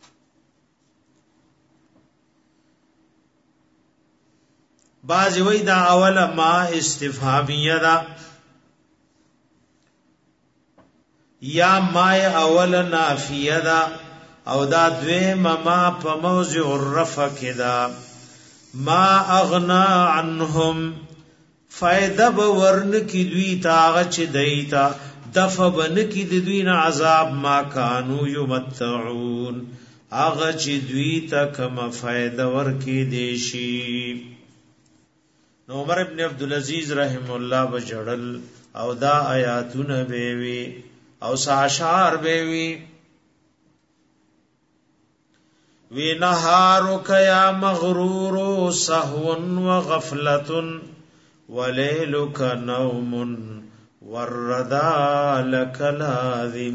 باز وی دا اول ما استفهامیه دا یا ما اول نافیه دا او دا دویم ما په موضع الرفع کدا ما اغنا عنهم فائدہ بورن کی دوی تاغ چ دیتا دفع بن کی دوی نا عذاب ما کانوا یمتعون اغه چ دوی تا کم فائدہ ور کی دیشی. نو عمر ابن عبدالعزیز رحم الله بجړل او دا آیاتونه بیوی او ساشار بیوی وی نهارک یا مغرور سهو وغفلة ولیلک نوم والردا لک لازم.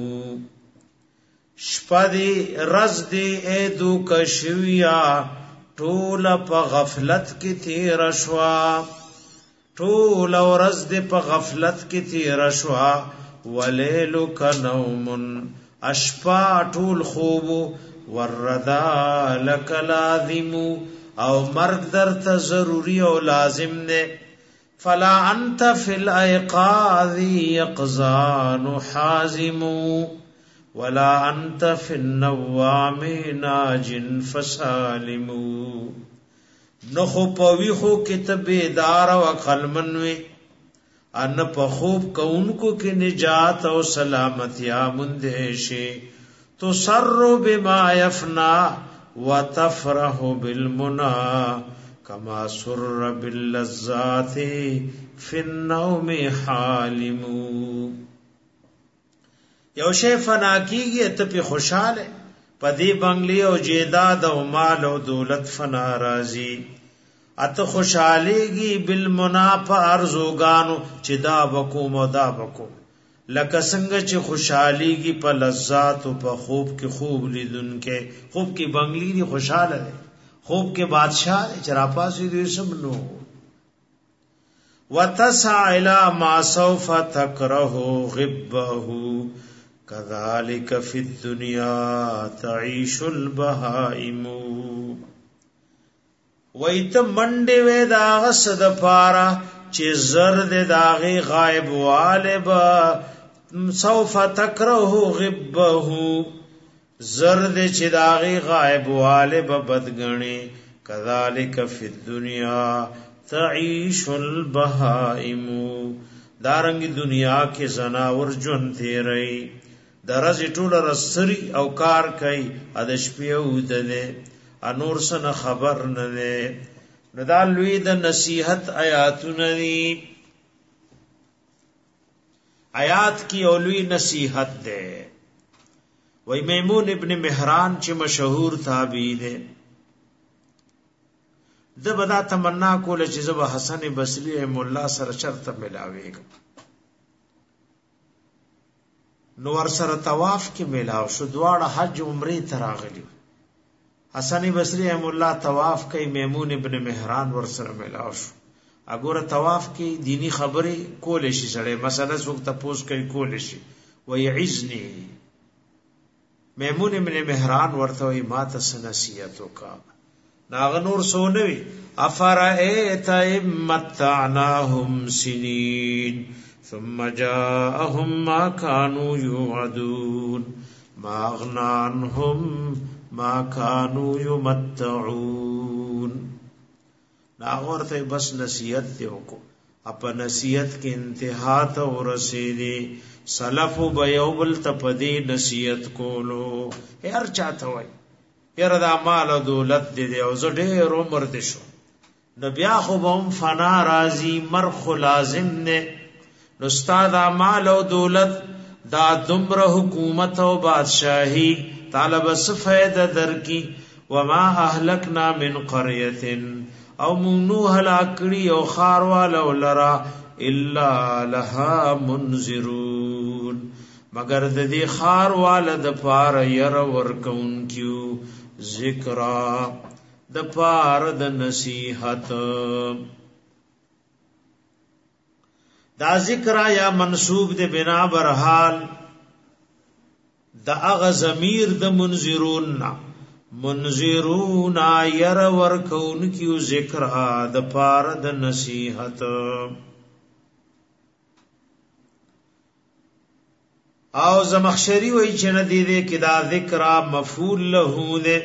شپدی رزدی ایدو کشویا ټول په غفلت کې تیر شوا ټول ورځ دې په غفلت کې تیر شوا ولیلک نوم اشپا ټول خوب وردا لک لازم او مرګ درته ضروری او لازم نه. فلا انت فی الایقاظ یقظان حازم ولا انت فی النوام ناج فسالم. نخو پویخو کتب دار و قلمنوی ان په خوب کونکو کې نجات او سلامتیا مندهشي. تسر بما يفنا وتفرح بالمنى كما سر باللذات في النوم حالم. یو شی فنا کیږي ته په خوشاله پدی بنگلی او جیداد او مال او دولت فنا راضی اته خوشاليږي بالمنا په ارزوګانو چې دا بکوم او دا بکوم لکه څنګه چې خوشاليږي په لذات او په خوب کې خوب لیدونکې خوب کې بنگلی دی خوشاله دی خوب کې بادشاہ چراپاسي دې سمنو. وتسع الى ما سوف تكره غبه كذلك في الدنيا تعيش البهائم. وایت منډه وې دا غسد پارا چې زرد داغي غائب والب سوف تكره غبه زرد چې داغي غائب والب بدګنی. كذلك في الدنيا تعيش البهائم دارنګ دنیا کې زناور ژوند تیری درز ټول رسري او کار کوي ادش پیودله انور سن خبر نه ده. ندا لوی د نصیحت آیاتونه دي آیات کی اولوی نصیحت ده. وای میمون ابن مهران چې مشهور تابعی ده د بدا تمنا کوله چې زب حسن بصری مولا سره شرط ملاويږي نو ور سره طواف کې ملاو شو دواړه حج عمره تراغلی حسن بصری مولا طواف کوي میمون ابن مهران ور سره ملاو شو اګوره طواف کې دینی خبره کول شي سره مثلا څوک تاسو کوي کول شي ويعزني میمون ابن مهران ورته وي ما تسنسیت وکا ناغنور سونوی افرائیت امتعناهم سنین ثم جاءهم ما كانوا يوعدون ما اغنى عنهم ما كانوا يمتعون. ناغورته بس نصیحت دیو کو اپا نصیحت کی انتہا تا ورسیدی سلف بیوبل تپدی نصیحت کولو هر چاته وای یره دا مال او دولت دې او زه ډېر عمر دې شو نو بیا خو بم فنا راضی مرخ لازم نه نو استاد مال او دولت دا دمر حکومت او بادشاہی طالب سفید در کی وما اهلکنا من قريه او منو هلاکړي او خاروال او لرا الا لها منذرون مگر د دې خاروال د پار ير ورکون کیو ذکرا د پار د نصیحت. دا ذکر یا منسوب د بنا بر حال د اغه ضمیر د منذرون ير ورکون کیو ذکرا د پار د نصیحت. او زمخشری وی چې نه دی کې دا ذکر مفعول له ده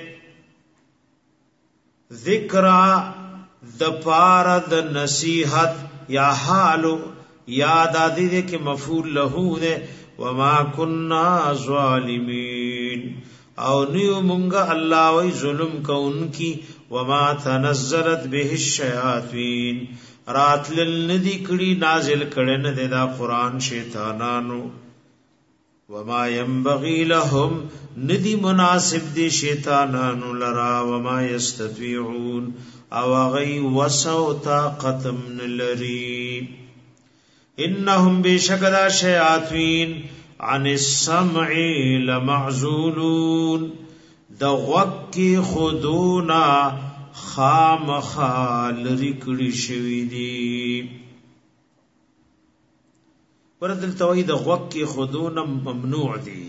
ذکر د پار د نصیحت یا حالو یاد ادي دې کې مفعول له ده وما كنا ظالمین او نیو مونږه الله وی ظلم کوونکی وما تنزلت به الشیاطین راتل ندی کړي نازل کړي نه دا قران شیطانانو وما ينبغي لهم ندی مناسب دی شیطانانو لرا وما يستطيعون او غي وسو طاقت من لري انهم بشکدا شیاطین عن السمع لمعزولون دغوکی خودونا خام خال رکڑی شوی دی وردل توحید دغوکی خودونا ممنوع دی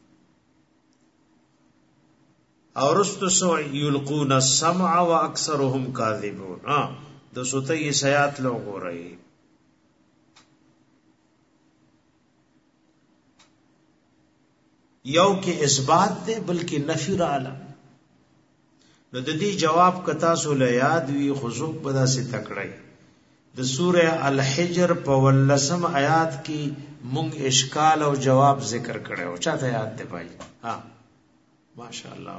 اور رستو سو یلقون السمع و اکثرهم کاذبون دو سوتی سیات لوگو رئی یو کې اثبات ده بلکې نفی رااله نو د دې جواب کتا سو له یاد وی خصوص پدا سے تکړای د سوره الحجر په ولسم آیات کې مونږ اشکال او جواب ذکر کړو چاته یاد ده بھائی ها ماشاءالله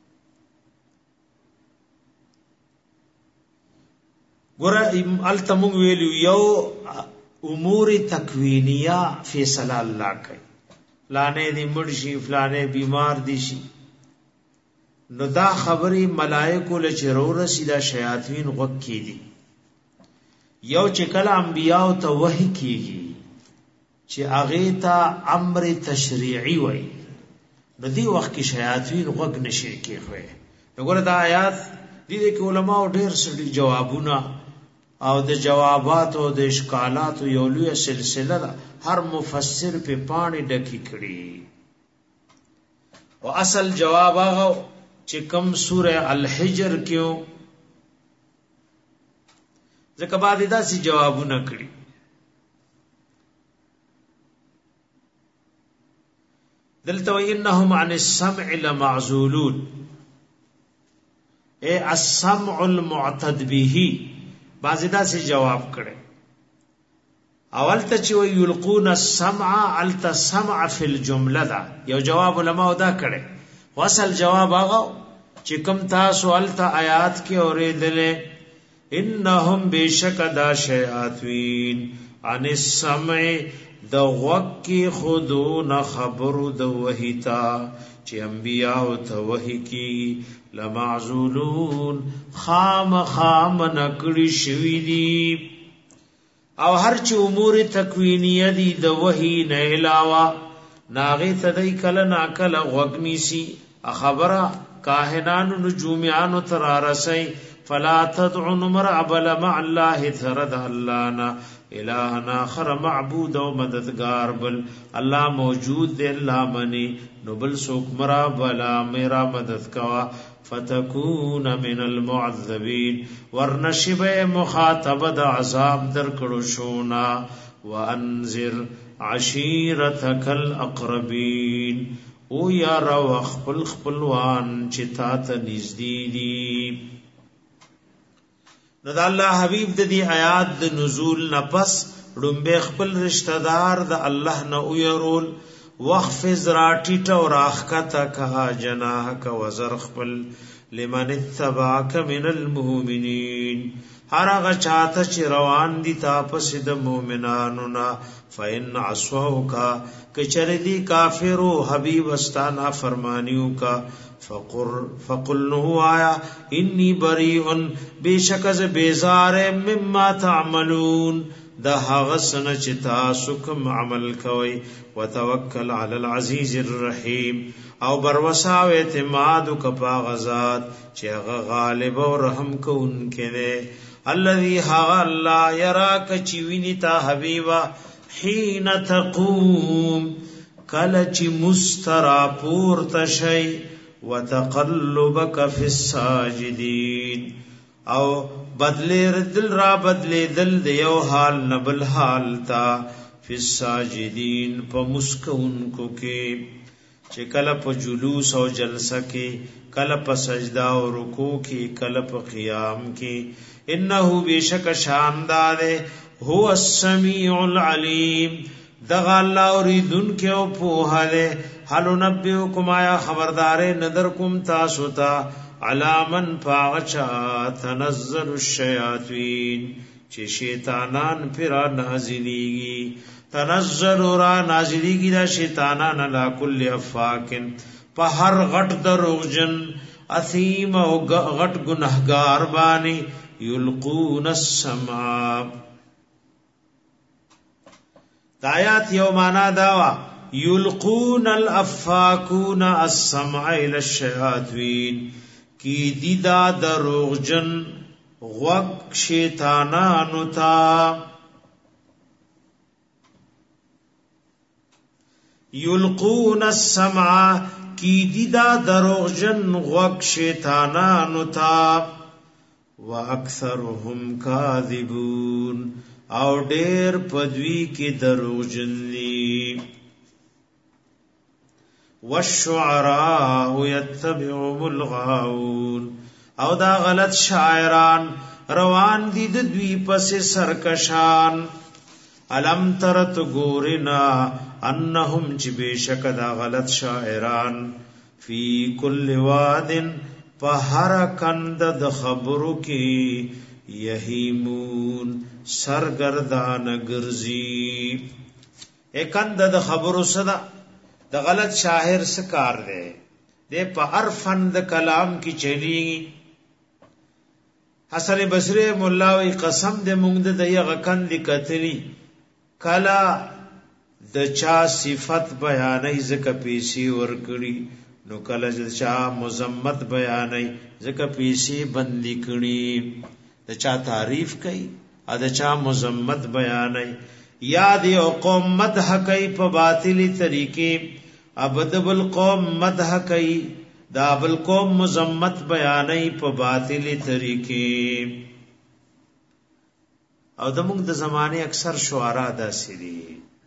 ګور التمون ویلو یو امور تکوینیه فیصله الله کوي فلانے دی مرشی فلانے بیمار دی شي نو دا خبری ملائکو لچرور سیدا شیاطین غوږ کی دي یو چې کله انبیاء ته وحی کیږي چې هغه ته امر تشریعی وای نو دی وخت کې شیاطین غوږ نشي کیږي وګوره دا آیات دي کې علما ډېر سړي جوابونه او د جوابات او د اشکالات یو لوی سلسله ده هر مفسر په پانی ډکی کړي او اصل جواب هغه چې کوم سوره الحجر کېو ځکه بعد دا سي جوابونه کړي دلته وانهم عن السمع لمعزولون اے السمع المعتد به بازدا سے جواب کړي اول ته چې وی یلقون السمع الت سمع فی الجمله دا یو جواب علماء دا کړي واصل جواب هغه چې کوم تاسو الت آیات کې اورېدلې انهم بشکدا شیاطین عن السمع د وقی خودون خبر د وحیتا چې انبیاء ته وحی کی لمعزولون خام نکړی شوی دی او هر چې امور تکوینیه دي د وحی نه علاوه ناغه تدای کله ناکل غوګنی سی خبره کاهنان نجومیان ترارسی فلا تدعوا مرعبل مع الله ثرد اللهنا الہنا آخر معبود و مددگار بل اللہ موجود دے اللہ منی نو بل سوک مرعبلا میرا مدد کوا فتکون من المعذبین ورنشب مخاطب دا عذاب در کڑو شونا وانذر عشیرتک الاقربین او یا رو خپل خپلوان چتا تا نزدی دی نو دا الله حبیب د دې آیات د نزول نفس ډمبه خپل رشتہ دار د الله نه ويرول وخفز راټیټ او راخکته کا جناحک وزر خپل لمن اتبعک من المؤمنین هر هغه چاته چې روان دي تاسو د مؤمنانو نه فین عصوک کچره دی کافرو حبیب استانا فرمانیو کا فقل نو آیا انی بریء بیشک از بیزار مما تعملون دا هغسن چې تاسو کوم عمل کوي وتوکل علی العزیز الرحیم او بروسا او اعتماد کپا غزاد چې هغه غالب او رحم کوونکی دی الذي ها الله يراك چوینی تا حبیبا حين تقوم کله چې مسترا پور تشي وتقلبك في الساجدين او بدلی دل را بدلی دل دیو حال نبل حال تا فی الساجدین په مسکونکو کې چې کله په جلوس او جلسه کې کله په سجده او رکوع کې کله په قیام کې انه بیشک شاندار هو السمیع العلیم دغه الله اوریدن کې او په هله هل نبئکم آیا خبردار نظر کوم تاسو ته علامن فاغچا تنزل الشیاطین چې شیطانان پر نازلیږي تنزل را نازلیږي دا شیطانان علی کل افاکن په هر غټ دروغجن اثیم او غټ گنہگار باندې یلقون السماء دایات یو معنا داوا یلقون الافاکون السمع الى الشیاطین کی دیدا دروغجن غوک شیطانانو تا یلقون السمع کی دیدا دروغجن غوک شیطانانو تا واکثرهم کاذبون او ډیر پدوی کی دروغجن دی والشعراء يتبعهم الغاوون او دا غلط شاعران روان دي د دوی پس سرکشان علم ترت ګورنا انهم چې بشک دا غلط شاعران فی کل واد په هر کند د خبرو کې یهیمون سرگردان ګرځي کند د خبرو صدا د غلط شاعر سکار دی د په هر فن د کلام کی چلی حسن بصری مولا وی قسم د مونږ د یغه کند کتلی کلا د چا صفت بیانای زکه پیسی ورکړي نو کله د چا مذمت بیانای زکه پیسی بندي کړي د چا تعریف کوي ا د چا مذمت بیانای یاد یو قوم مدح کوي په باطلی طریقې ابدبل قوم مدح کوي دا بل قوم مذمت بیانای په باطلی طریقې او د موږ د زمانه اکثر شعرا داسې دي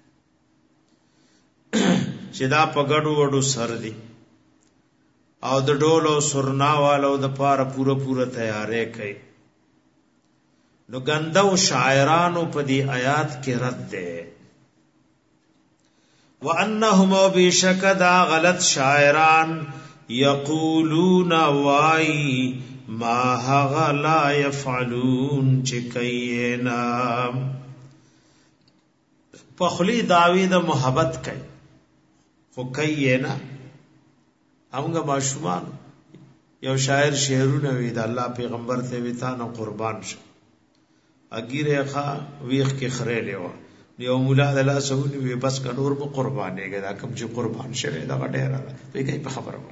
چې دا په ګډو وډو سر دي او د ډول او سرنا والو د پاره پوره تیارې کوي نو ګندو شاعرانو په دې آیات کې رد ده وانهم بشکدا غلط شاعران یقولون وای ما هغ لا يفعلون چکینا پخلی داوی د محبت کوي خو کینا همغه ماشومان یو شاعر شعرونه وی د الله پیغمبر ته ویتا نو قربان شه اگیره خا ویخ کې خره لیوا یو مولا د الله سهول وی بس کډور په قربانېګه دا کوم چې قربان شوه دا ډېر وی کوي په خبره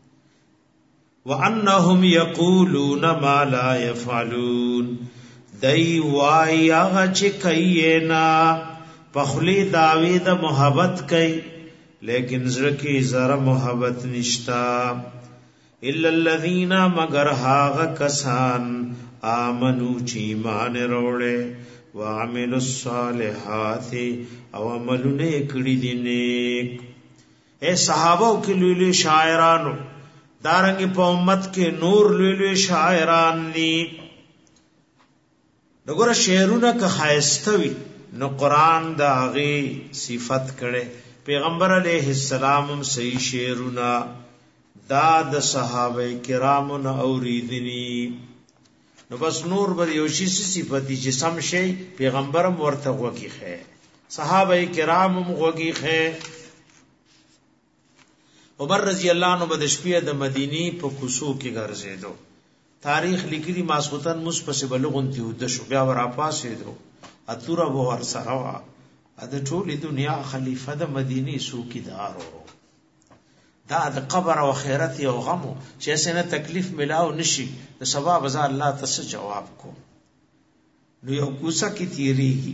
وانهم یقولون ما لا يفعلون دای وای هغه چې کینا پخلی داوی د محبت کوي لیکن زړه کې زره محبت نشتا الا الذين مگر هاغه کسان آمنو چی ایمان روڑے وعملوا الصالحات او عملونه کړي دي نیک اے صحابو کې لوی شاعرانو دارنګ په امت کې نور لوی شاعران دي دغه شعرونه که خایستوي نو قران دا غي صفت کړي پیغمبر علیہ السلام صحیح شعرونه دا د صحابه کرامو نه اوریدنی نو بس نور بر یو شی صفتی چې سم شي پیغمبرم ورته وږي خې صحابه کرامو وږي خې عمر رضی الله عنه د شپې د مدینی په کوسو کې ګرځیدو تاریخ لیکلی ماسوتن مصپس بلغونتی ود شو بیا ور اپاسې دو اتوره ور سره وا د ټولې دنیا خلیفہ د مدینی سوکیدارو دا د قبر او خیرت یو غمو چې څنګه تکلیف ملاو نشي د سبا بازار الله تاسو جواب کو نو یو کوڅه کې تیریږي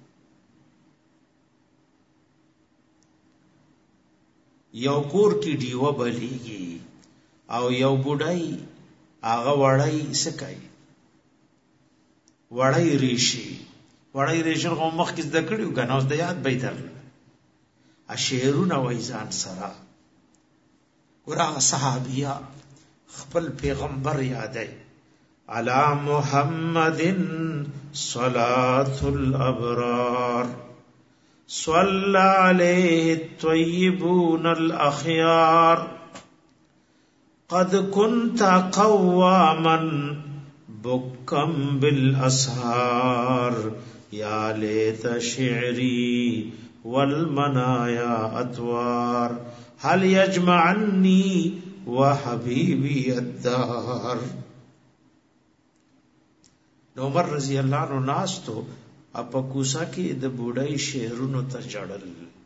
یو کور کې دیو بلیږي او یو بډای هغه وړای سکای وړای ریشي وړای ریشل قوم مخ کې د کړیو کنه اوس د یاد به تر اشعرونه وایزان سره ورغه صحابیه خپل پیغمبر یادای علی محمد صلاة الابرار صلى عليه الطيبون الاخيار قد كنت قواما بكا بالاسهار يا ليت شعري والمنايا اطوار هل يجمعني وحبيبي الدار. عمر رضی اللہ عنہ ناس تو اپا کوسا کی د بوډای شعرونو ته جړل.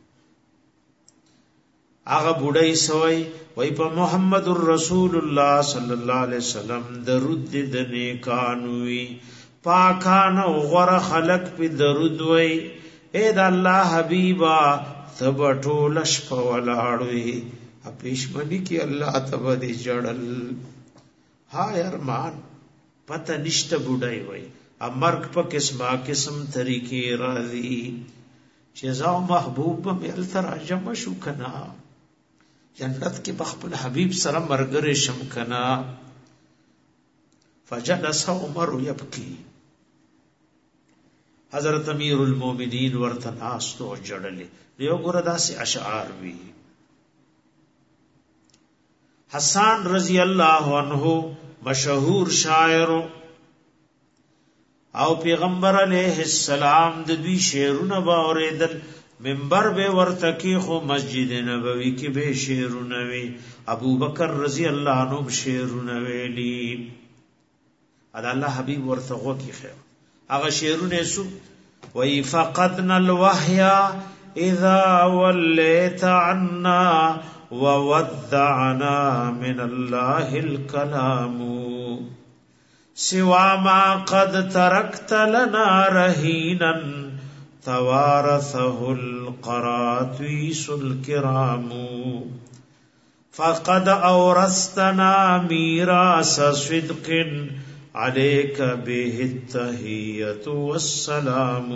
هغه بوډای سوی وای په محمد رسول الله صلی الله علیه وسلم درود د نیکانوی پاکانو غره خلق په درود وای اے د الله حبیبا تب ټول شپ ولاړوي اپیشمنی کی الله تبا دی جړل. ها ارمان پتہ نشته بوډای وای امرک په قسمه قسم طریقې راځي چې زاو محبوب مل تراجم شو کنا جنت کې بخپل حبیب سره مرګره شم کنا. فجلس عمر يبكي حضرت امیر المومنین ورته ناستو جړلې یو ګره داسې اشعار وی. حسان رضی الله عنه مشهور شاعر او پیغمبر علیہ السلام د دوی شعرونه باوریدل منبر به ورته کې خو مسجد نبوی کې به شعرونه وی. ابو بکر رضی الله عنه شعرونه ویلی ادا الله حبیب ورته غو کې خیر هغه شعرونه سو وی فقدنا الوحي اذا وليت عنا وودعنا من الله الكلام سوا ما قد تركت لنا رهينا توارثه القراطيس الكرام فقد اورثتنا ميراث صدق عليك به التحية والسلام.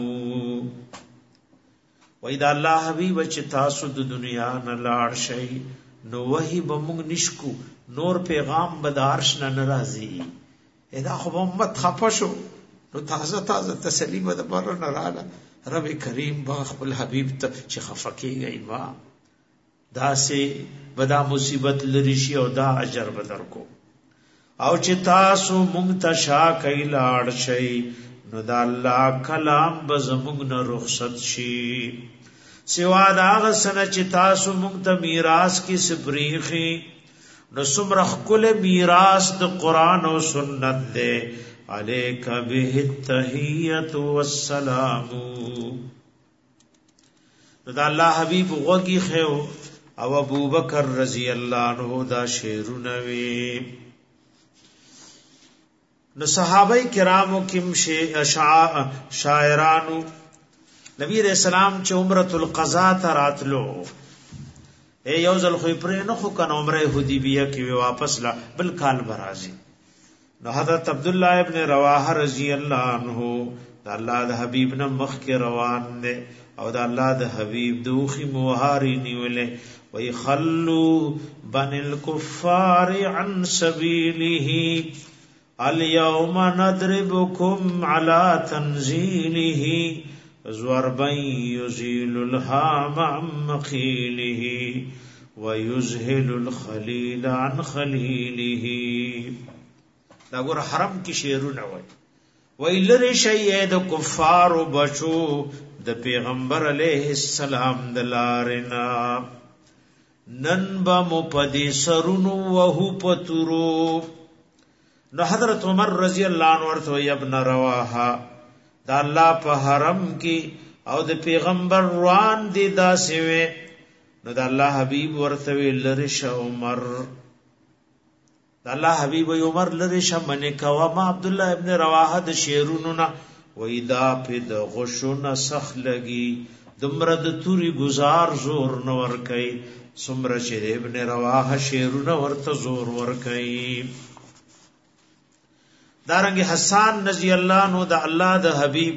وإذا الله حبیب چې تاسو د دنیا نه لاړ شئ نو وਹੀ بمږ نشکو نور پیغام بدارش نه ناراضي ادا خو امت خفشو نو تازه تازه تسلی به د بر نه رااله رب کریم با خپل حبیب ته چې خفکیږي ما دا سه ودا مصیبت لری شي او دا اجر بدر کو او چې تاسو مونږ ته شا کوي لاړ شئ نو دا الله کلام به زموږ نه رخصت شي سوا دا غسنه چې تاسو مونږ ته میراث کې سپریخي نو سمرخ کل میراث د قران او سنت دے علیک به التحیت والسلام. دا الله حبیب وږي خو او ابو بکر رضی الله عنه دا شعرونه وی. نو صحابه کرامو کیم شاعرانو نبی رسول الله چې عمرۃ القضاء راتلو اے یو ځل خو پرې نه خو کنه عمره حدیبیه کې واپس لا بل کال برازي. نو حضرت عبد الله ابن رواحه رضی الله عنه د الله د حبیب نه مخ کې روان دي او د الله د حبیب دوخي موهاري نیولې وی خلوا بن الكفار عن سبيله اليوم نضربكم على تنزيله ضربا يزيل الهام عن مخيله ويزهل الخليل عن خليله. دا ګور حرم کې شعرونه وای لری شی د کفار بچو د پیغمبر علیه السلام د لارنا نن با مپدی سرونو وهو پترو. نو حضرت عمر رضی الله عنه ورته ابن رواحه دا الله په حرم کې او د پیغمبر روان دي دا سوي نو دا الله حبيب ورته لری ش عمر دا الله حبيب عمر لری ش منه کوا ما عبد الله ابن رواحه د شعرونو نا وېدا په د غشونه سخ لګي دمره د توري گزار زور نور کوي سمره چې ابن رواحه شعرونه ورته زور ور کوي. دارنګ حسان رضی الله عنه د الله د حبیب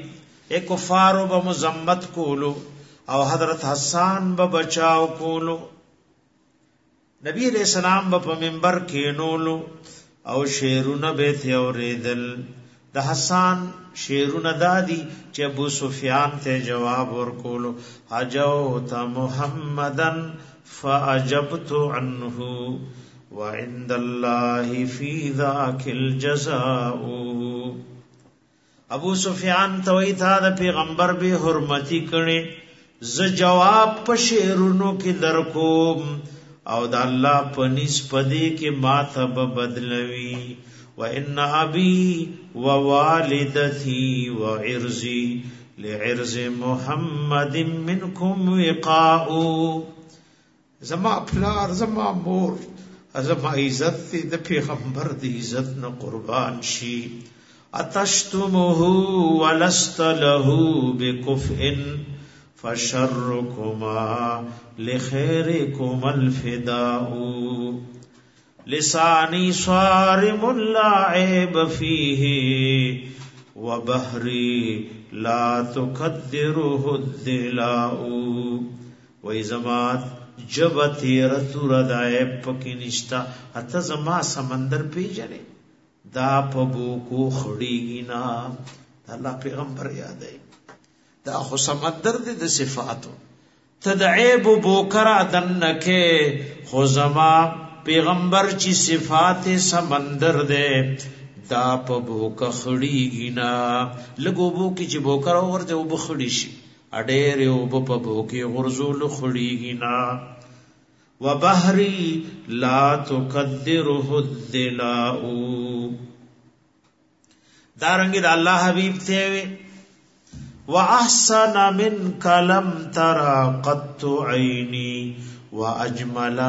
اے کفارو با مزمت کولو او حضرت حسان با بچاو کولو نبی علیہ السلام با پا منبر کینولو او شیرون بیت اوریدل د حسان شیرون دادی چې ابو سفیان ته جواب ورکولو حجوت محمدن فاجبت عنه وعند الله في ذاك الجزاء ابو سفیان توئی تھا د پیغمبر به حرمتی کړي ز جواب په شیرونو کې درکوم او د الله په نسبت کې ماته بدلوي وان ابي ووالدتي وعرضي لعرض محمد منكم وقاء زما پلار زما مور زما عزت د پیغمبر د عزت نه قربان شي اتشتمه ولست له بكفء فشركما لخيركم الفداء لساني صارم لا عيب فيه وبحري لا تقدره الدلاء وإزمات جبتی رتو ردائب پکی نشتا اتا زما سمندر پیجنے دا پبوکو خڑیگی نا اللہ پیغمبر یاد ہے دا خو سمندر دے دا صفاتو تدعیب بوکرا دنکے خو زما پیغمبر چی صفات سمندر دے دا پبوکا خڑیگی نا لگو بوکی چی بوکرا ورد او بخڑی شی اڈیر او بپبوکی غرزول خڑیگی نا وبحری لا تقدره الدلاء دارنگی دا اللہ حبیب تیوے وَأَحْسَنَ مِنْكَ لَمْ تَرَ قَطُّ عَيْنِي وَأَجْمَلَ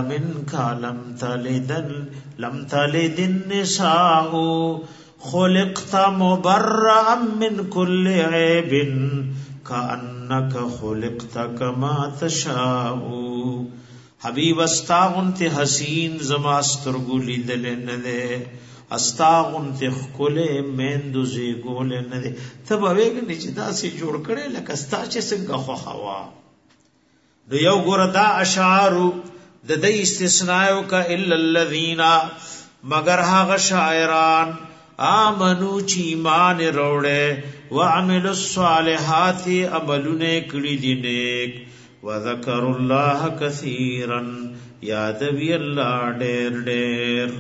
مِنْكَ لَمْ تَلِدِ النِّسَاءُ خُلِقْتَ مُبَرَّأً مِنْ كُلِّ عَيْبٍ كَأَنَّكَ خُلِقْتَ كَمَا تَشَاءُ حبیب استاغنت حسین زما سترگو لیدل نده استاغنت خکل میندوزی گول نده تب اویگنی چی دا سی جوڑ کرے لکستا چی سنگا خوخوا دو یو گردا اشعارو د دی استثنائیو کا الا الذین مگر هاغ شاعران آمنو چی ایمان روڑے وعملوا الصالحات عملون کڑی دی نیک وذکر اللہ کثیرا یاد بھی اللہ ڈیر ڈیر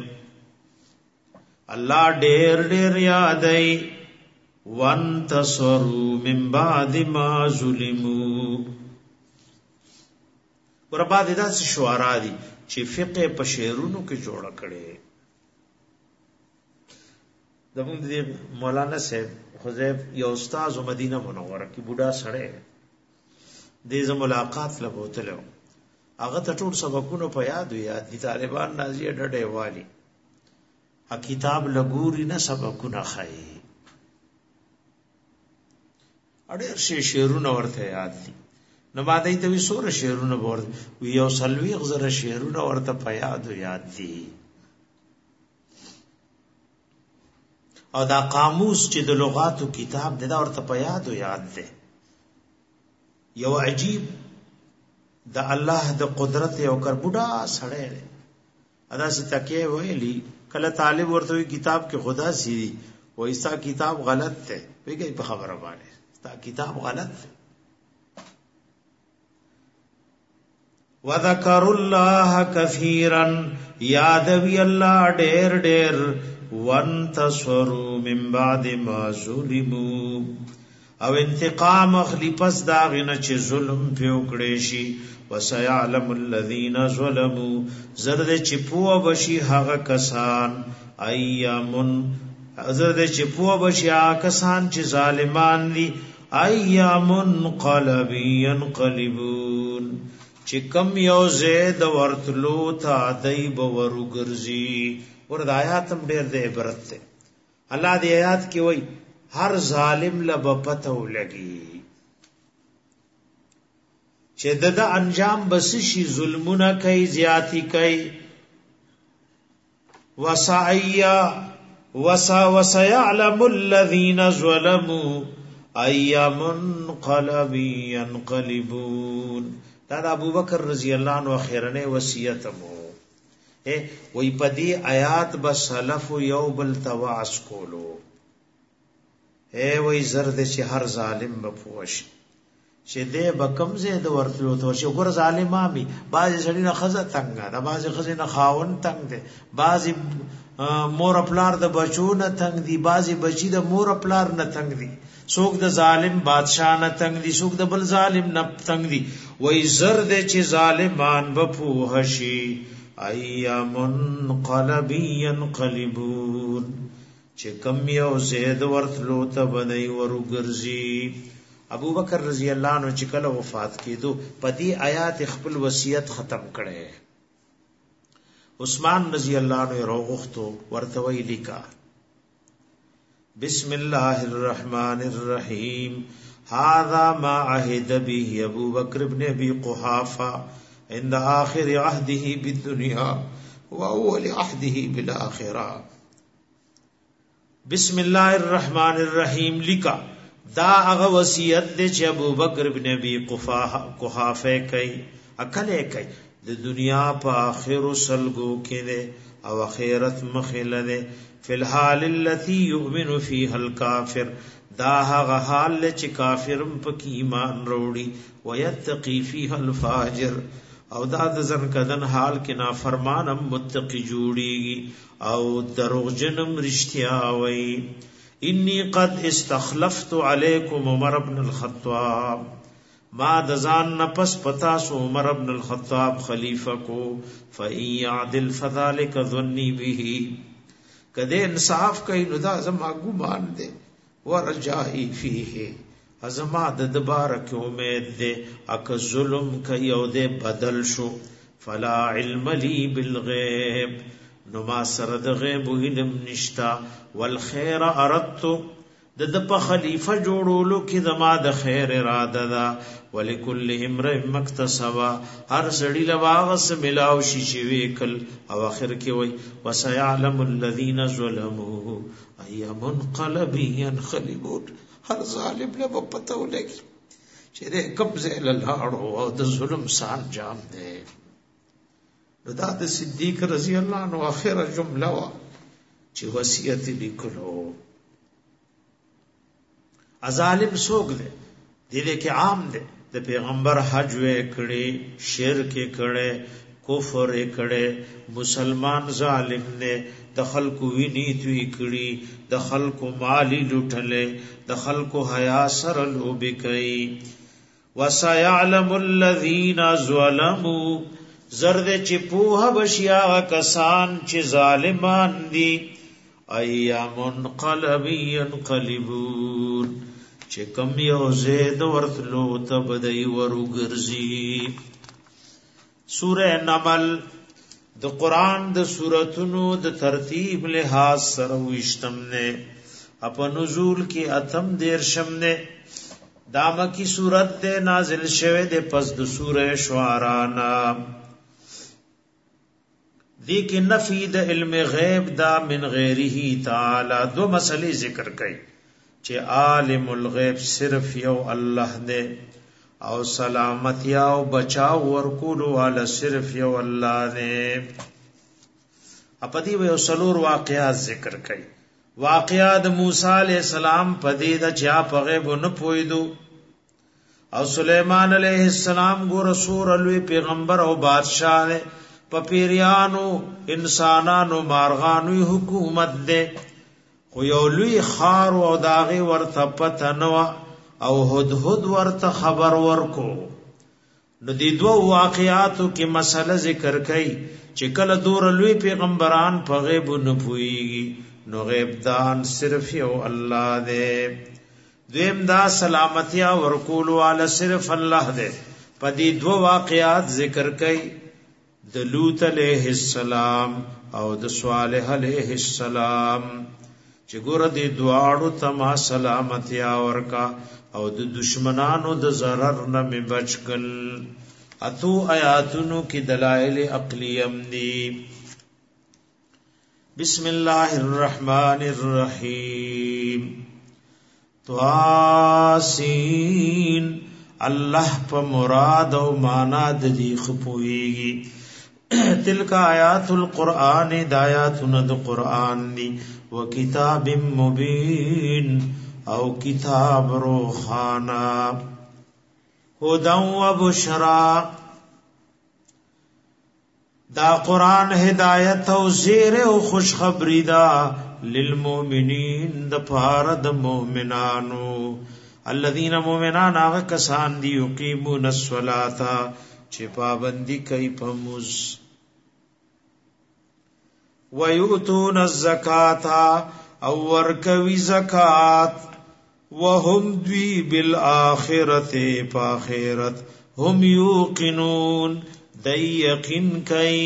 اللہ ڈیر ڈیر یادئی وانتصروا من بعد ما ظلموا وربا دا سی شعراء دی چی فقه پشیرونو کی جوڑا کڑے دمونگ دی مولانا صاحب خزیب یا استاذ و مدینہ منورہ کی بوڑا سڑے دیز ملاقات لبوتلو اغا تا ټول سبکونو پا یادو یاد دی طالبان نازیه ڈڑے والی کتاب لگوری نا سبکونا خواهی اڑیر شیرون ورته یاد دی نمادهی تاوی سور شیرون بورد وی یو سلویغ زر شیرون ورته پا یادو یاد دی او دا قاموس چی دا لغاتو کتاب دی دا ورته پا یادو یاد دی یو عجیب دا اللہ دا قدرت یو کر بڑا سڑے رے ادا سی تکیے ویلی کل طالب ورتوی کتاب کے خدا سی دی وہ استا کتاب غلط تے وی گئی پا خبر بانے استا کتاب غلط تے وَذَكَرُ اللَّهَ كَثِيرًا یادوی اللہ ڈیر ڈیر وَانْتَصَرُوا مِن بَعْدِ مَا ظُلِمُوا او انتقام اخلی پس داغینا چه ظلم پیوکڑیشی وسیعلم الذین ظلموا زرد چه پوه بشی حق کسان ایامن زرد چه پوه بشی حق کسان چه ظالمان دی ایامن قلبی ینقلبون چه کم یو زید ورطلو تا دیب ورو گرزی ورد آیاتم دیر دے عبرت تے اللہ دی آیات کی وئی ہر ظالم لب پتو لگی چه دد انجام بسشی ظلمنا کئی زیادی کئی وسیعلم الذین ظلموا ایام منقلب ينقلبون. دا ابو بکر رضی الله عنه اخرنه وصیت مو وی پدی آیات بسلف یو بل تواس کولو وی زرد چې هر ظالم بپوش چې دې بکم زید ورتلو تو چې ګور ظالمامي باز سړی نه خزه تنگ ده، باز خزه نه خاون تنگ ده، باز مور پلار د بچو نه تنگ دي، باز بچی د مور پلار نه تنگ دي، څوک د ظالم بادشاہ نه تنگ دي، څوک د بل ظالم نه تنگ دي. وای زرد چې ظالمان بپوه شي ایام منقلب ينقلبون، چې کم یو زید ورتلو ته بنئ ورګرځي. ابو بکر رضی الله عنه چې کله وفات کېدو پدی آیات خپل وصیت ختم کړي. عثمان رضی الله عنه روغختو ورته وی لیکا بسم الله الرحمن الرحیم هذا ما عهد به ابو بکر ابن ابي قحافه عند آخر عهده بالدنيا واول عهده بالاخره. بسم الله الرحمن الرحیم لیکا دا هغه وصیت دی چې ابو بکر ابن ابي قحافه کوي اکله کوي د دنیا په آخر سلګو کې او اخرت مخله ده. فی الحال التي يؤمن فيها الكافر، دا هغه حال چې کافرم په ایمان وروړي، ويتقي فيها الفاجر، او دا د ځن کدن حال کې نافرمانم متقی جوړيږي او دروغجنم رښتیا وایي. انی قد استخلفت علیکم عمر بن الخطاب، ما دزان نفس پتا سو عمر بن الخطاب خلیفہ کو، فإن يعدل فذلك ظنی به، کدے انصاف کئی نو دا زما گمان دے، ورجائی فیہ ازما د دبارک امید دے، اک ظلم کئی او دے بدل شو، فلا علم لی بالغیب، نو ما سره د غیب علم نشتا، والخير اردت د په خلیفہ جوړولو کې زما د خیر اراده ده، ولکل امرئ مکتسب، هر سړی لواغس ملاو شي چې وکل. او اخر کې وای وسيعلم الذين ظلموا اي منقلب ينقلبون، هر ظالم له پته ولګي چې د قبضه لاړو او د ظلم سان جام دی. دا د صدیق رضی الله عنه اخره جمله وا چې وصیت لیکلو. ظالم سوګ دے دې کې عام دے، د پیغمبر حج وې کړي، شرک کړي، کفر کړي، مسلمان ظالم نے د خلکو ویني توي کړي، د خلکو مالی لوټلې، د خلکو حیا سره لوب کوي. وسيعلم الذين ظلموا، زرد چې پوها بشیا کسان چې ظالمان دي، ایام منقلب ينقلبون، چې کم یو زید ورتلو ته بدای ورګرځي. سوره نمل د قران د سوراتونو د ترتیب لحاظ سره وشتم نه، اپ نزول کې اتم دیر شمنه، دامه کی سورت ته نازل شوه د پس د سوره شعراء نام دی کې نفی د علم غیب دا من غیره تعالی. دو مسئلے ذکر کړي چې عالم الغیب صرف یو الله دی، او سلامتی او بچاو ورکول والا صرف یو الله دی. اپدی و سلور واقعات ذکر کړي. واقعات موسی علیہ السلام پدی د چا په غیب نه پویدو، او سلیمان علیہ السلام ګور رسول الوی پیغمبر او بادشاہ دی، پپیریانو انسانانو مارغانو حکومت دے، خو یو لوی خار او داغي ورته پته نو او هدهد ورته خبر ورکو. نو دی دو واقعاتو کې مسله ذکر کړي چې کله دور لوی پیغمبران په غیب نه پويږي، نو غیب دان صرف یو الله دی. دویم دا سلامتیا ورکول والا صرف الله دی. په دې دو واقعات ذکر کړي د لوط علیہ السلام او د صالح علیہ السلام، چې ګور دې دواړو تما سلامتیا ورکا او د دشمنانو د ضرر نه می بچکل. اتو آیاتونو کی دلائل عقلیم دی. بسم اللہ الرحمن الرحیم طاسین الله په مراد او معنا د دې خپويږي تلک آیات القرآن دایاتنا د قرآن دی وکتاب مبین او کتاب روخانا هدى وبشرا دا قرآن ہدایت او زیر او خوشخبری دا للمؤمنین د پاره د مؤمنانو الذين مؤمنان هغه کسان دي یقیمون الصلاة چې پابندي کوي په مز ويؤتون الزکات او ورکوي زکات وهم دوی بالآخرته پاخرت هم یوقنون دی یقین کئی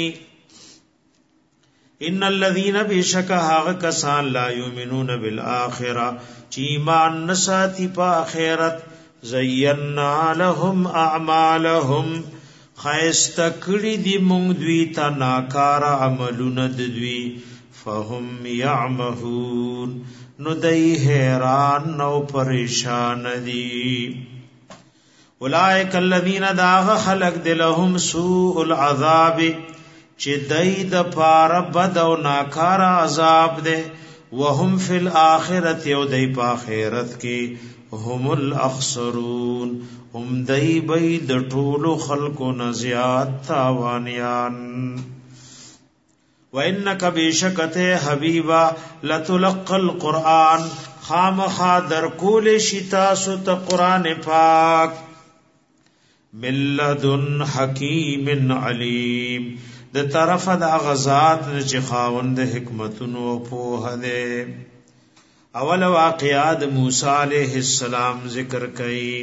ان الذين بشکا کسان لا یؤمنون بالآخرة چی ایمان نساتی پا آخرت زینا لهم اعمالهم خیستکڑی دی مونگ دوی تا ناکار عملون دوی فهم یعمهون نو دی حیران نو پریشان دی اولئک الذین داغ خلق دلهم سوء العذاب چی دی د پار بد و ناکار عذاب دے وهم فی الاخرت یو دی پا آخرت کی هم الاخسرون هم دی بی د طول خلق و نزیاد تاوانیان وَإِنَّكَ بِشَكَتِ حَبِيبًا لَتُلَقَّى الْقُرْآنَ خامخا در کول شتا سوت قرآن پاک من لدن حکیم علیم د طرف د غزات چې خاوند حکمتونو په هده اول واقعات موسی علیہ السلام ذکر کړي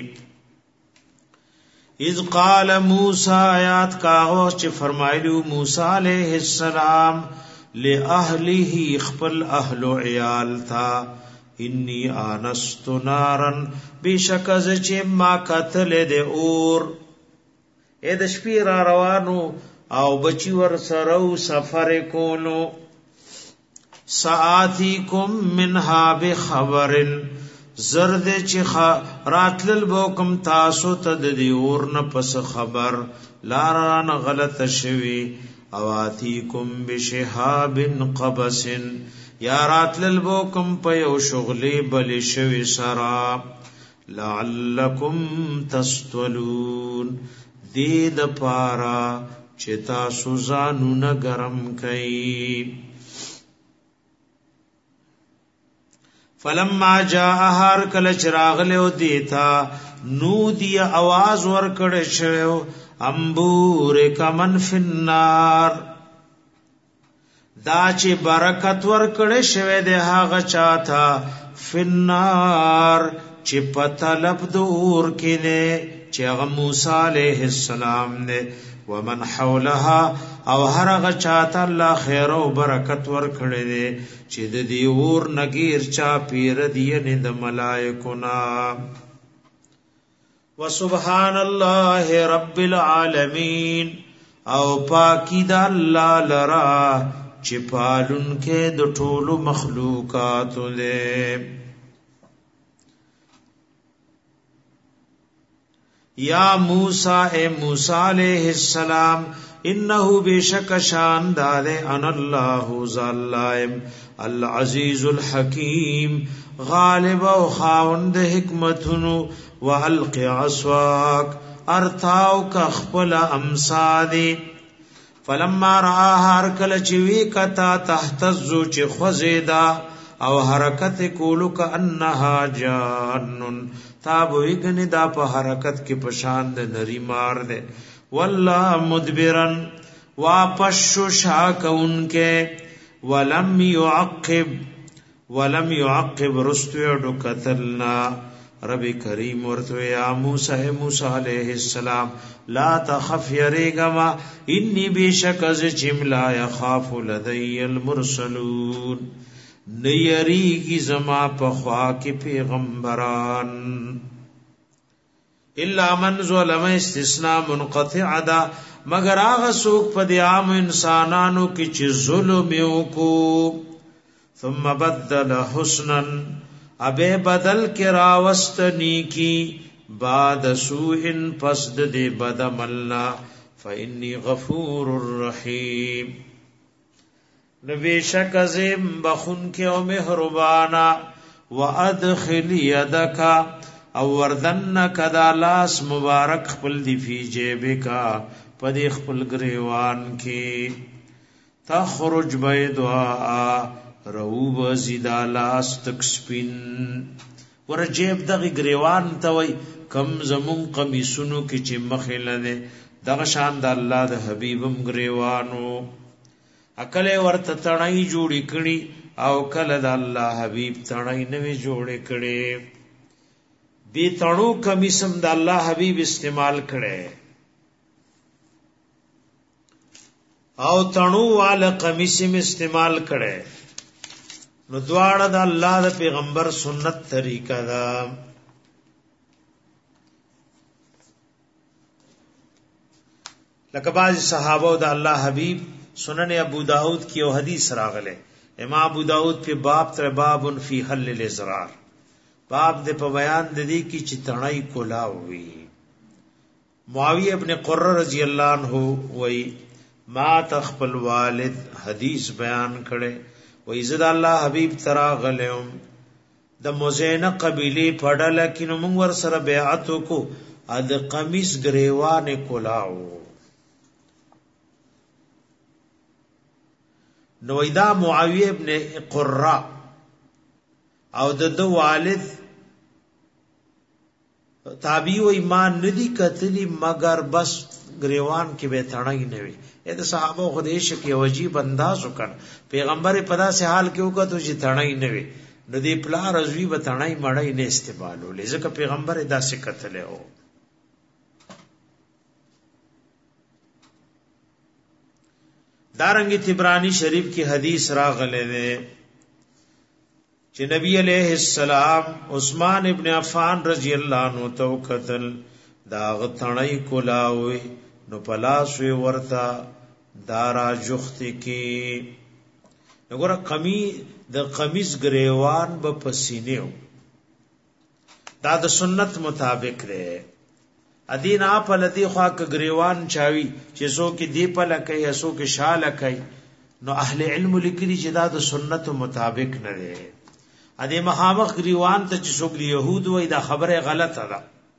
اذ قال موسی آیات کاغو چې فرمایلو موسی علیہ السلام لاهله خپل اهل عیال تھا انی آنست نارن بشک از چې ما قتل د اور اې د شپې را روانو او بچی ور سره سفر کولو ساعتیکم منها بخبرن زرد چې راتلل بوکم تاسو ته د دی اور نه پس خبر لاران غلط شوی اواتیکم بشهاب قبس یا راتلل بوکم په یو شغلی بل شوی سرا لعلکم تستولون دید پارا چې تاسو ځانونه ګرم کئ فلما جاء هر کل چراغ له دیتا نو دی आवाज ور کړه شو امبور کمن فنار دا چې برکت ور کړه شوه د هغه چاته فنار چې پتلب دور کې نه چې هغه موسی عليه السلام نه ومن حولها او هرغه چاته الله خیر او برکت ور کړی دی چې د دې اور نگیر چا پیر دی نه د ملائکو نا وسبحان الله رب العالمین او پاکی د الله لرا چې پالون کې د ټولو مخلوقات له یا موسی اے موسی علیہ السلام انه بشک شان دار ان الله ظالم العزیز الحکیم غالب او خاوند حکمتونو والق عصاک ارتاو کا خپل امصادی فلما را هر کل چوی کتا تهتز چ خزیدا او حرکت کولو کا انها جانن تاب ویگنی دا په حرکت کې پشان د نری مار دے والله مدبرن واپس شو شاکون کې ولم يعقب رستو قتلنا رب کریم ورته یا موسی علیہ السلام لا تخف یریگما انی بشک از جملا یخاف لدی المرسلون نیریگی زما پخوا کی پیغمبران الا من ظلم استثناء منقطع دا مگر آغا سوک پا دی عام انسانانو کی چی ظلم یوکو ثم بدل حسنا ابه بدل کرا واستنی کی بعد سوء پس د بد عملنا فإني غفور الرحیم نبی شک زم بخون کے او مہربانا وادخل یدک او وردنک دا لاس مبارک خپل دی فی جیبکا پدی خپل گریوان کی تخرج بیدعا روب زیدا لاس تک سپین ور جیب دغی گریوان توی کم زمون قمیسونو کی چی مخیل دے دغ شان دا اللہ دا حبیبم گریوانو اکل ورت تنائی جوڑی کڑی او کل دا اللہ حبیب تنائی نوی جوڑی کڑی بی تنو کمیسم دا اللہ حبیب استعمال کڑے او تنو والا قمیسم استعمال کڑے نو دوار دا اللہ دا پیغمبر سنت طریقہ دا لکه بعض صحابہ دا اللہ حبیب سنن ابو داود کی او حدیث راغلے امام ابو داود پہ باب تر باب فی حل الازرار باب دے پا بیان دے دی کی چی تنائی کلا ہوئی معاویہ ابن قرر رضی اللہ عنہ وی ما تخپل والد حدیث بیان کرے وی زد اللہ حبیب تراغلیم دا مزین قبیلی پڑا لیکن منور سر بیعتو کو اد قمیس گریوان کلاو نویدہ معاویہ ابن قرہ او د والد تابعی و ایمان ندی کتلی مگر بس گریوان کی بے تھڑائی نوی اے دا صحابہ خود عشق کی عجیب انداز کن پیغمبر پدا سے حال کیوں کا تو جی تھڑائی نوی ندی پلا رضوی بتھڑائی مڑائی نے استعمالو لے ذکر پیغمبر دا سے قتلے ہو دارنگی تبرانی شریف کی حدیث راغلے دے کہ نبی علیہ السلام عثمان ابن عفان رضی اللہ عنہ تو قتل داغ تھنائی کلاوی نو پلاسوی ورتا دارا جخت کی نگورا دا قمیز گریوان با پسینیو دا دا سنت مطابق دے ادین آپ لدی خواک گریوان چاوی چیزو کی دی پلا کئی اسو کی شالا کئی نو اہل علم لکلی چی دا سنت مطابق ندے ادی مخامخ گریوان تا چیزو کی یہود وی دا خبر غلط دا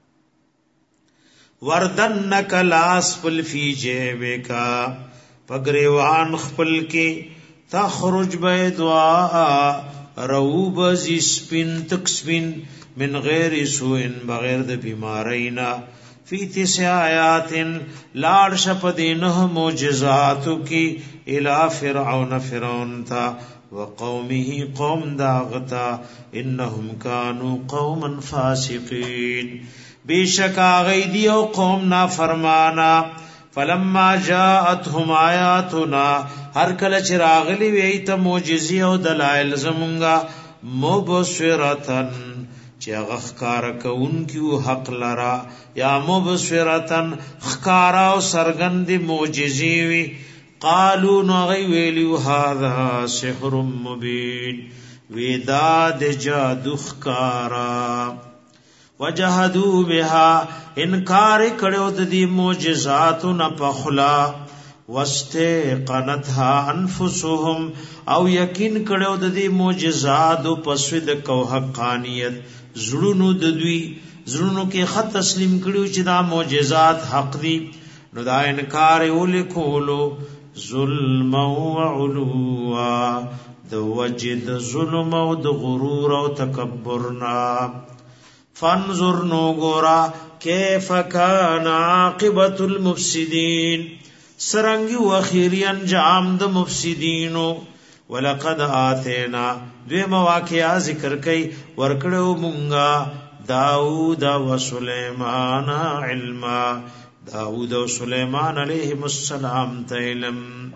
وردنک لاس پل فی جیبے کا پگریوان خپل کی تخرج بیدعا روب زی سپن تک سپن من غیر سوئن بغیر دا بیمارینا فی 9 آیات لاڑ شپدینہ موجزاتو کی الى فرعون فرعون تا وقومه قوم داغتا انہم کانوا قوما فاسقین بیشک آغیدی او قوم نا فرمانا فلما جاءتهم آیاتنا ہر کل چراغلی ویتا موجزی او دلائل زمونگا مبصرتن چی اغخکار کون کیو حق لرا یا مبصرتن خکارا و سرگند موجزیوی قالو نغی ویلیو هذا سحر مبین ویداد جادو خکارا وجہدو بها انکار کڑیو دی موجزاتو نپخلا واستيقنتها انفسهم او یقین کړو د دې معجزات او پسوید کو حقانیت زړونو د دوی زړونو کې خط تسلیم کړو چې دا معجزات حق دي نو دا انکار ولیکولو ظلم او علوا د وجد ظلم او د غرور او تکبرنا فانظر نو ګورا کیف کان عاقبت المفسدين سرنگی و اخیری انجام د مفسدینو ولقد آتینا دوی مواقعہ ذکر کئی ورکڑو منگا داود و سلیمان علما داود و سلیمان علیہم السلام تعلم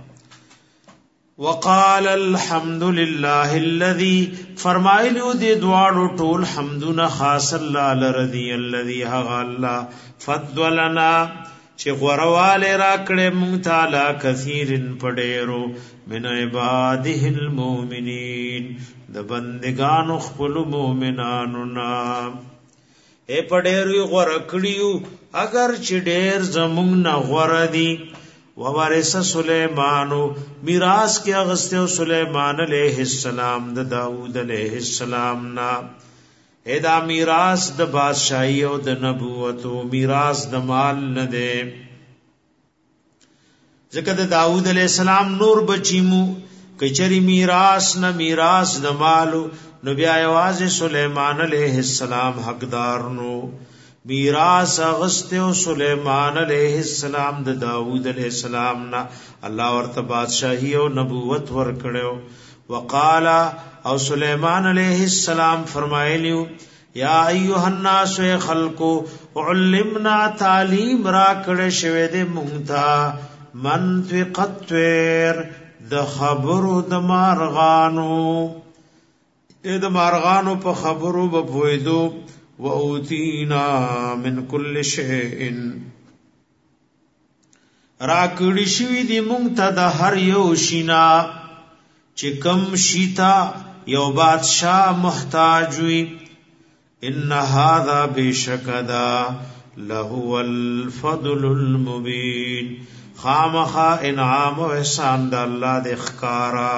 وقال الحمد للہ الذي فرمائلیو دی دوارو طول حمدنا خاص اللہ لردی الذي حق اللہ فضلنا چې غورواله راکړې مونږ تعالی کثیرن پډېرو من عباده المؤمنین د بندگانو خپل مؤمنانو نا اے پډېرو غور کړیو اگر چې ډېر زمونږ نه غور دي ووارث سليمانو میراث کې اغسطو سليمان عليه السلام د داوود عليه السلام نا ادا میراث د بادشاہي او د نبوت او میراث د مال نه ده ځکه د داوود علیہ السلام نور بچیمو کچری میراث نه میراث د مالو نو بیا आवाज سليمان علیہ السلام حقدار نو میراث اغسطو سليمان علیہ السلام د داوود علیہ السلام نا الله ورته بادشاہي او نبوت ور کړو وقال او سليمان علیہ السلام فرمایلیو یا ایها الناس خلقو علمنا تعلیم را کړه شوه دې مونږه منطق الطير د خبرو د مارغانو د مارغانو په خبرو به پویدو و اوتینا من کل شیء را کړي شوی دې مونږه د هر یو شینا چې کم شیتا یو بادشاہ محتاج وي ان هذا بشکدا له الفضل المبين خامخا انعام و احسان د الله د اخکارا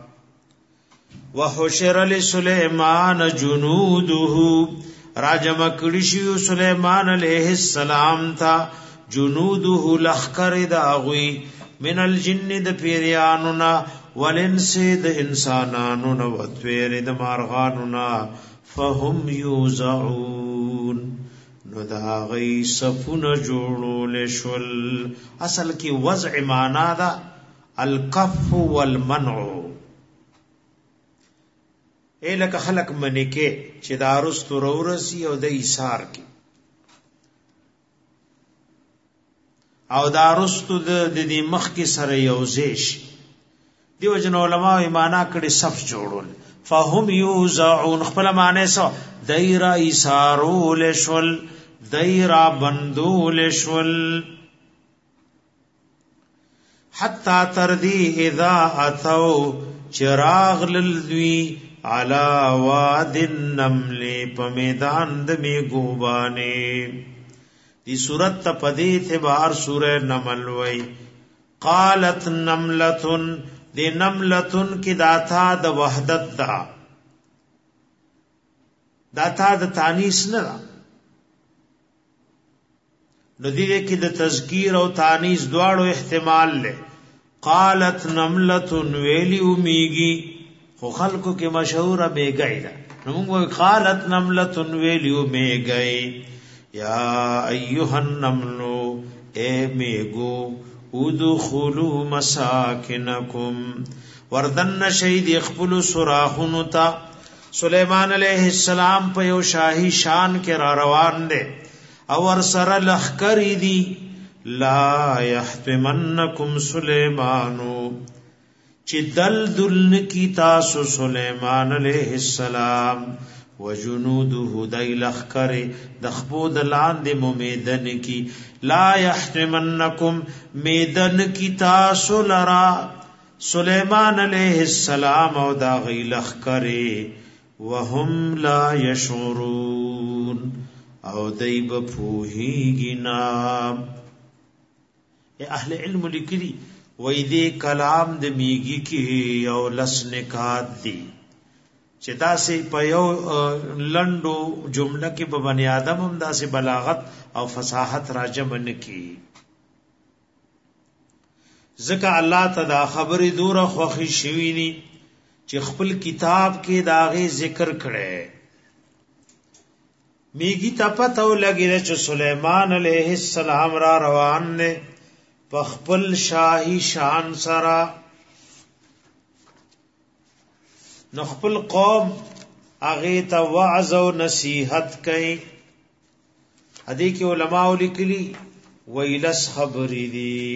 وحشر لسليمان جنوده راجم کړي شو سليمان عليه السلام تا جنوده لخر داغوي من الجن د پیریانو نا ولنس د انسانانو نو وتویر د مارغانو نا فهم یوزعون نو دا غي صفونه جوړول شول اصل کې وضع معنا دا الکف والمنع الک خلق منکه چې دارست ورورسی او د ایثار کې او دارست د دې مخ کې سره یوزیش دیو جن علماء معنا کړي صف جوړول فهم یوزعون خپل معنی سو دایرا ایثارول شول دایرا بندول شول حتا تردی اذا اتو چراغ للذوی علا واد النمل په میدان د میګوبانه دی صورت ته پدې اعتبار سوره نمل وای قالت نملتن دی نملتن کی داتا د وحدت داتا د تانیس نه نو دې کې د تذکیر او تانیس دواړو احتمال له قالت نملتن ویلی امیږي خو خلکو کې مشهور میګای دا نو موږ قالت نملتن ویلی امیږي یا ایها النمل اے میګو ادخلوا مساکنکم وردن شهید خپل سوراخونو تا سليمان علیہ السلام په یو شاهي شان کې را روان دي او ور سره لخر دي لا يحتمنکم سليمانو چې دل کی تاسو سليمان علیہ السلام وجنوده دای لخر د خپود لاندې مومیدن کی لا يحتمنکم میدن کی تاسو لرا سليمان علیہ السلام او دا غی لخر وهم لا يشعرون او دای بپوهیږي نا اهل علم لیکلي وای دې کلام د میږي کې یو لس نکات دي چې تاسو په یو لندو جمله کې په بنی آدم هم داسې بلاغت او فصاحت راجم نه کی ځکه الله تعالی خبرې دوره خوخي شوی ني چې خپل کتاب کې داغه ذکر کړي میږي تپتو لګی چې سليمان عليه السلام را روان نه په خپل شاهي شان سره نو خپل قوم هغه ته وعظ او نصیحت کوي هدي کې علماء لیکلي ویلس خبرې دي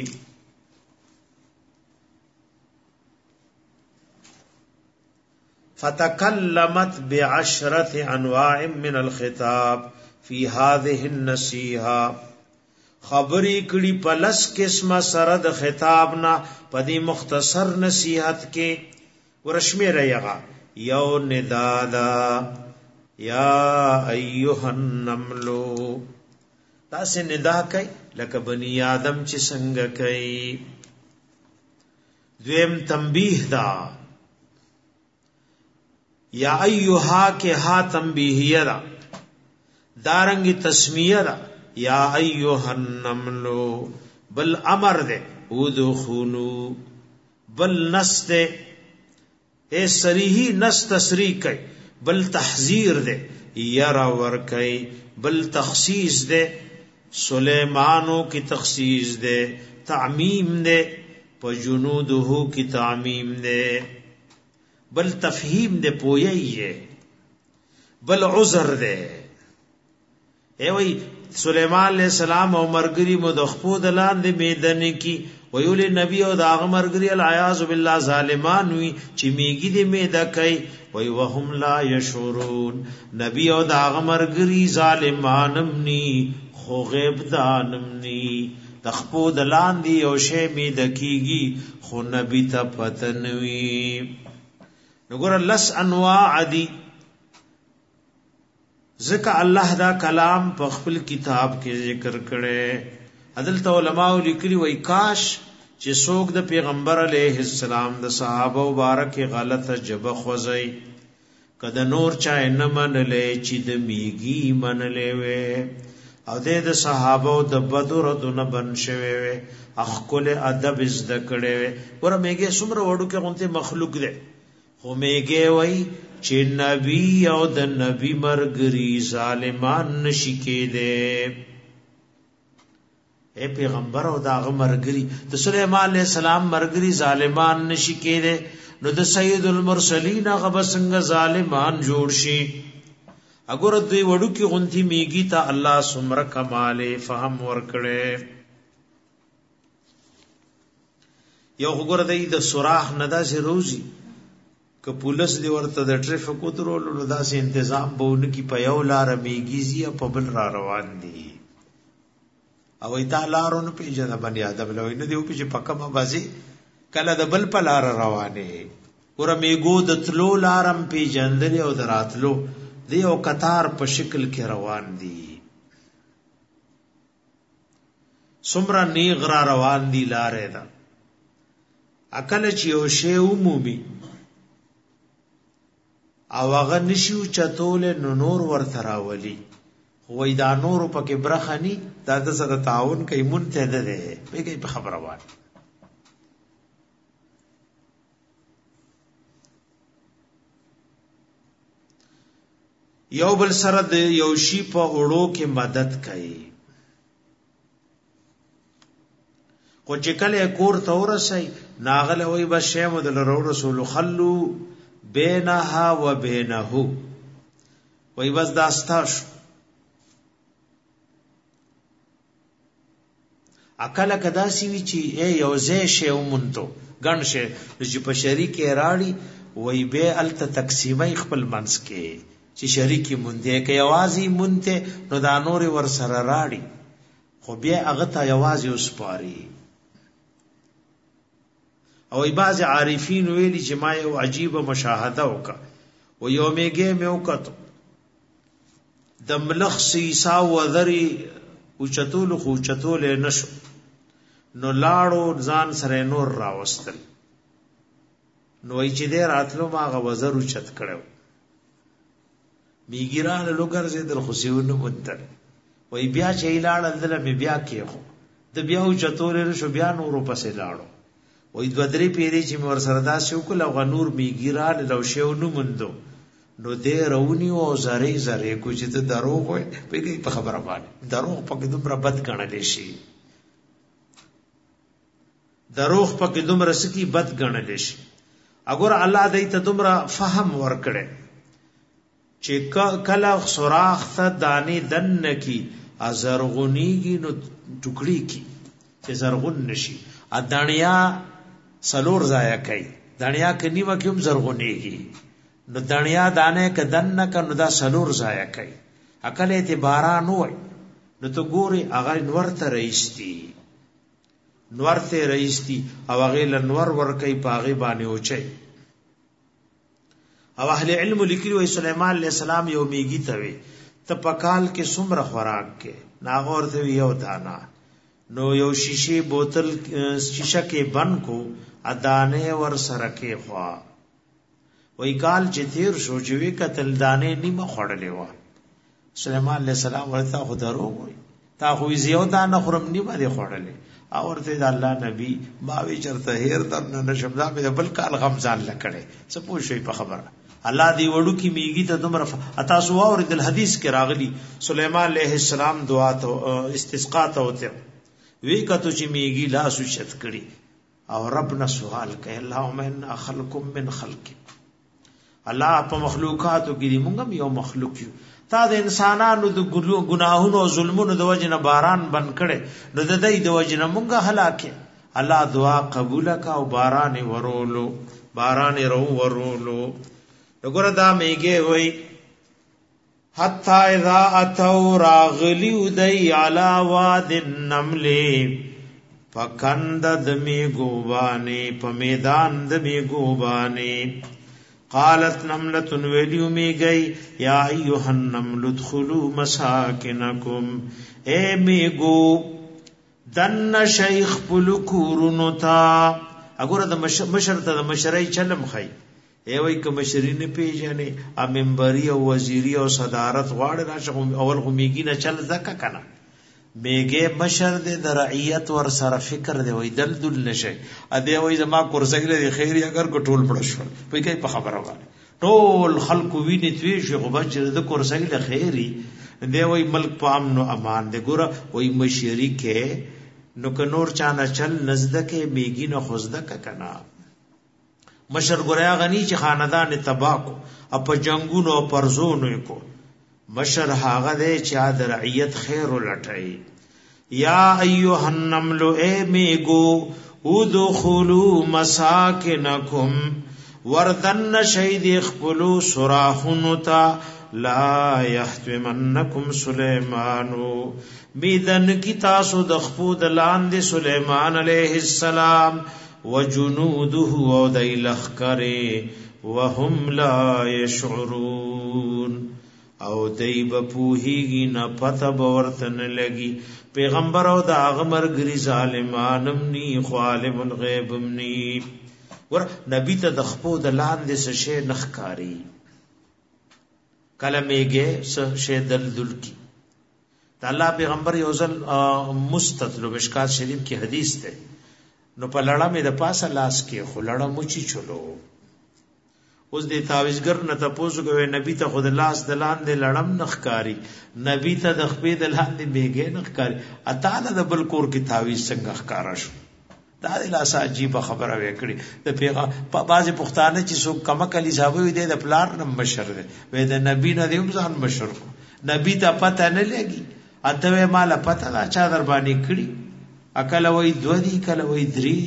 فتكلمت بعشرة انواع من الخطاب في هذه النصيحه خبرې کړي پلس قسمه سره د خطابنا پدې مختصر نصیحت کې ورشمه رہیغا یو ندادا یا ایها النمل تاسو ندا کوي لکه بنی آدم چې څنګه کوي دویم تنبیه دا یا ایها کې ها تنبیهیه دا دارنګ تسمیه دا یا ایها النمل بل امر دے ودخلوا بل نس دے اے سریحی نس تسریح کئی بل تحذیر دے یرا ور کئی بل تخصیص دے سلیمانو کی تخصیص دے تعمیم دے پجنودہو کی تعمیم دے بل تفہیم دے پویئیے بل عذر دے اے وی سلیمان علیہ السلام او مرګری مدخپو دلان دی میدن کی ویول نبی او دا مرګری العیاذ بالله ظالمان وی چې میګی دی میدا کوي وی وهم لا یشورون نبی او دا مرګری ظالمانم نی خو غیب دانم نی تخپو دلان دی او شی میدا کیږي خو نبی ته پتن وی نګور لس انواع دی ذکر الله دا کلام په خپل کتاب کې ذکر کړي عدالت علماء لیکلي وای کاش چې څوک د پیغمبر علیه السلام د صحابه مبارک غلطه جبه خوځي کده نور چا نه منلې چې د میګي منلې وې او د صحابه د بدر دونه بن شوي وې اخکل ادب زده کړي وې ور میګي څومره وړو کې غونته مخلوق دی خو میګي وای چې نبی او د نبی مرګري ظالمان نشي کېده اے پیغمبر او داغه مرګري د سليمان عليه السلام مرګري ظالمان نشي کېده نو د سید المرسلین هغه بسنګ ظالمان جوړ شي اگر دوی وړو کې غونتی میږي ته الله سمره کمال فهم ورکړي یو وګوره د سوراخ ندا سي روزي که پولیس دی ورته د ټریفیک درول نو داسې تنظیم بهونه کی په یو لار میږي په بل را روان دي او ایت لارونه پیژنه باندې ادب لوي نه دی په پکمه بازي کله د بل په لار روانه ور میګو د تلو لارم پیژندل او دراتلو دی او قطار په شکل کې روان دي سمرا نیغ را روان دي لارې دا عقل چې او شی عمومي او هغه نشو چتول نو نور ورته راولي وای دا نور پکې برخني دا د سره تعاون کوي مونته ده به په خبره وای یو بل سره د یو شی په وړو کې مدد کوي کو چې کله کور تورسي ناغله وای بشه مدل رسول خلو بینها و بینه وای بس داستاش اکل کدا سی وی چی اے یوزه شه ومنتو گنشه چې په شریک راړي وای به الت تقسیمای خپل منس کې چې شریکی مونږه کې یوازي مونته نو دا نور ور سره راړي خو بیا هغه ته یوازي وسپاري او بعض عارفین ویلی چې ما یو عجیب مشاهده وکړه و یو میګه مې وکړه د ملخ سیسا وذری او چتول خو چتول نشو نو لاړو ځان سره نور راوستل نو ای چې دې راتلو ما غ وزر او چت کړو میګیران لوګر زه در خوشیونه مونتل وای بیا چې لاړ دل مې بیا کېخو د بیا او چتول نشو بیا نورو پسې لاړو وې دوه درې پیری چې مور سره داسې وکړه او غنور میګیران لو شیو نو مندو نو دې رونی او زری زری کو چې ته دروغ وې په خبره باندې دروغ پکې دومره بد ګڼل شي دروغ پکې دومره سکی بد ګڼل شي اگر الله دې ته دومره فهم ورکړي چې کله سوراخ ته دانی دن کی ازرغونیږي نو ټوکړي کی چې زرغون نشي ادانیا سلور ضایع کوي دنیا کې نیمه کوم زرغونیږي نو دنیا دانه ک دن ک نو دا سلور ضایع کوي عقل اعتبارا نو وای نو ته ګوري هغه نور ته رئیستی او هغه لنور ور کوي پاغه باندې اوچي او اهل علم لیکلي وي سليمان عليه السلام یو میږي ته وي ته پکال کې څومره خوراک کې ناغور ته یو دانا نو یو شیشه بوتل شیشه کې بند کو ادانه ور سره کې خوا وای کال چې تیر شو چې وی قتل دانه نیمه خړلې و سليمان عليه السلام ورته خدارو وي تا خو زیو دانه خرم نیمه دي خړلې او ورته د الله نبی ما وی چرته هیر در نه شمدا په بل کال غمزان لکړي څه پوښي په خبره الله دی وړو کی میږي ته تمره اتا سو اور د حدیث کې راغلی سليمان عليه السلام دعا ته استسقا ته وته وی کته چې میږي لاس شت کړي او ربنا سوال کوي اللهم ان خلقکم من خلق الله په مخلوقاتو کې دی مونږ یو مخلوق یو تا د انسانانو د ګناهونو او ظلمونو د وجنه باران بند کړي نو د دې د وجنه مونږه هلاکه الله دعا قبول کا او باران ورولو وګوره دا میګه وای حتا اذا اتوا راغلی ودی علی واد النمل فکندد میګو باندې په میدان د میګو باندې قالت نملة ویلیو می گئی یا ایوہ النمل ادخلوا مساکنکم اے میگو دن شیخ پلکورنو تا اگر دا مشر تا دا مشرای چلم خی اے وی که مشری نه پیجنه ا منبری او وزیری او صدارت غواړي راشه اول خو میګی نه چل زکه کنه میګه مشر دې د رعیت ور سره فکر دی وای دل نشي ا دې وای زما کورسګ له خیری اگر ګټول پړ شو په کې په خبره وای ټول خلق ویني توی شي خو بچ د کورسګ له خیری دی وای ملک په امن او امان دی ګوره وای مشری کې نو ک نور چانه چل نزدکه میګی نه خوزدک کنا مشر ګوریا غنی چې خاندان تباکو اپ جنگونو پرزونو کو مشر هاغه دې چې د رعیت خیر لټای یا ایها النمل اے میگو ادخلوا مساکنکم وردن شید اخبلوا سراحنتا لا يحتمنکم سلیمان میدن کی تاسو د خپود لاند سلیمان علیہ السلام وجنوده او دای لخکره وهم لا يشعرون او دای بپوهیږي نه پته باورتن لګي پیغمبر او د اغمر غری ظالمانم ني عالم الغیب ني ور نبی ته د خپو د لاندې څه شی نخکاری کلمېږي څه شی دل کی د الله پیغمبر یو ځل مستطلب اشکات شریف کی حدیث ده نو په لړه مې د پاسه لاس کې خو لړه موچی چلو اوس دې تعویذګر نه تاسو کوي نبی ته خود لاس دلان دې لړم نخکاری نبی ته د خپې دلان دې بیګې نخکاری اته د بل کور کې تعویذ څنګه ښکارا شو دا د لاس عجیب خبره وکړي د پیغام په بازي پښتانه چې څوک کما کلی صاحب وي د پلار نم مشر دی وې د نبی نه دی ځان مشر کو نبی ته پته نه لګي اته مال پته لا چا در باندې کړی اکل وې دو دی کله وې درې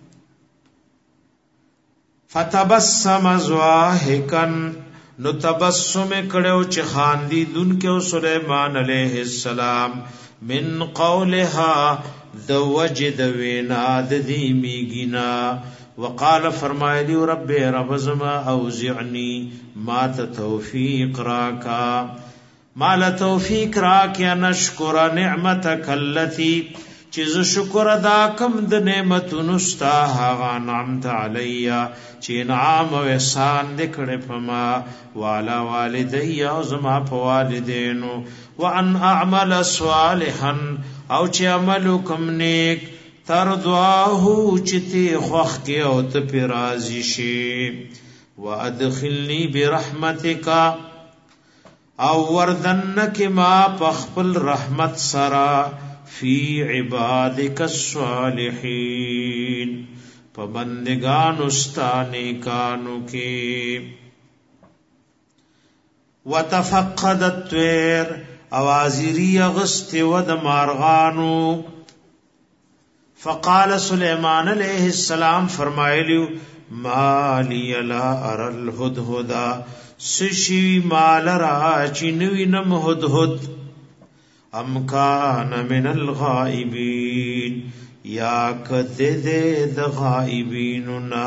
فتبسم زواهکن نو تبسم کړو چې خاندي دن کې سليمان عليه السلام من قولها د وجد وینا د دې میګینا وقال فرمایلی رب رب زما اوزعني ما توفیق راکا مال توفیق راکا نشکر نعمتک التي چیز شکر ادا کم د نعمتونو ستا هغه نعمت علیا چې انعام او احسان دې کړې پما والا والدی او زما په والدینو وان اعمل صالحا او چې عمل کوم نیک ترضاه چې ته خوخ کې او ته پر راضي شي وادخلني برحمتک او وردنک ما پخپل رحمت سرا فی عبادک الصالحین پبندگان استانی کانو کی وتفقد الطير اوازری غست ود مارغانو فقال سلیمان علیہ السلام فرمایلیو مالی لا ارى الهدهد سشی مال را چنوی نم هدهد ام کان من الغائبین یا کده د غائبیننا.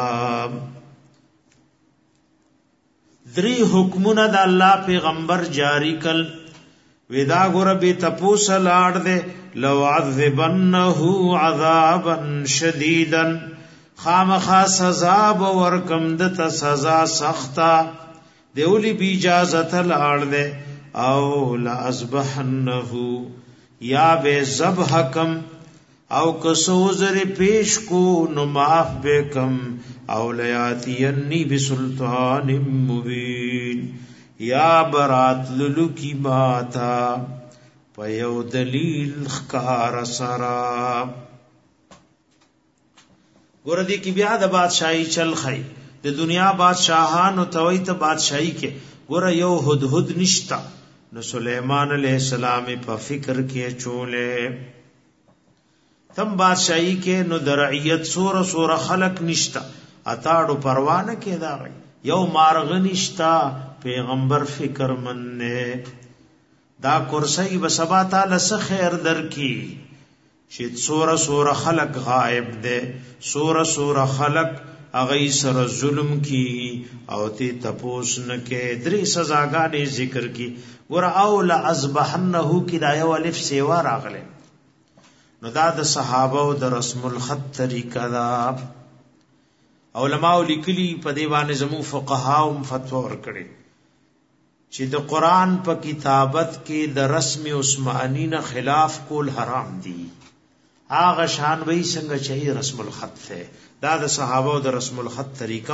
دری حکمونه د الله پیغمبر جاری کل ودا ګور به تپوس لاړ دے لو عذبنه عذابا شدیدا خامخا سزا ورکم دت سزا سختا دیولی بی اجازت لاړ دے او لازبحنه یا بے ذبحکم او کسوزر پیش کو نو معاف بکم او لیاتینی بسلطان مبین یا برات للو کی باتا پیو دلیل خکار سرا. گوردی کی بیا د بادشاہی چل خی د دنیا بادشاہانو توئی ته بادشاہی کې ګور یو هدهد نشتا نو سلیمان علیہ السلام په فکر کې چولې تم بادشاہی کې نو درعیت سور خلق نشتا اتاړو پروانه کې دا یو مارغ نشتا پیغمبر فکر منne دا کرسی بسبا تعالی س خیر در کی چې سور خلق غائب دے سور خلق اغی سر ظلم کی او تی تپوس نکے دری سزاگانی ذکر کی ور اولا ازبحنہو کی دا یو الف سیوا راغلے نو دا د صحابه د رسم الخط طریقہ دا علماء لیکلی په دیوان زمو فقهاو فتوا ورکړي چې د قران په کتابت کې د رسم عثمانی نه خلاف کول حرام دي. هغه شان وی څنګه چې رسم الخط ته دا د صحابه د رسم الخط طریقہ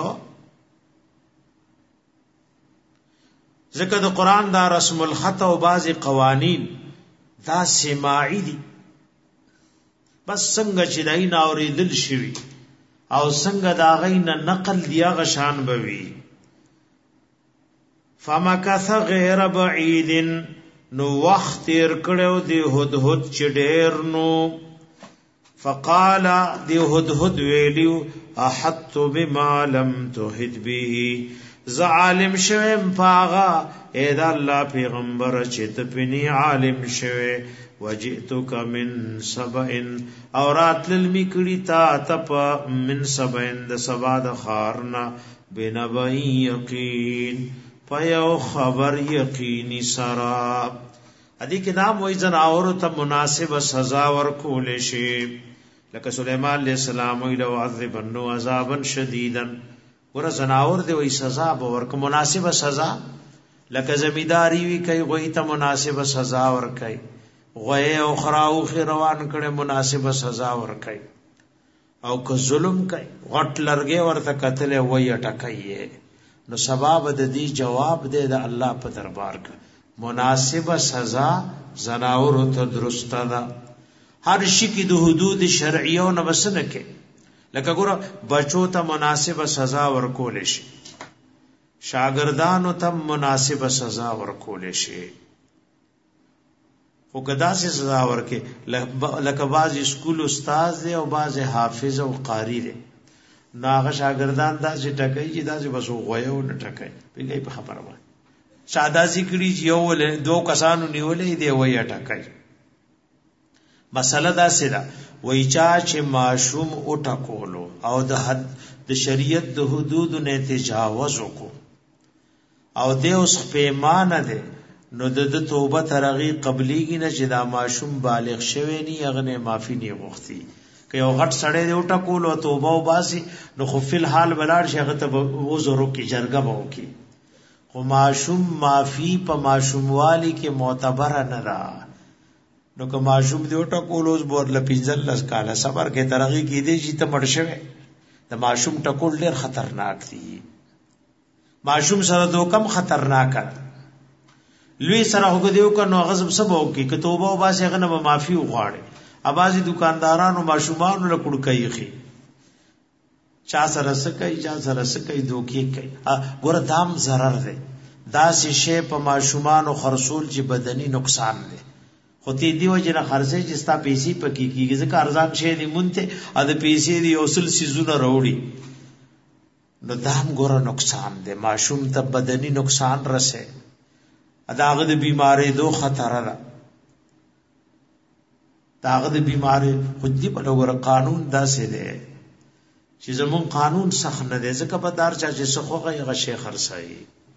ذکر د قران دا رسم الخط او بعض قوانین دا سماعی دي بس څنګه چې دای نه اوریدل شي او څنګه دا غین نقل دی غشان بوي. فمکث غیر بعید نو وخت تیر کړو دی هدهد چډیر نو فقال دی هدهد ویلیو احط بما لم تحد به ز عالم شوم پاغا اے دا الله پیغمبر چې ته پنی عالم شوه وجئتک من سبع اورات للمکړی تا تپ من سبع د سبا د خارنا بنبئی یقین پیو خبر یقینی سرا ادی کې نام وای جن اور ته مناسب سزا ورکول شي لکه سليمان عليه السلام وی لو عذبنه عذابا شديدا ور زناور دی وی سزا به ورک مناسب سزا لکه زمیداری وی کوي غوی ته مناسب سزا ور کوي غوی او خراو روان کړي مناسب سزا ور کوي او که ظلم کوي غټ لرګي ورته قتل وی اٹکایي نو سبب د دې جواب دی د الله په دربار کې مناسب سزا زناور ته درسته ده هر شي کې د حدود شرعیو نه وسنه کې لکه ګور بچو ته مناسب سزا ورکول شي شاګردانو ته مناسب سزا ورکول شي او کدا سي سزا ورکې لکه باز اسکول استاد دی او باز حافظ او قاری دی ناغه شاګردان دا چې ټکای چې دا چې بس غویو نه ټکای پیګای په خبره وای ساده ذکرې یو ول دو کسانو نیولې دی وای ټکای مسله دا سره وای چا چې معشوم او ټکولو او د حد د شریعت د حدود نه تجاوز وکړو او د اوس پیمانه ده نو د توبه ترغی قبلیږي نه چې دا معشوم بالغ شوی نه یغنه معافي نه غوښتي که یو غټ سړی دی او ټکول او توبه او باسي نو خو فل حال بلاړ شي هغه ته وزرو کې جرګه وو کی خو معشوم معافي په معشوم والی کې معتبر نه را نو که معشوم دی او ټکول اوس بور لپیزل لس کاله صبر کې ترغی کې دی چې ته مړ شوی د معشوم ټکول ډیر خطرناک دی معشوم سره دوکم خطرناک لوی سره وګدیو کنو غضب سبو کې که توبه او باسي هغه نه معافي وغواړي ابازي دکاندارانو ماشومان له کډکای خي چا سره سکای چا سره سکای دوکي کوي ګور دام zarar ده دا شی په ماشومان او خرصول چې بدني نقصان ده خو تی دیو جن خرڅه چې ستا پیسې پکې کیږي ځکه ارزان شی دی مونته ا د پیسې دی اوسل سيزونه وروړي نو دام ګور نقصان ده ماشوم ته بدني نقصان رسه اداغه د بیماری دو خطر ده داغه د بیماری خود دی په لور قانون داسې دی چې زمون قانون سخت نه دی ځکه په دار چا چې سخوغه یې غشي خرڅای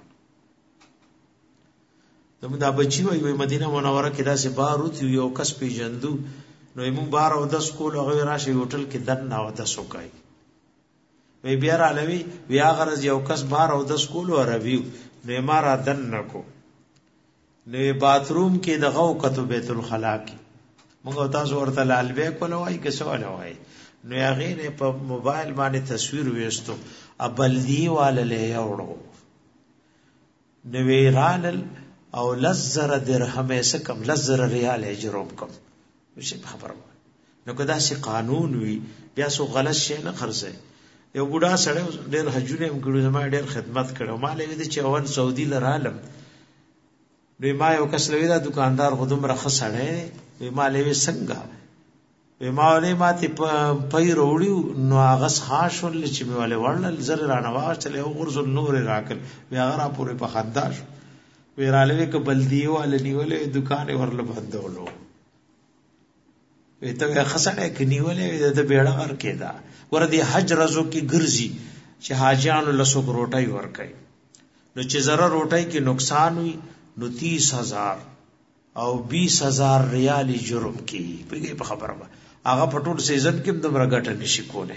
دا بچی وای مدینه منوره کې داسې بارو تی یو کس پیجندو نو موږ بار او 10 کول هغه راشي هوټل کې دن نه او 10 وکای وی بیا را لوي بیا غرض یو کس بار او 10 کول او رویو نو مارا دن نکو نو باتروم کې دغه وکتو بیت الخلا کې موږ تاسو ورته لالبه کول وای که سوال وای نو هغه نه په موبایل باندې تصویر وېستو ابلدی والله یوړو نو ویرال او لزر درهم سکم لزر ریال اجروم کم وشي خبر نو کدا سي قانون وی بیا سو غلط شي نه خرڅه یو بوډا سره ډېر حجونه کړو زما ډېر خدمت کړو ما لوي د چون سعودي لرالم دوی ما یو کس لوي دا دکاندار خودم رخص سره وی ما لوي څنګه وی ما له ماته پي وروړو نو هغه خاصول چې می والے ورل زر رانه واچلې او غرز نور راکل بیا غرا پورې په خنداش ویراله ک بلدیو ول نیولې دکان ورل بندولو وی ته خسنه ک نیولې د بیړه ور کېدا ور دي حج رزو کې ګرځي چې حاجیانو لسو روټي ور کوي نو چې زره روټي کې نقصان وي نو 30,000 او 20,000 ریال جرم کی په خبره هغه پټول سیزن کې د مرګټه نشي کوله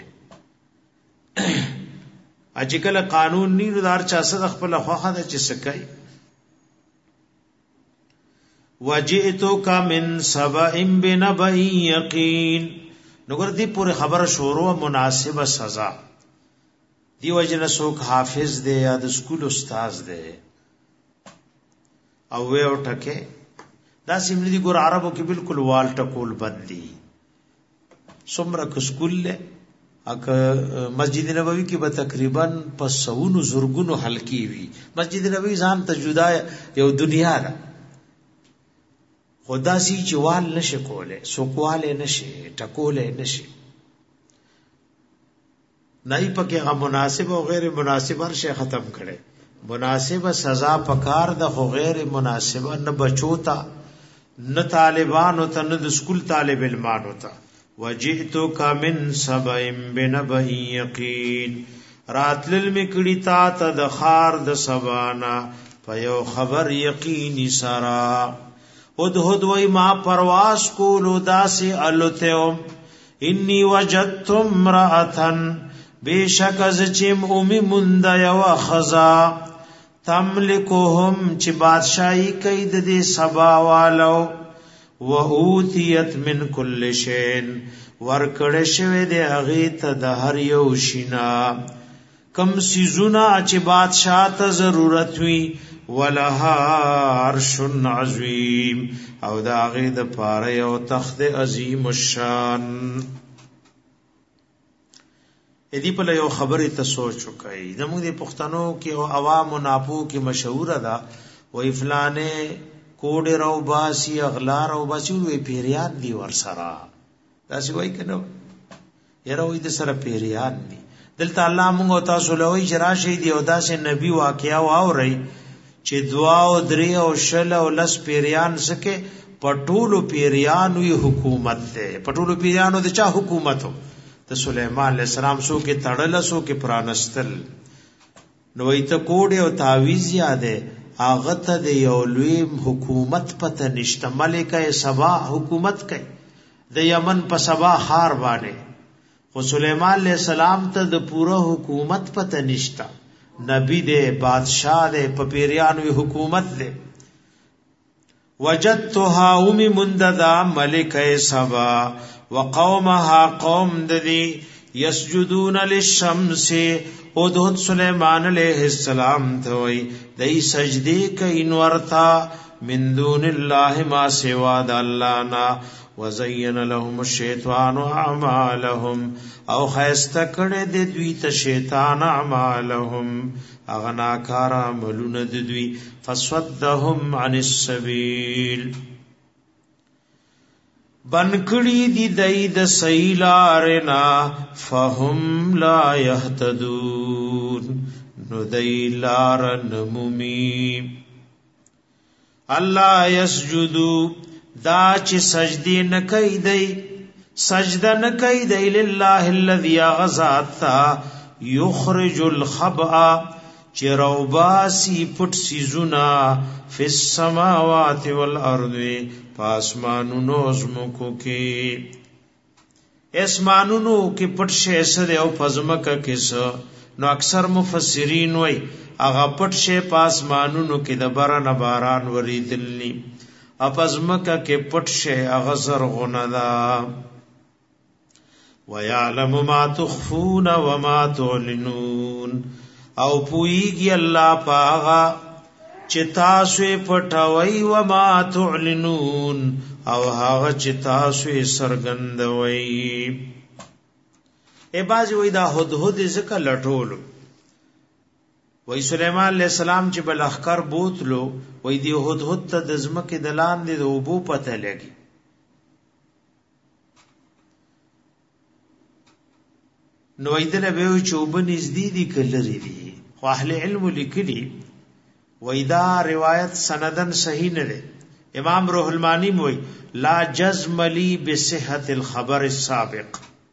اجکل قانون نی دار چا سره خپل خوخه د چې سکای وجئتک من سبأ بنبأ یقین نګور دی پوره خبره شروع مناسبه سزا دی وجنه سوک حافظ دی یا د سکول استاد دی او وې او ټکه دا سیملی دی ګور عربو کې بالکل وال ټکول بدلی څومره کو سکول له اک مسجد نبوی کې به تقریبا په 100 زرګونو حلقې وي مسجد نبوی ځان ته جدا یو دنیا ده خدا سي چوال نشه کوله سوکواله نشه ټکوله نشه نای پکې هغه مناسب او غیر مناسب هر شی ختم کړي مناسب سزا پکار د خو غیر مناسب نه بچوتا نه طالبان او ته نه د سکول طالب علمان ہوتا وجئتک من سبأ بنبأ یقین راتل میکړی تا ته د خار د سبانا په یو خبر یقینی سرا ادهد وی ما پرواز کولو داسی الوتیوم انی وجدت امرأتن بیشک از چیم امی مند یو خزا تملکوهم چی بادشاہی کئی دی سبا والو و اوتیت من کل شین ورکڑشوی دی اغیت د هر یو شینا کم سیزونا چی بادشاہ تا ضرورت وی ولها عرش عظیم او دا غید پاره یو تخت عظیم الشان ادی په یو خبره ته سوچ وکای زموږ د پښتنو کې او عوام ناپو کې مشهور ده وې فلانه کوډ راو باسی اغلا راو باسی وې پیریان دی ور سره تاسو وای کنه یره وې د سره پیریان دی دلته الله موږ تاسو له وې شرا شي دی او داسې نبی واقعا واوري چې دعا او درې او شل او لس پیریان سکه پټولو پیریان وی حکومت ده پټولو پیریانو د چا حکومتو ته سليمان عليه السلام سو کې تړل سو کې پرانستل نو ایت کوډ او تعویز یاده اغه ته د یو لوی حکومت پته نشته ملکه سبا حکومت کوي د یمن په سبا خار باندې خو سليمان عليه السلام ته د پوره حکومت پته نشته نبی دے بادشاہ دے پپیریانوی حکومت دے وجدتها اومی منددا ملک سبا وقومها قوم ددی یسجدون للشمس ادھد سلیمان علیہ السلام توئی دی سجدی کئی نورتا من دون اللہ ما سوا دا اللہ نا وزین لهم الشیطان اعمالهم او خیستکڑ دی دوی تا شیطان اعمالهم اغنا کارا عملون دی دوی فسودهم عن السبیل بنکڑی دی دید سیلارنا فهم لا یهتدون نو دی لارن ممیم اللہ یسجدو دا چې سجدی نکای دی سجده نکای دی لله الذی غزاتا یخرج الخبأ چې روباسی پټ سیزونا فی السماوات والارض پاسمانونو زمکو کې اسمانونو کې پټ شی سره او پزمکه کې سره نو اکثر مفسرین وای هغه پټ شی پاسمانونو کې د باران باران وریدلنی اپزمکه کې پټ شی هغه زرغونه دا ويعلم ما تخفون وما تعلنون او پویږي الله پاغا چې تاسو پټوي وما تعلنون او هغه چې تاسو سرګندوي ای بازي وای دا هدهد ذکر لټول وای سليمان عليه السلام چې بل اخکر بوتلو وای دی هدهد ته د زمکه دلان دي د وبو پته لګي نو ایدل به چوبن نږدې دي کلری دي خو اهل علم لیکلي وېدا روایت سندن صحیح نه ده امام روح المانی موي لا جزم لي بصحه الخبر السابق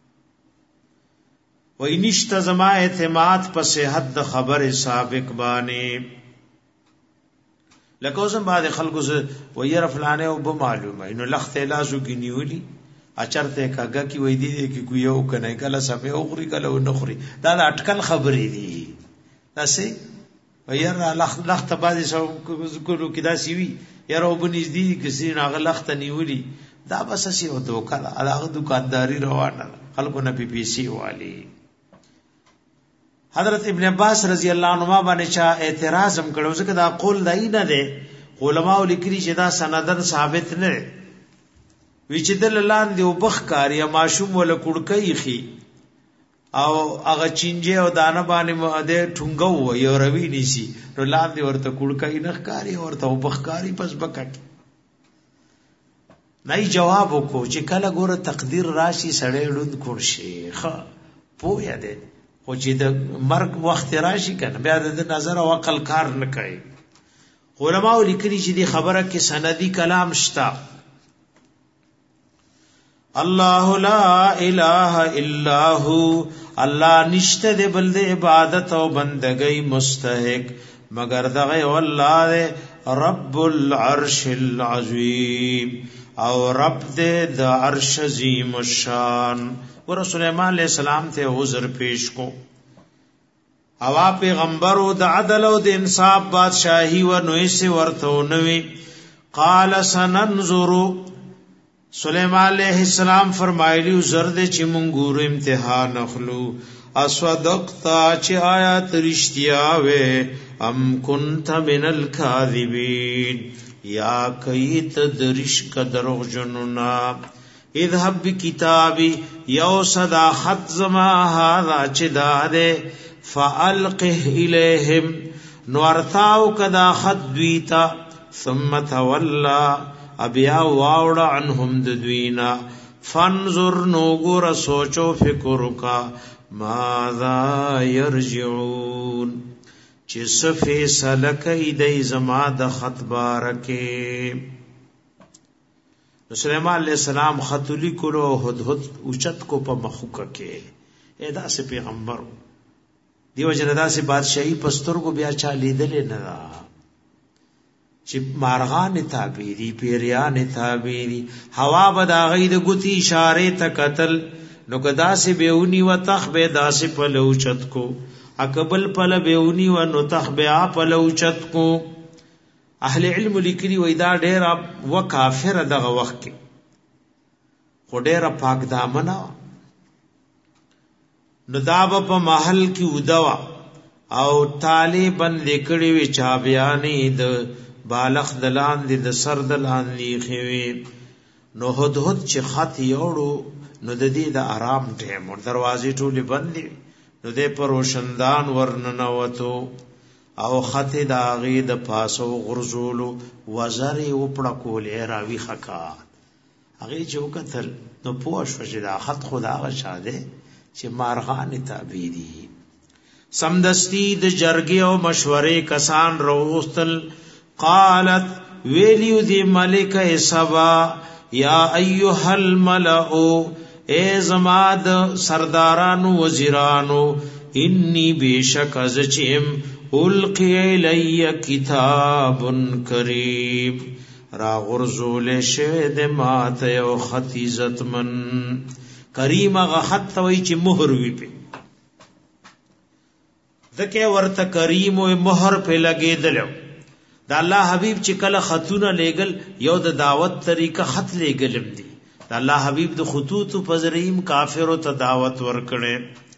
وې نشته زما اعتماد په صحت د خبر سابق باندې لکه اوسم بعد خلکو زه وير فلانه او به معلومه انه لخت علاجو کې نیولي اچرته کاګه کی وې دي کې کویو کنه کله صفه او خوري کله نخوري دا اٹکل خبرې دي تاسو وير لخت بازي سو کولو کې دا سی وی ير او بنځ دي کسي ناغه لخت نیولي دا بس سی او دوکا هغه دکانداري روانه خلکو نه پی سی والی حضرت ابن عباس رضی الله عنهما باندې چا اعتراض هم کړو ځکه دا قول دای نه ده علماء لیکلي چې دا سندن ثابت نه وی چې دل لاندې وبخ کاری ماشوم ول کډکې خي او هغه چینجه او دانه باندې مده ټنګو یو روي نيسي نو لاندې ورته کډکې نه کاری ورته وبخ کاری پس بکټ نه جواب وکړو چې کله ګوره تقدیر راشي سړې لوند کور شي ښه پوهه ده خو چې د مرګ وخت راشي کنه بیا د نظر او عقل کار نه کوي علماء لیکلي چې دی خبره کې سندي کلام شتا الله لا اله الا هو الله نشته د بل د عبادت او بندګۍ مستحق مگر دغه والله رب العرش العظیم او رب د عرش عظیم الشان ور سليمان عليه السلام ته عذر پیش کو او پیغمبر او د عدل او د انصاف بادشاہي و نوې سي ورته نوې قال سننظر سليمان عليه السلام فرمایلی زرد چې مونږ ګورو امتحان اخلو اسودقتا چې آیات رښتیا وې ام كنت من الكاذبين یا کیت درش کدرغ جننا اذهب بکتابی یو صداخت زما هذا چې داده فالقه الیہم نورتاو کدا خط دویتا ثم تولا ابیا واوڑا عنهم ددوینا فانظر نوگور سوچو فکر کا ماذا یرجعون چه صفی سلکی دی زما د خط بارکے سلیمان علیہ السلام خطولی کلو هدهد اوچت کو پا مخوکا کے ایدا سے پیغمبر دیو جندا سے بادشاہی پستر کو بیا چا لیدلے ندا چې مارغان تابیری پیریان تابیری هوا بدا غید گتی اشاره تکتل نو کدا سے بیونی و تخ بے داس پلوچت کو اکبل پل بیونی و نو تخ بے پلوچت کو اهل علم لیکلی وېدا ډېر و کافر دغه وخت کې خو ډېر پاک دامن نو داب په محل کې ودوا او طالبن لیکړي وی چا بیانې د بالغ دلان د سر دلان لیکوي نو هدهد چې خط یوړو نو د دې د آرام ټیم ور دروازې ټولې بندې نو د پروشندان ورننوتو او خط دا غي د پاسو غرزولو وزري وپړه کولې راوي خکا هغه جو کتل نو پوه شو چې دا خط خدا غشاده چې مارغان تعبیری سمدستی د جرګي او مشورې کسان روستل قالت ویلیو دی ملکه سبا یا ایها الملأ اے زماد سردارانو وزیرانو انی بیشک از چیم القی الی کتاب کریم را غرزول شید مات یو خط عزت من کریم اغا خط وی چی مہر وی پی دکے ورطا کریم و مہر پی لگے دلو دا اللہ حبیب چی کل خطون لےگل یو دا دعوت طریقہ خط لےگلم دی دا اللہ حبیب دا خطوط پزریم کافر تا دعوت ورکڑے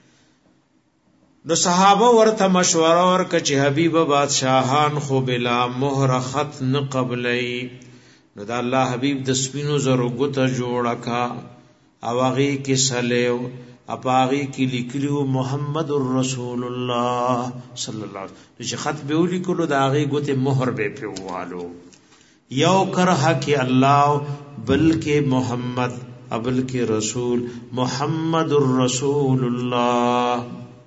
نو صحابہ ورته مشوره ورکړه چې حبیب بادشاہان خو بلا مهر خط نه قبلای نو دا الله حبیب د سپینو زرو ګوته جوړه کا او هغه کې سلیو اپاغي کې لیکلو محمد رسول الله صلی الله علیه وسلم چې خط به ولیکلو دا هغه ګوته مهر به پیوالو یو کرها کې الله بلکې محمد ابل کې رسول محمد رسول الله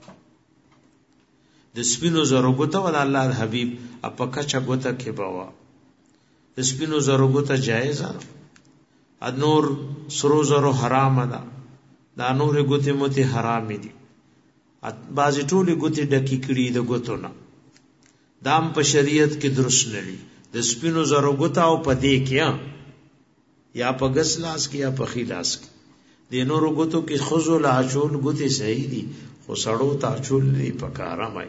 د سپینو زرو ګوته ول الله حبیب اپا کچا ګوته کې بوا د سپینو زرو ګوته جایز ا نور سرو زرو حرام ده دا نور ګوته مته حرام دي بعضی ټولي ګوته ډکی کړي د ګوتو نه دام په شریعت کې درست نه دي د سپینو زرو ګوته او پدې کې یا په غسلاس کې یا په خلاص کې د نور ګوتو کې خذل عجول ګوته صحیح دي خو سړو ته عجول نه پکاره مای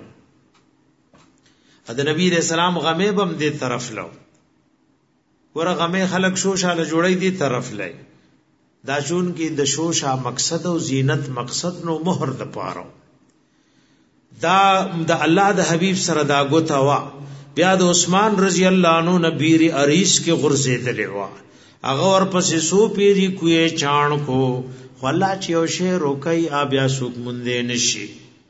د نبی رسول الله غمه بم دې طرف لو ور غمه خلق شوشاله جوړی دې طرف لای دا چون کې د شوشا مقصد او زینت مقصد نو مہر د پاره دا د الله د حبیب سره دا غوتا وا بیا د عثمان رضی الله عنه نبی اریس کې غرزه دلې وا هغه ور پسې سو پیری کوې چان کو والله چې او شی روکای بیا سوک مونږ نشي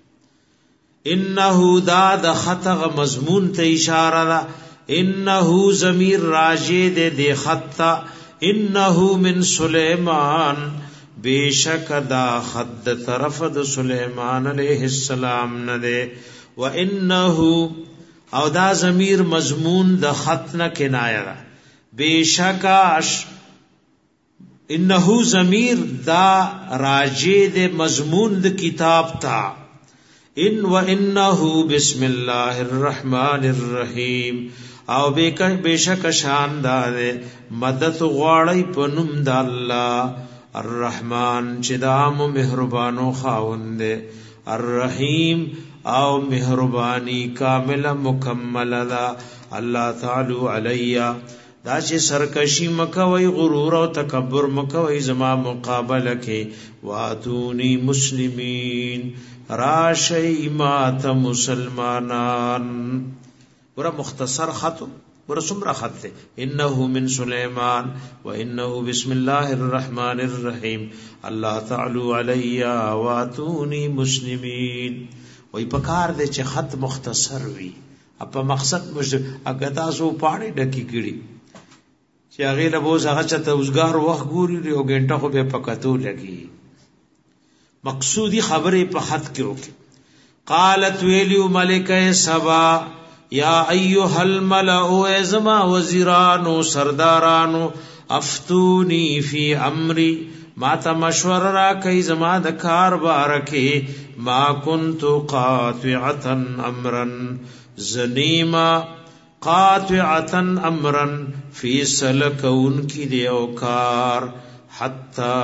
انه دا د خطغ مضمون ته اشاره ده انه ضمیر راجع ده خط انه من سلیمان بیشک دا خط طرف د سلیمان علیہ السلام نه ده و انه او دا ضمیر مضمون د خط نه کنایه ده بیشک انه ضمیر دا راجع ده مضمون د کتاب تا ان و انه بسم الله الرحمن الرحیم او بیشک شاندار مدد غواړی پنوم د الله الرحمن چې دام مهربانو خاوند الرحیم او مهربانی کامل مکمل ده الله تعالی علیا دا چې سرکشی مکوي غرور او تکبر مکوي زما مقابله کې واتونی مسلمین راشی مات مسلمانان ورا مختصر خط ورا سمرا خط ده انه من سلیمان و انه بسم الله الرحمن الرحیم الله تعالی علی واتونی مسلمین وای پکار دے چې خط مختصر وي اپا مقصد مش اګه تاسو پاڼې ډکی کړي چې هغه له بوز هغه چته اوسګار وخت ګوري او غنټه خو به پکاتو لګي مقصودی خبره په خط کې وکي قالت ویلیو ملکه سبا یا ایها الملأ ازما وزیرانو سردارانو افتونی فی امری ما ته مشوره را کوي زما د کار بارکه ما كنت قاطعه امرا زنیما قاطعه امرا فی سلکون کی دیو کار حتا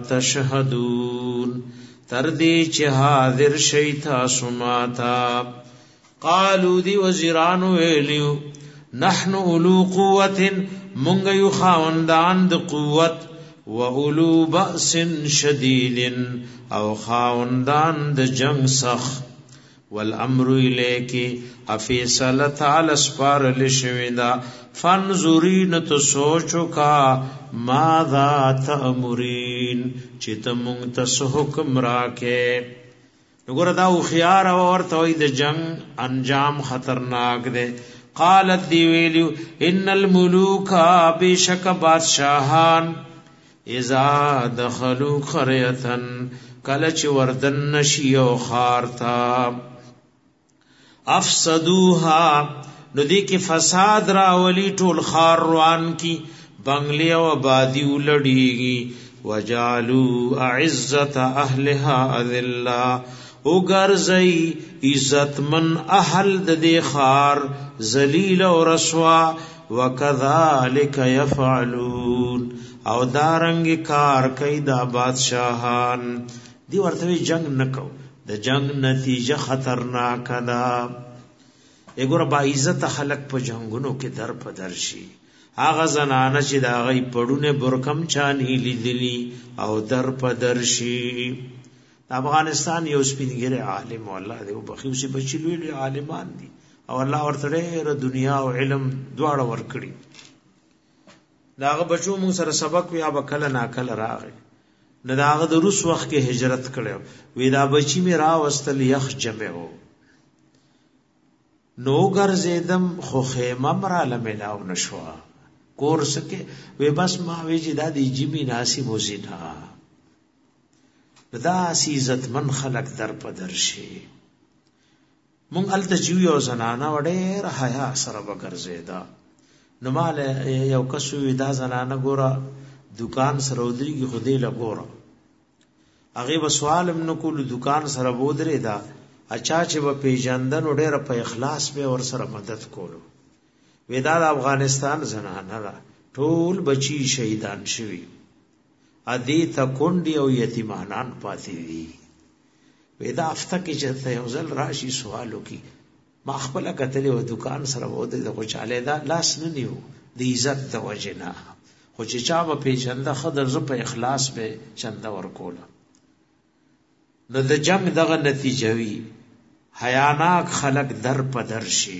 تشهدون تردی چې حاضر شي تاسو ماتا قالو دی وزیرانو ویلیو نحنو اولو قوت مونږ یو خاوندان د قوت و اولو بأس شدید او خاوندان د جنگ سخ والامر الیکی افیصله تعالی سپار لشویدا فانظرین تو سوچو کا ماذا تأمرین چې تمون ته حکم راکې وګوره دا خيار او ورته د جنگ انجام خطرناک دی قالت دی ویلو ان الملوک بشک بادشاہان اذا دخلوا قريه کله چې وردن نشي او خارتا افسدوها نو دی کې فساد راولی ټول خار روان کی بنگلی او آبادی ولړیږي وجالو اعزت اهلها اذلا او ګرځي عزت من اهل د دې خار ذلیل او رسوا وکذالک یفعلون او دارنګ کار کوي دا بادشاہان دی ورته جنگ نکو د جنگ نتیجه خطرناک ده. اګور با عزت خلق په جنگونو کې در په در شي هغه زنانه چې دا غي پړونه برکم چانی لیدلی او در په در شي. افغانستان یو سپینګره عالم والله دی بخیوسی بچی لوی عالمان دي او الله ورته ډېر دنیا او علم دواړه ورکړي. داغه بچو مون سره سبق ویا بکله ناکله راغی نه داغه د روس وخت کې هجرت کړو وی دا بچی می را واستل یخ جمع وو نو ګرځیدم خو خیمه مرا لملاو نشوا کورس کې وی بس ما وی چې دا دی جمی ناسی موزینا دا عزت من خلق در پدر شي. مونږ التجوی او زنانه وړه حیا سره وګرځیدا نو مال یو کسو دا زنانه ګوره دکان سره ودرېږي خو دې له ګوره هغه به سوال هم نکول دکان سره ودرې دا اچا چې به پیژندن ډېر په اخلاص به ور سره مدد کولو. ودا د افغانستان زنانه را ټول بچی شهیدان شوی ادي ته کونډي او یتیمانان پاتې دي. ودا افته کې چې یو ځل راشي سوالو کې ما خپل کتلې و دکان سره ودرې د خوشاله دا لاس نه نیو د عزت د وجنا خو چې چا به پیژنده خدای ز په اخلاص به چنده ورکوله. نو د جنگ دغه نتیجه وی حیاناک خلق در پدر شي.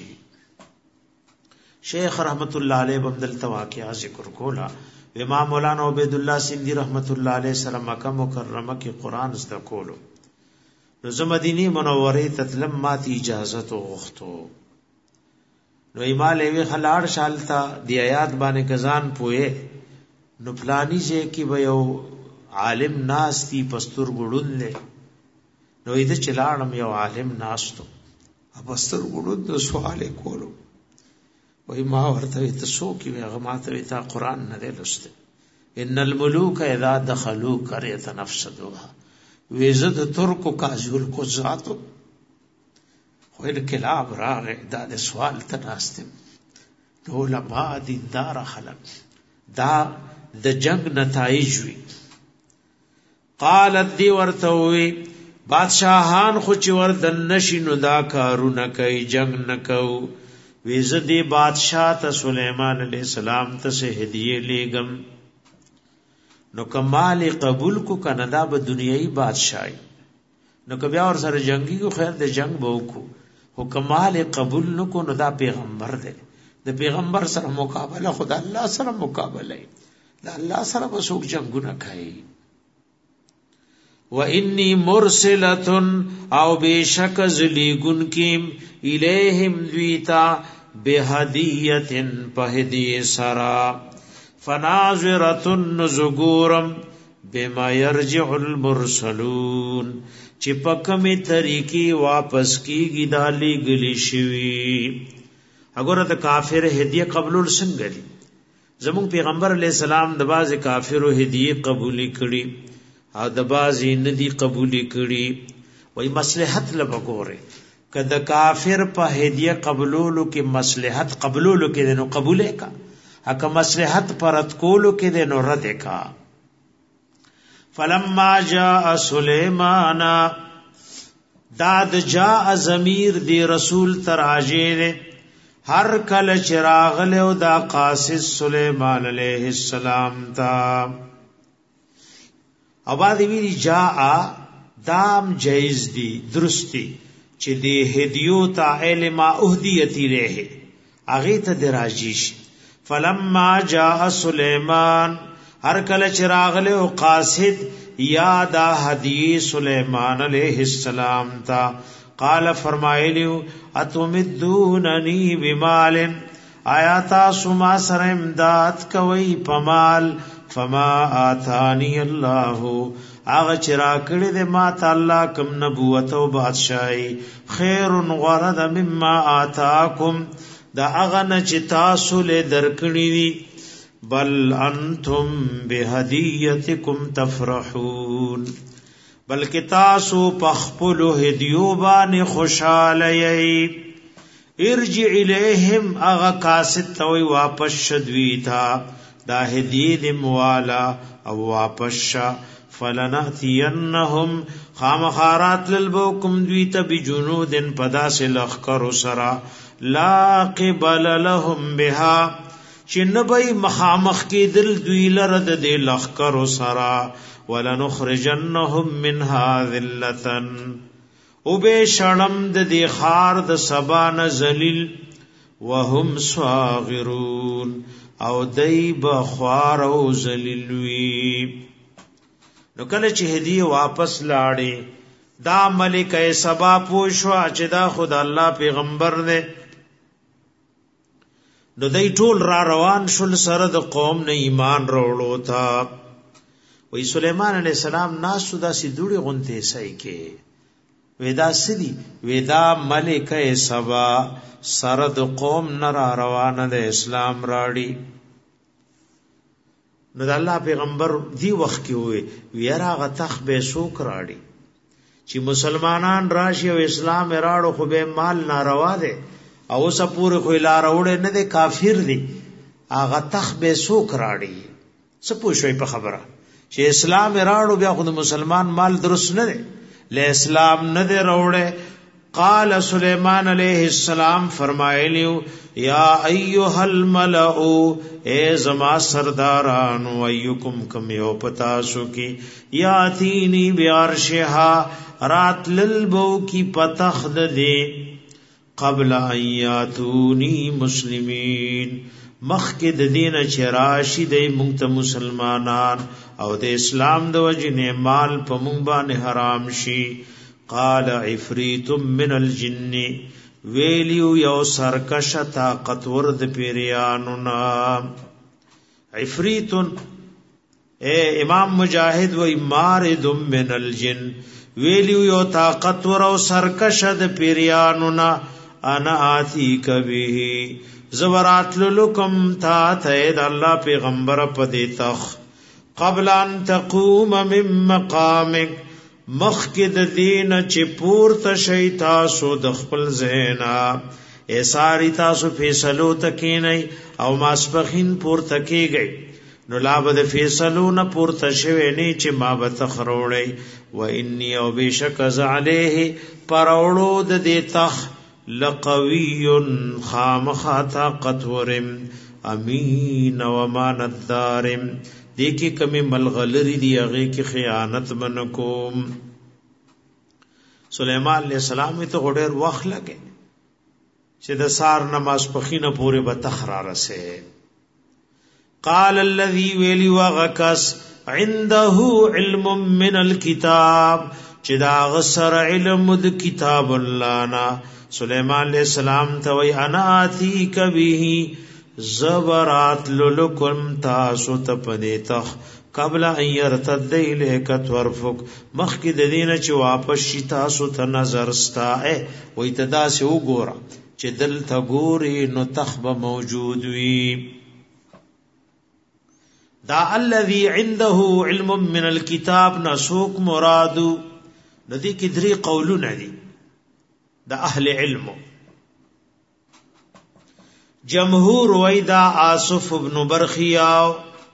شیخ رحمت الله علیه بدل تواقع ذکر کولا امام مولانا عبید الله سیندی رحمت الله علیه سره مکه مکرمه کې قران زده کولو نو زه مدینه منوره تتلم مات اجازه غوښتو نو ایماله وی خلاړ شالتا دی آیات باندې کزان پوهه نو پلانی چې کی به یو عالم ناس تی پستور ګړون له نو دې چلاړم یو عالم ناستو پستور ګړون د سوال کولو وای ما ورته تاسو کی هغه ماته تا قران نه لسته ان الملوک اذا دخلوا قريه نفسدوها وزد ترکو کاجول کو ذاتو خو الکلاب راغ دا د سوال تناستم علماء دیندار خلق دا د جنگ نتایج وی قالت دی ورتوي بادشاہان خو چې وردن نشینو دا کارونه کوي جنگ نکو ویزدی بادشاہ ته سلیمان علیہ السلام ته هدیه لېګم نو کمال قبول کو کندا به دنیوي بادشاہي نو کبیا اور سره جنگي کو خیر د جنگ بو کو هو کمال قبول نو کو نو دا پیغمبر دی د پیغمبر سره مقابله خدا الله سره مقابله دا الله سره وسوک جنگونه کوي. و انی مرسلۃ او بشک ذلیگن کیم الیہم دویتا بهدیۃ پهدی سرا فناظرۃ نزغورم بما یرجع المرسلون چې په کومه طریقې واپس کیږي دالی گلی شوی. اگر د کافر هدیه قبول څنګه دي زمون پیغمبر علی السلام د باز کافرو هدیه قبول کړي او د باز ندی قبول کړي وای مصلحت لبګوره کله کافر په هدیه قبولولو کې مصلحت قبولولو کې نو قبوله کا حکم مصلحت پرد کولو کې د نو رد کا. فلما جاء سليمان داد جاء ضمیر دی رسول تراجیر ہر کل چراغ له دا قاصد سليمان علیہ السلام تا اباد وی جاء دام جائز دی درستی چې دی هدیو تا علم اهدیتی رہے اغه ته دراجیش. فلما جاء سليمان ہر کل چراغ له قاصد یاد هدی سلیمان علیہ السلام تا قال فرمایلیو اتمدوننی بمال آیاتا سما سر امداد کوي پمال فما آتانی الله اغه چرا کړي د ما تعالی کوم نبوت او بادشاہي خیر غرد مما آتاکم دا اغنه چې تاسو له درکړی دي بل انتم بهدیتکم تفرحون بلکې تاسو په خپل هدیو باندې خوشاله یې ارجع الیہم اغا قاصد توي واپس شدوی تھا دا هدیه د موالا او واپس شا فلناتینهم خامخارات للبوکم دویت بجنود پداس لخکر سرا لا قبل لهم بها چنبئی مخامخ کی دل دوی لرد دے لخکر سرا ولنخرجنهم منها ذلتن او بے شرم دے خار د سبان ذلیل وهم صاغرون او دای بخوار او ذلیل وی نو کله چې هدیه واپس لاړې دا ملک سبا پوښوا چې دا خود الله پیغمبر دی نو دای ټول را روان شول سره د قوم نه ایمان وروړو تا وی سلیمان علیہ السلام ناسو دا سی دوڑی غنتے سائی کے ویدا سدی ویدا ملک سبا سرد قوم نرا روان د اسلام راڑی نو دا اللہ پیغمبر دی وقت کی ہوئے ویرا غتخ بے سوک راڑی چی مسلمانان راشی و اسلام راڑو خو بے مال ناروا دے او سا پوری خوی لاروڑے ندے کافر دی آغا تخ بے سوک راڑی سپوشوی پا خبرہ چې اسلام راړو بیا خود مسلمان مال درست نه دی له اسلام نه دی راوړې قال سليمان عليه السلام فرمایلیو یا ایها الملأ اے زما سرداران و ایکم کم یو پتا سو کی یاتینی بیارشها رات للبو کی پتخد دے قبل ایاتونی مسلمین مخکد دین چراشی دی مونږ ته مسلمانان او د اسلام د وجنه مال په مونږ باندې حرام شي قال عفریت من الجن ویلیو یو سرکش طاقتور د پیریانو نا عفریت اے امام مجاہد و مارد من الجن ویلیو یو طاقتور او سرکش د پیریانو نا انا آتی کبه زورات لکم تا تید اللہ پیغمبر پدی تخ قبل ان تقوم من مقامک مخکد دین چی پورت شی تاسو دخپل زینا اے ساری تاسو فیصلو تکی نئی او ماسپخین پورت کی گئی نو لابد فیصلو نا پورت شوی نی چی ما بتخروڑی و انی او بیشک از علیه پروڑو دی تخ لقوی خامخا طاقتورم امین و امانتدارم دیکھی کمی ملغلری دی اغی کی خیانت منکوم سلیمان علیہ السلام تو غډیر وخت لگے چې د سار نماز پخینه پورے بتخرار سے قال الذي ویلی وغکس عنده علم من الكتاب چې دا غسر علم د کتاب الله نا سلیمان علیہ السلام توی انا آتی کبھی زبرات للکم تاسو تپدیتخ قبل ان یرتد الیکت ورفک مخی ددین چی واپس شی تاسو تا نظر ستائے وی تدا سے اگورا چی دل تا گوری نو تخب موجود وی دا الذی عنده علم من الكتاب نسوک مرادو ندی کی دری قولو ندی دا اہل علم جمهور ویدا آصف ابن برخیاو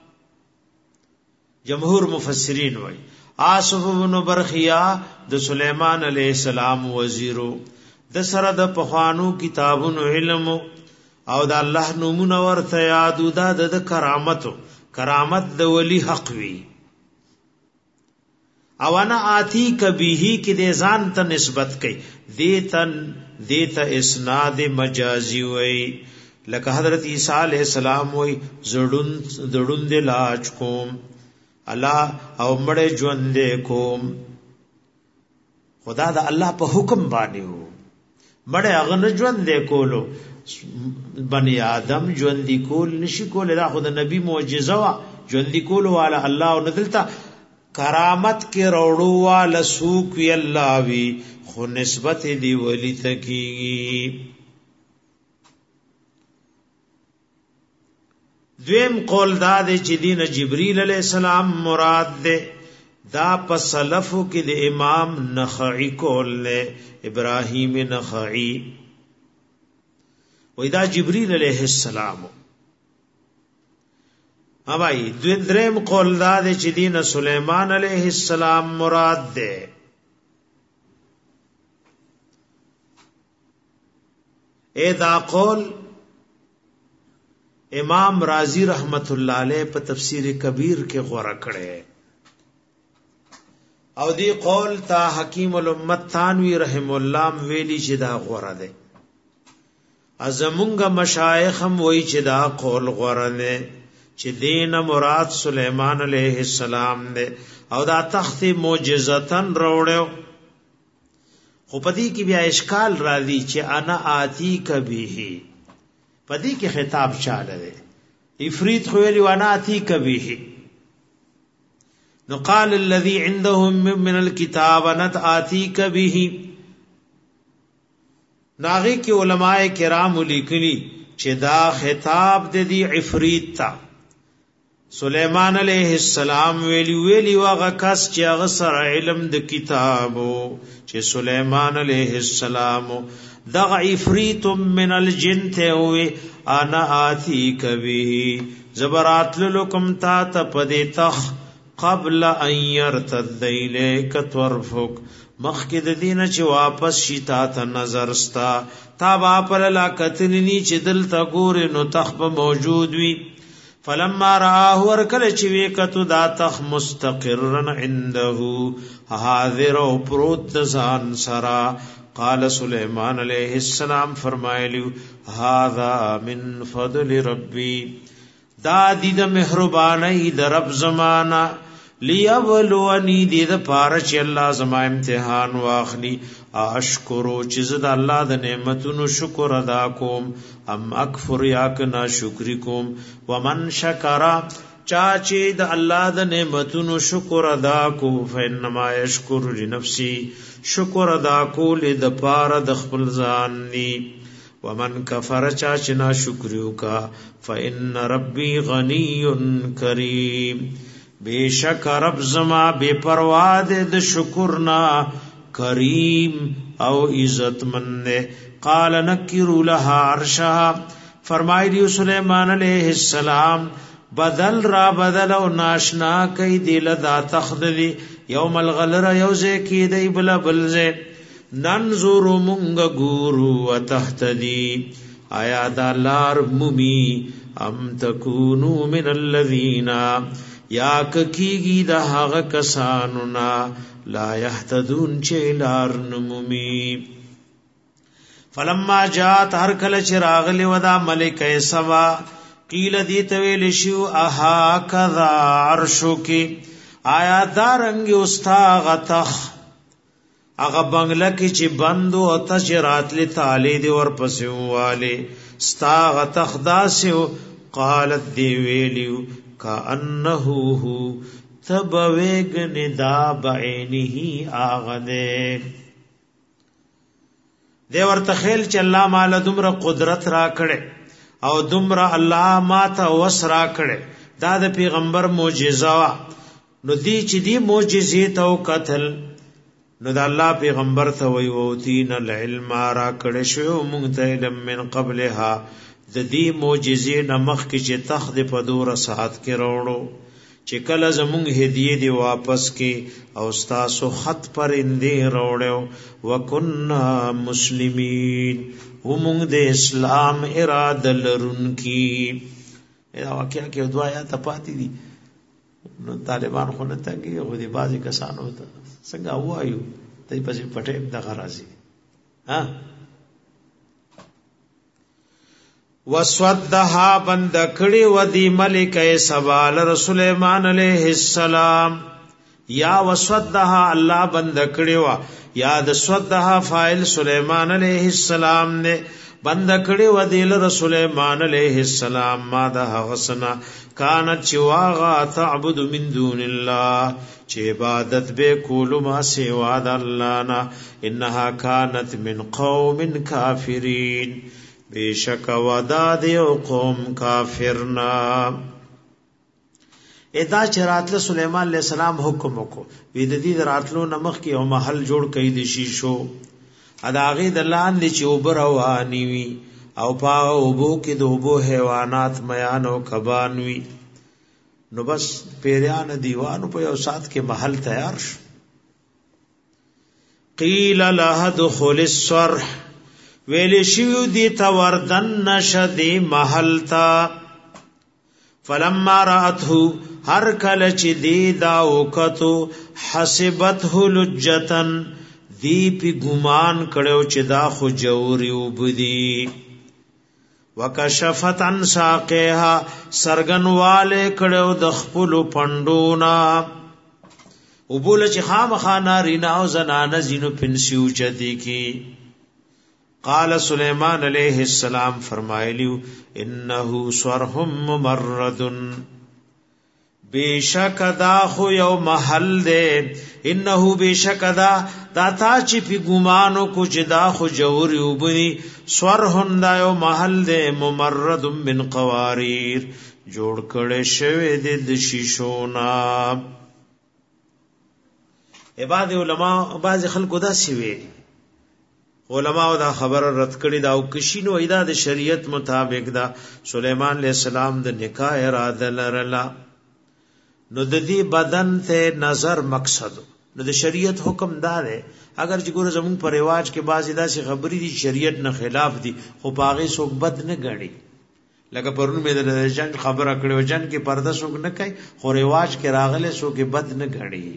جمهور مفسرین وی آصف ابن برخیا د سلیمان علیہ السلام وزیرو د سره د پخوانو کتابونو علم او د الله نومونه ورته یادو د کرامت د ولی حق وی او انا آتی کبیہی کی دے ځان ته نسبت کئی دیتا اسناد مجازی وی لکه حضرت عیسیٰ علیہ السلام وی زڑون دے لاچ کوم اللہ او مڑے جوندے کوم خدا دا اللہ پا حکم بانی ہو مڑے اغن جوندے کولو بنی آدم جوندی کول نشی کول دا خدا نبی معجزہ وا جوندی کولو والا اللہ و ندلتا کرامت کے روڑو والا سوک وی اللہ وی خو نسبت دی ولی تکی دویم قول دا دی چې دین جبرئیل علیہ السلام مراد دی. دا په سلفو کې د امام نخعی قول له ابراهیم نخعی وای دا جبرئیل علیہ السلام. اوای دریم قول دا دی چې دین سلیمان علیہ السلام مراد دی. اے دا قول امام رازی رحمت اللہ علیہ په تفسیر کبیر کې غوړه کړي او دی قول تا حکیم الامت تانوی رحم الله ویلی چې دا غوړه ده. ازمونګه مشایخ هم وای چې دا قول غوړه نه چې دین مراد سلیمان علیہ السلام ده او دا تخت معجزتن روړو. خو پدې کې بیا اشکال راځي چې انا آتی کبیه پدې کې خطاب چاله دی. افریت خو ویلی وانا آتی کبیه نو قال الذي عندهم من الكتاب نت آتی کبیه. ناغي کې علماء کرام لیکلي چې دا خطاب د دې عفریت تا سلیمان علیہ السلام ویلی واغه کس چې هغه سره علم د کتابو چې سلیمان علیہ السلام دغه عفریت من الجن ته وی انا آتی کبه زبرات لکم تا تپدی تخ قبل ان يرتد الیک طرفک مخکې د دینه چې واپس شي تا ته نظر ستا تا با پر لا کتنی چې دل تا ګور نو تخ موجود وی. فلما رآه ورکل چې وکتو دا تخ مستقرن عنده حاضر او پروت ځان سرا. قال سلیمان علیہ السلام فرمایلیو هذا من فضل ربی دا د مهربانی د رب زمانہ لیبلونی د پاره چې الله زما امتحان واخلی اشکرو چې زه د الله د نعمتونو شکر ادا کوم ام اکفر یا کنا شکر کوم. ومن شکر چا چې د الله د نعمتونو شکر ادا کو فینما یشکر لنفسی شکر ادا کول د پاره د خپل ځان نی. ومن کفر چا چې نا شکریو کا فإن ربی غنی کریم بیشک رب زما بے پروا د شکرنا کریم او عزت مند. قال نکروا لها عرشها فرمایلی سلیمان علیہ السلام بدل را بدل او ناشنا کئی دل دا تخت دی یوم الغلر یوزے کی دی بلا بلزے ننظر منگ گورو و تحتدی آیا دا لار ممی ام تکونو من الذین یا کیگی دا حق کسانونا لا یحتدون چه لار نمومی. فلما جات هر کل چراغلی ودا ملک سوا قیل دیت ویل شو اها کذا عرشو کی آیا دارنگی استا غتخ اغا بنگله کی چی بندو او تشرات لی تالی دی ور پسیو والی ستا غتخ داسیو. قالت دی ویلیو کانہو ہو تب ویگن دا بعینی آغدے. دی ورتخیل چی اللہ مالا دمرا قدرت را کڑے او دمرا اللہ ماتا وس را کڑے دا دا پیغمبر موجزاوا نو دی چی دی موجزی تاو قتل نو دا اللہ پیغمبر تاوی ووتین العلم را کڑے شو مونگتا علم من قبلها د دې معجزې نمخ کې چې تخت په دور ساعت کې وروړو چې کله زمونږ هدیه دی واپس کې او تاسو خط پر اندې وروړو وکنا مسلمین ومونږ د اسلام اراده لرونکي. دا واقعیا کې دوه آیات پاتې دي نو طالبان خو نه تنګي او دي بعضی کسانو ته څنګه وایو ته په پټه د غرازي ها وسودها بند کړي و دی ملک سوال رسولمان علیہ السلام یا وسودها الله بند کړي وا یا د سودها فاعل سلیمان علیہ السلام نے بند کړي و دی رسولمان علیہ السلام ما ده غسنا کانت چواغا تعبد من دون الله چې عبادت به کول ما سوا د الله نه انها کانت من قوم کافرین بیشک ودا دیو قوم کافرنا. ادا چراتله سليمان عليه السلام حکم وکړو وی د دې راتلو نمخ کې او محل جوړ کړي د شیشو اداغه د لاندې چې وبروانی وی او پا اوبو کې د اوبو حیوانات میان او کبان وی. نو بس پیریان دیوانو په یو سات کې محل تیار شو. قیل لها دخول الصرح ویل شیو دی توردن نشدی محل تا. فلما رأته هر کله چې دی دا وکتو حسبته لجتن دی پی ګمان کړو چې دا خو جوړي وبدي. وکشفت عن ساقها سرغنواله کړو د خپل پندونا وبول چې خامخانا رینا او زنانه زینو پنسیو چدي کی. قال سلیمان علیہ السلام فرمایلیو انه صرهم ممرد بیشک دا خو یو محل دے. انه بیشک دا تا چې پی ګمانو کو چې دا خو جوړي وبني. صرهم دا یو محل دے ممرد من قواریر جوړ کړي شوی د شیشونا. عباد علماء بعض خلکو دا سوي علماء دا خبر رد کړي دا او کشینو ایدا د شریعت مطابق دا سليمان عليه السلام د نکاح اراده لرلا. نو د دې بدن ته نظر مقصد نو د شریعت حکم دار ہے. اگر چې ګور زمون پر رواج کې بعضی دا سي خبري دي شریعت نه خلاف دي خو پاغه سوک بد نه غړي. لکه پرونو مې د جن خبره کړو جن کې پرده سوک نه کوي خو رواج کې راغله سوک بد نه غړي.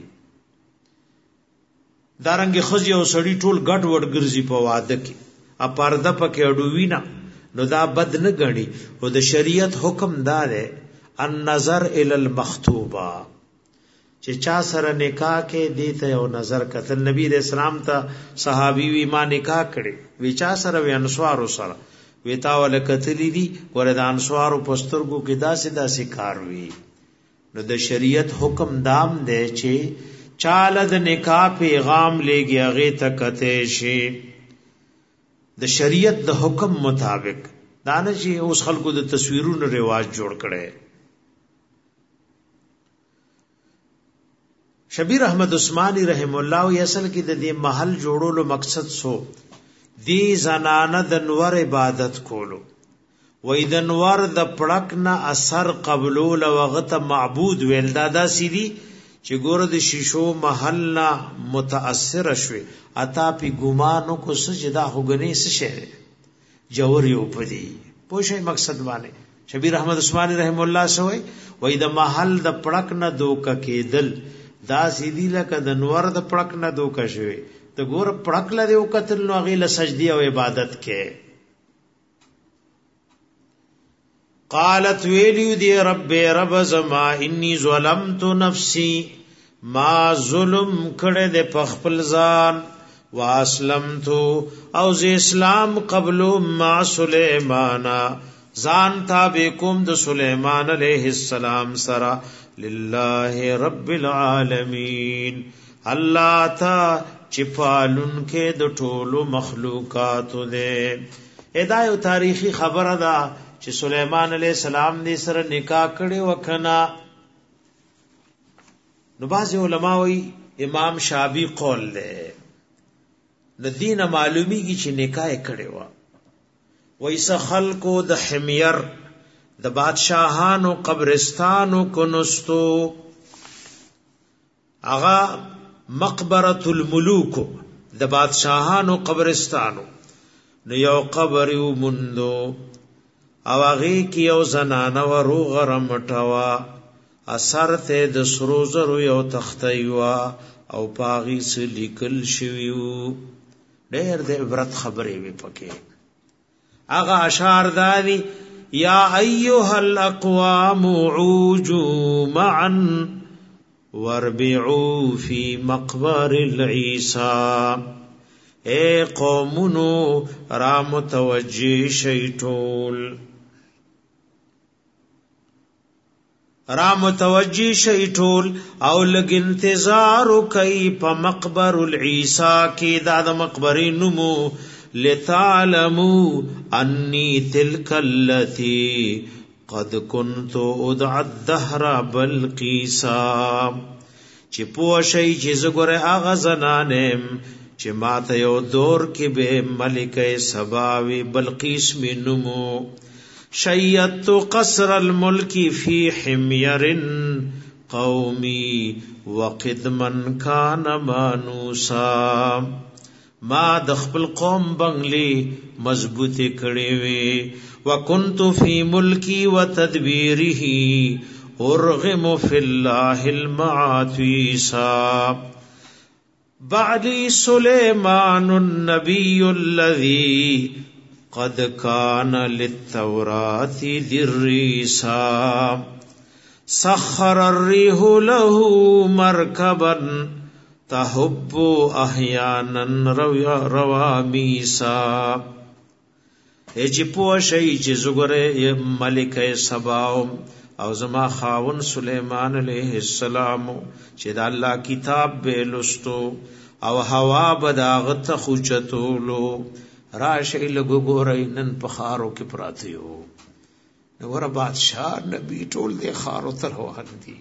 دارنګ خزي او سړی ټول ګډ وډ ګرځي په واده کې ا پرده پکې اډوینا نو دا بد نه غړي. او د شریعت حکم دار ہے النظر الى المخطوبه چې چا سره نکاح کې دیته او نظر کتل. نبی رسول الله ته صحابي وی ما نکاح کړي وی چا سره وی انصار سره وی تا ول کتلی دي ورته انصار پسترګو کې داسې داسې کار وی. نو د شریعت حکم دام دی چې چاله د نکاح پیغام لګي هغه تکته شي د شریعت د حکم مطابق. دانه چې اوس خلکو د تصویرونو رواج جوړ کړي. شبیر احمد عثماني رحم الله یې اصل کې د دې محل جوړولو مقصد سو دی زنانه د نور عبادت کولو وې د نور د پړک نه اثر قبول او غت معبود ویل دادا سیدی چې ګور د شیشو محل متاثر شوي اتا پی ګمانو کو سجدا هوګنی سشه جوړ یو پدی پوښي مقصد باندې شبیر احمد عثماني رحم الله سوې وې د محل د پړک نه دوک کېدل دا سیدی لکه د نور د پړک نه دوک شوي ته ګور پړک لري او قتل نو غیله سجدي او عبادت کې. قالت ویلیو دی رب رب زما انی ظلمت نفسی ما ظلم کړه د پخپل ځان واسلمت او ز اسلام قبل ما سليمان ځان تابع کوم د سليمان عليه السلام سره لله رب العالمین الله تا چپالون کې د ټولو مخلوقات دې. ادایو تاریخی خبره ده چې سليمان عليه السلام دې سره نکاح کړي وکنا. نو باز علماء وی امام شافعی قول له د دین معلومیږي چې نکاح کړي وا وایسه خلقو د حمیر د بادشاہانو قبرستانو کو نستو اغا مقبره الملوک د بادشاہانو قبرستانو نو یو قبر یو مندو او هغه کې یو زنانه ورو غرمټوا اثر ته د سروزرو یو تختایوا او پاغي س لیکل شویو ډېر د عبرت خبرې وي پکې. هغه اشعار دانی یا ایها الاقوام عوجوا معا وربعوا فی مقبر العیسی. اے قومونو را متوجی شیطول را متوجی شیطول او لگ انتظارو کئی پا مقبر العیسی کی دا دا مقبری نمو لتعلموا انی تلک التی قد كنت ادعى الدهر بلقیسا چې پوه شي چې زګره هغه زنانم چې ماته یو دور کې به ملکه سباوي بلقیس مینمو شیدت قصر الملک فی حمیر قومی وقدما کان مانوسا ما د خپل قوم بنگلی مضبوطی کړي وي وکنت فی ملکی وتدبیره ارغم فی الله المعاتیسا بعدی سلیمان النبی الذی قد کان للتوراة دريسا سخر الريح له مركبا تحب احیانا روامیسا چې پوه شي چې زګره ملکه سباو او زما خاون سلیمان علیہ السلام چې د الله کتاب به لستو او هوا بداغت خوچتولو راشه لګو ګورای نن په خارو کې پراتیو نو ور بادشاہ نبی ټول د خارو تر روان دي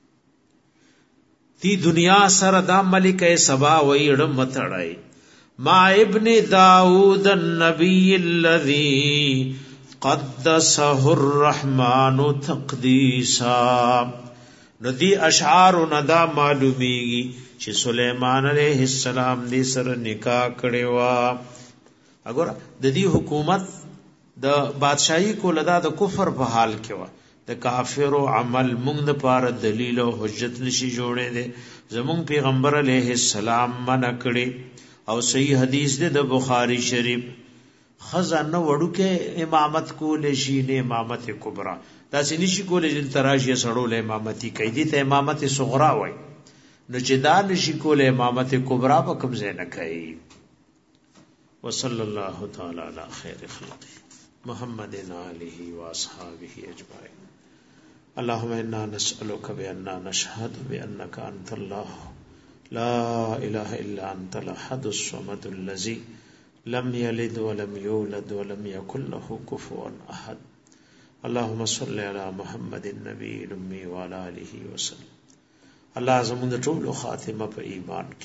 تی دنیا سره دا ملکه سبا ویړ متړای ما ابن داود النبی الذی قدسه الرحمن تقدیسا ندی اشعار ندا معلومیږي چې سلیمان علیہ السلام دې سره نکاح کړي وا اگر د دې حکومت د بادشاہي کو لدا د کفر په حال کې وا د کافر عمل موږ د پاره دلیل او حجت نشي جوړې دي زمون پیغمبر علیہ السلام منع کړي او صحیح حدیث ده د بخاری شریف خزانه وړو کې امامت کول شي نه امامت کبرا دا سنشي کول چې تراشی سړول امامتي کوي دي ته امامت صغرا وای نو چې دا نشي کول امامت کبرا په کوم ځای نه کوي وصلی الله تعالی علی خیر خلقه محمد آله و اصحابہ اجمعین اللهم انا نسألك بأننا نشهد بأنك انت الله لا اله الا انت الاحد الصمد الذي لم يلد ولم يولد ولم يكن له كفوا احد اللهم صل على محمد النبي الامي وعلى اله وسلم الله زموږ ټول خاتمه په ایمان کې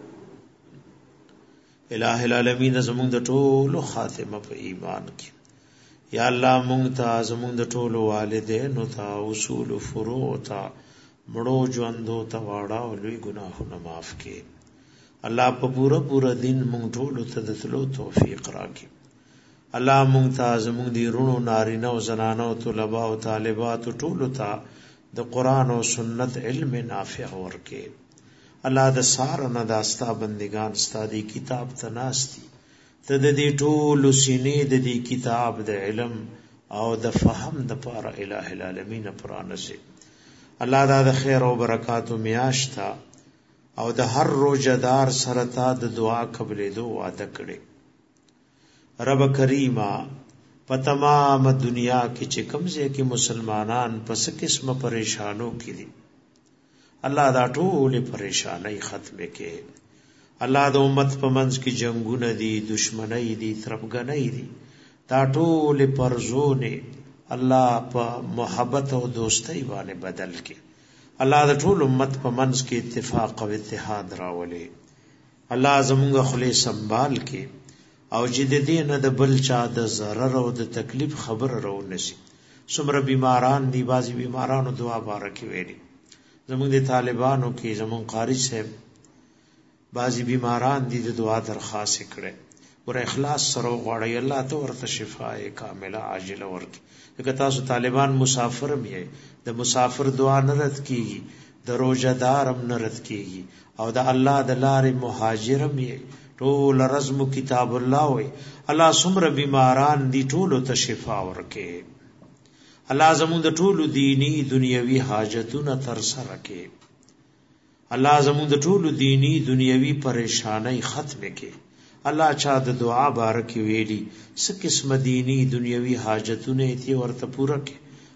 الہ العالمین زموږ ټول خاتمه په ایمان کې یا الله مونږ ته زموږ ټول والدین او تا اصول فروع تا مړو ژوندو ته واړه او لوی ګناهونه معاف کړي الله په پورا دین مونږ ټول ته د تلو توفیق راکړي الله مونږ ته زموږ دی رونو نارینه او زنانه او طلباء او طالبات ټول ته د قران او سنت علم نافع ورکړي الله د سار نه داستا بندگان ستادي کتاب تناستی ته د دې ټول سینې د دې کتاب د علم او د فهم د پاره الہ العالمین پرانسه الله دا د خیر او برکات او میاشتا او د هر روزدار سره تا د دعا قبلې دو وعده کړي رب کریما په تمام دنیا کې چې کمزې کې مسلمانان پس قسمه پریشانو کې دي الله دا ټول پریشانای ختم کړي الله د امت په منځ کې جنگونه دي دشمنی دي ترپګنۍ دي دا ټول پرزونه الله په محبت او دوستۍ باندې بدل کړي الله د ټول امت په منځ کې اتفاق او اتحاد راولي الله زموږ خلی سنبال کړي او چې د دې نه د بل چا د ضرر او د تکلیف خبر راو نشي څومره بیماران دي بازي بیمارانو دعا بارکي ویلي زموږ د طالبانو کې زموږ قاری صاحب بازي بیماران دي د دعا درخواست کړي ور اخلاص سره غواړي الله ته ورته شفاء کامله عاجله ورکړي که تاسو طالبان مسافر مې د مسافر دعا نه رد کیږي د روزدار هم نه رد کیږي او د الله د لارې مهاجر مې ټول رزم کتاب الله وي الله سمره بیماران دي ټول ته شفاء ورکړي الله زموږ د ټول دینی دنیوي حاجتونه تر سره کړي الله زموږ د ټول دینی دنیوي پریشانای ختم کړي الله چا د دعا بارک ویلي څه قسم دینی دنیوي حاجتونه تی ورته پوره کړي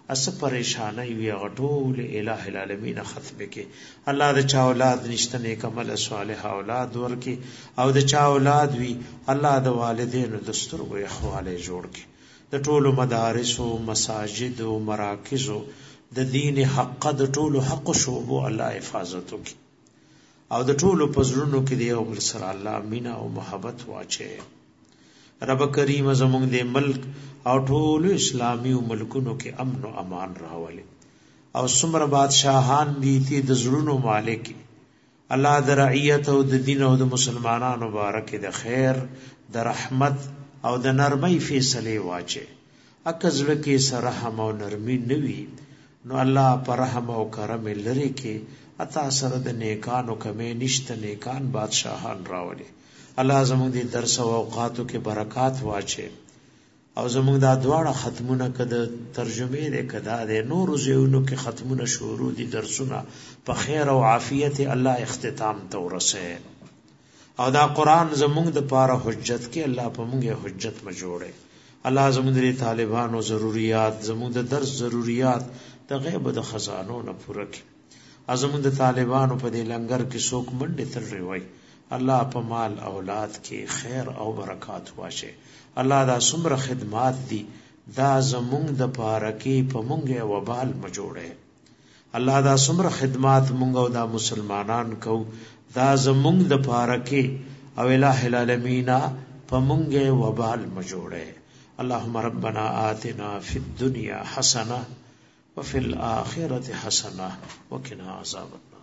اس پریشانای وی غټول الہ العالمین ختم کې الله د چا اولاد نشته نیک عمل صالح اولاد ورکي او د چا اولاد وی الله د والدینو د سترګو احواله جوړ کې د ټولو مدارس او مساجد او مراکز د دین حق د ټولو حق شوبو الله حفاظت وکي او د ټولو پزړونو کې دی او بل سره الله مینا او محبت واچي رب کریم زمونږ د ملک او ټولو اسلامي ملکونو کې امن او امان راولي او څومره بادشاہان دي تی د زړونو مالک الله د رعیت او د دین او د مسلمانانو مبارک د خیر د رحمت او د نرمۍ فیصله واچي اکزړه کې سرحم او نرمي نوي نو الله پر رحم او کرم لري کې اتا سره د نیکانو کمې نشته نیکان بادشاہان راولي الله زموږ د درس او اوقاتو کې برکات واچي او زموږ د دواړه ختمونه کده ترجمه دې کدا د نور زيونو کې ختمونه شروع دي درسونه په خیر او عافیت الله اختتام ته ورسه او دا قران زموږ د پاره حجت کې الله په موږ حجت ما جوړه الله زموږ د طالبانو ضرورت زموږ د درس ضرورت د غیب د خزانو نه پوره کړي ازموږ د طالبانو په دې لنګر کې څوک منډه تر وي الله په مال اولاد کې خیر او برکات واشه الله دا څومره خدمات دي دا زمونږ د پاره کې په مونږه وبال مجوړه الله دا څومره خدمات مونږ او دا مسلمانان کو دا زمونږ د پاره کې او الہ العالمین په مونږه وبال مجوړه اللهم ربنا آتنا فی الدنيا حسنه وفي الاخره حسنه وقنا عذاب النار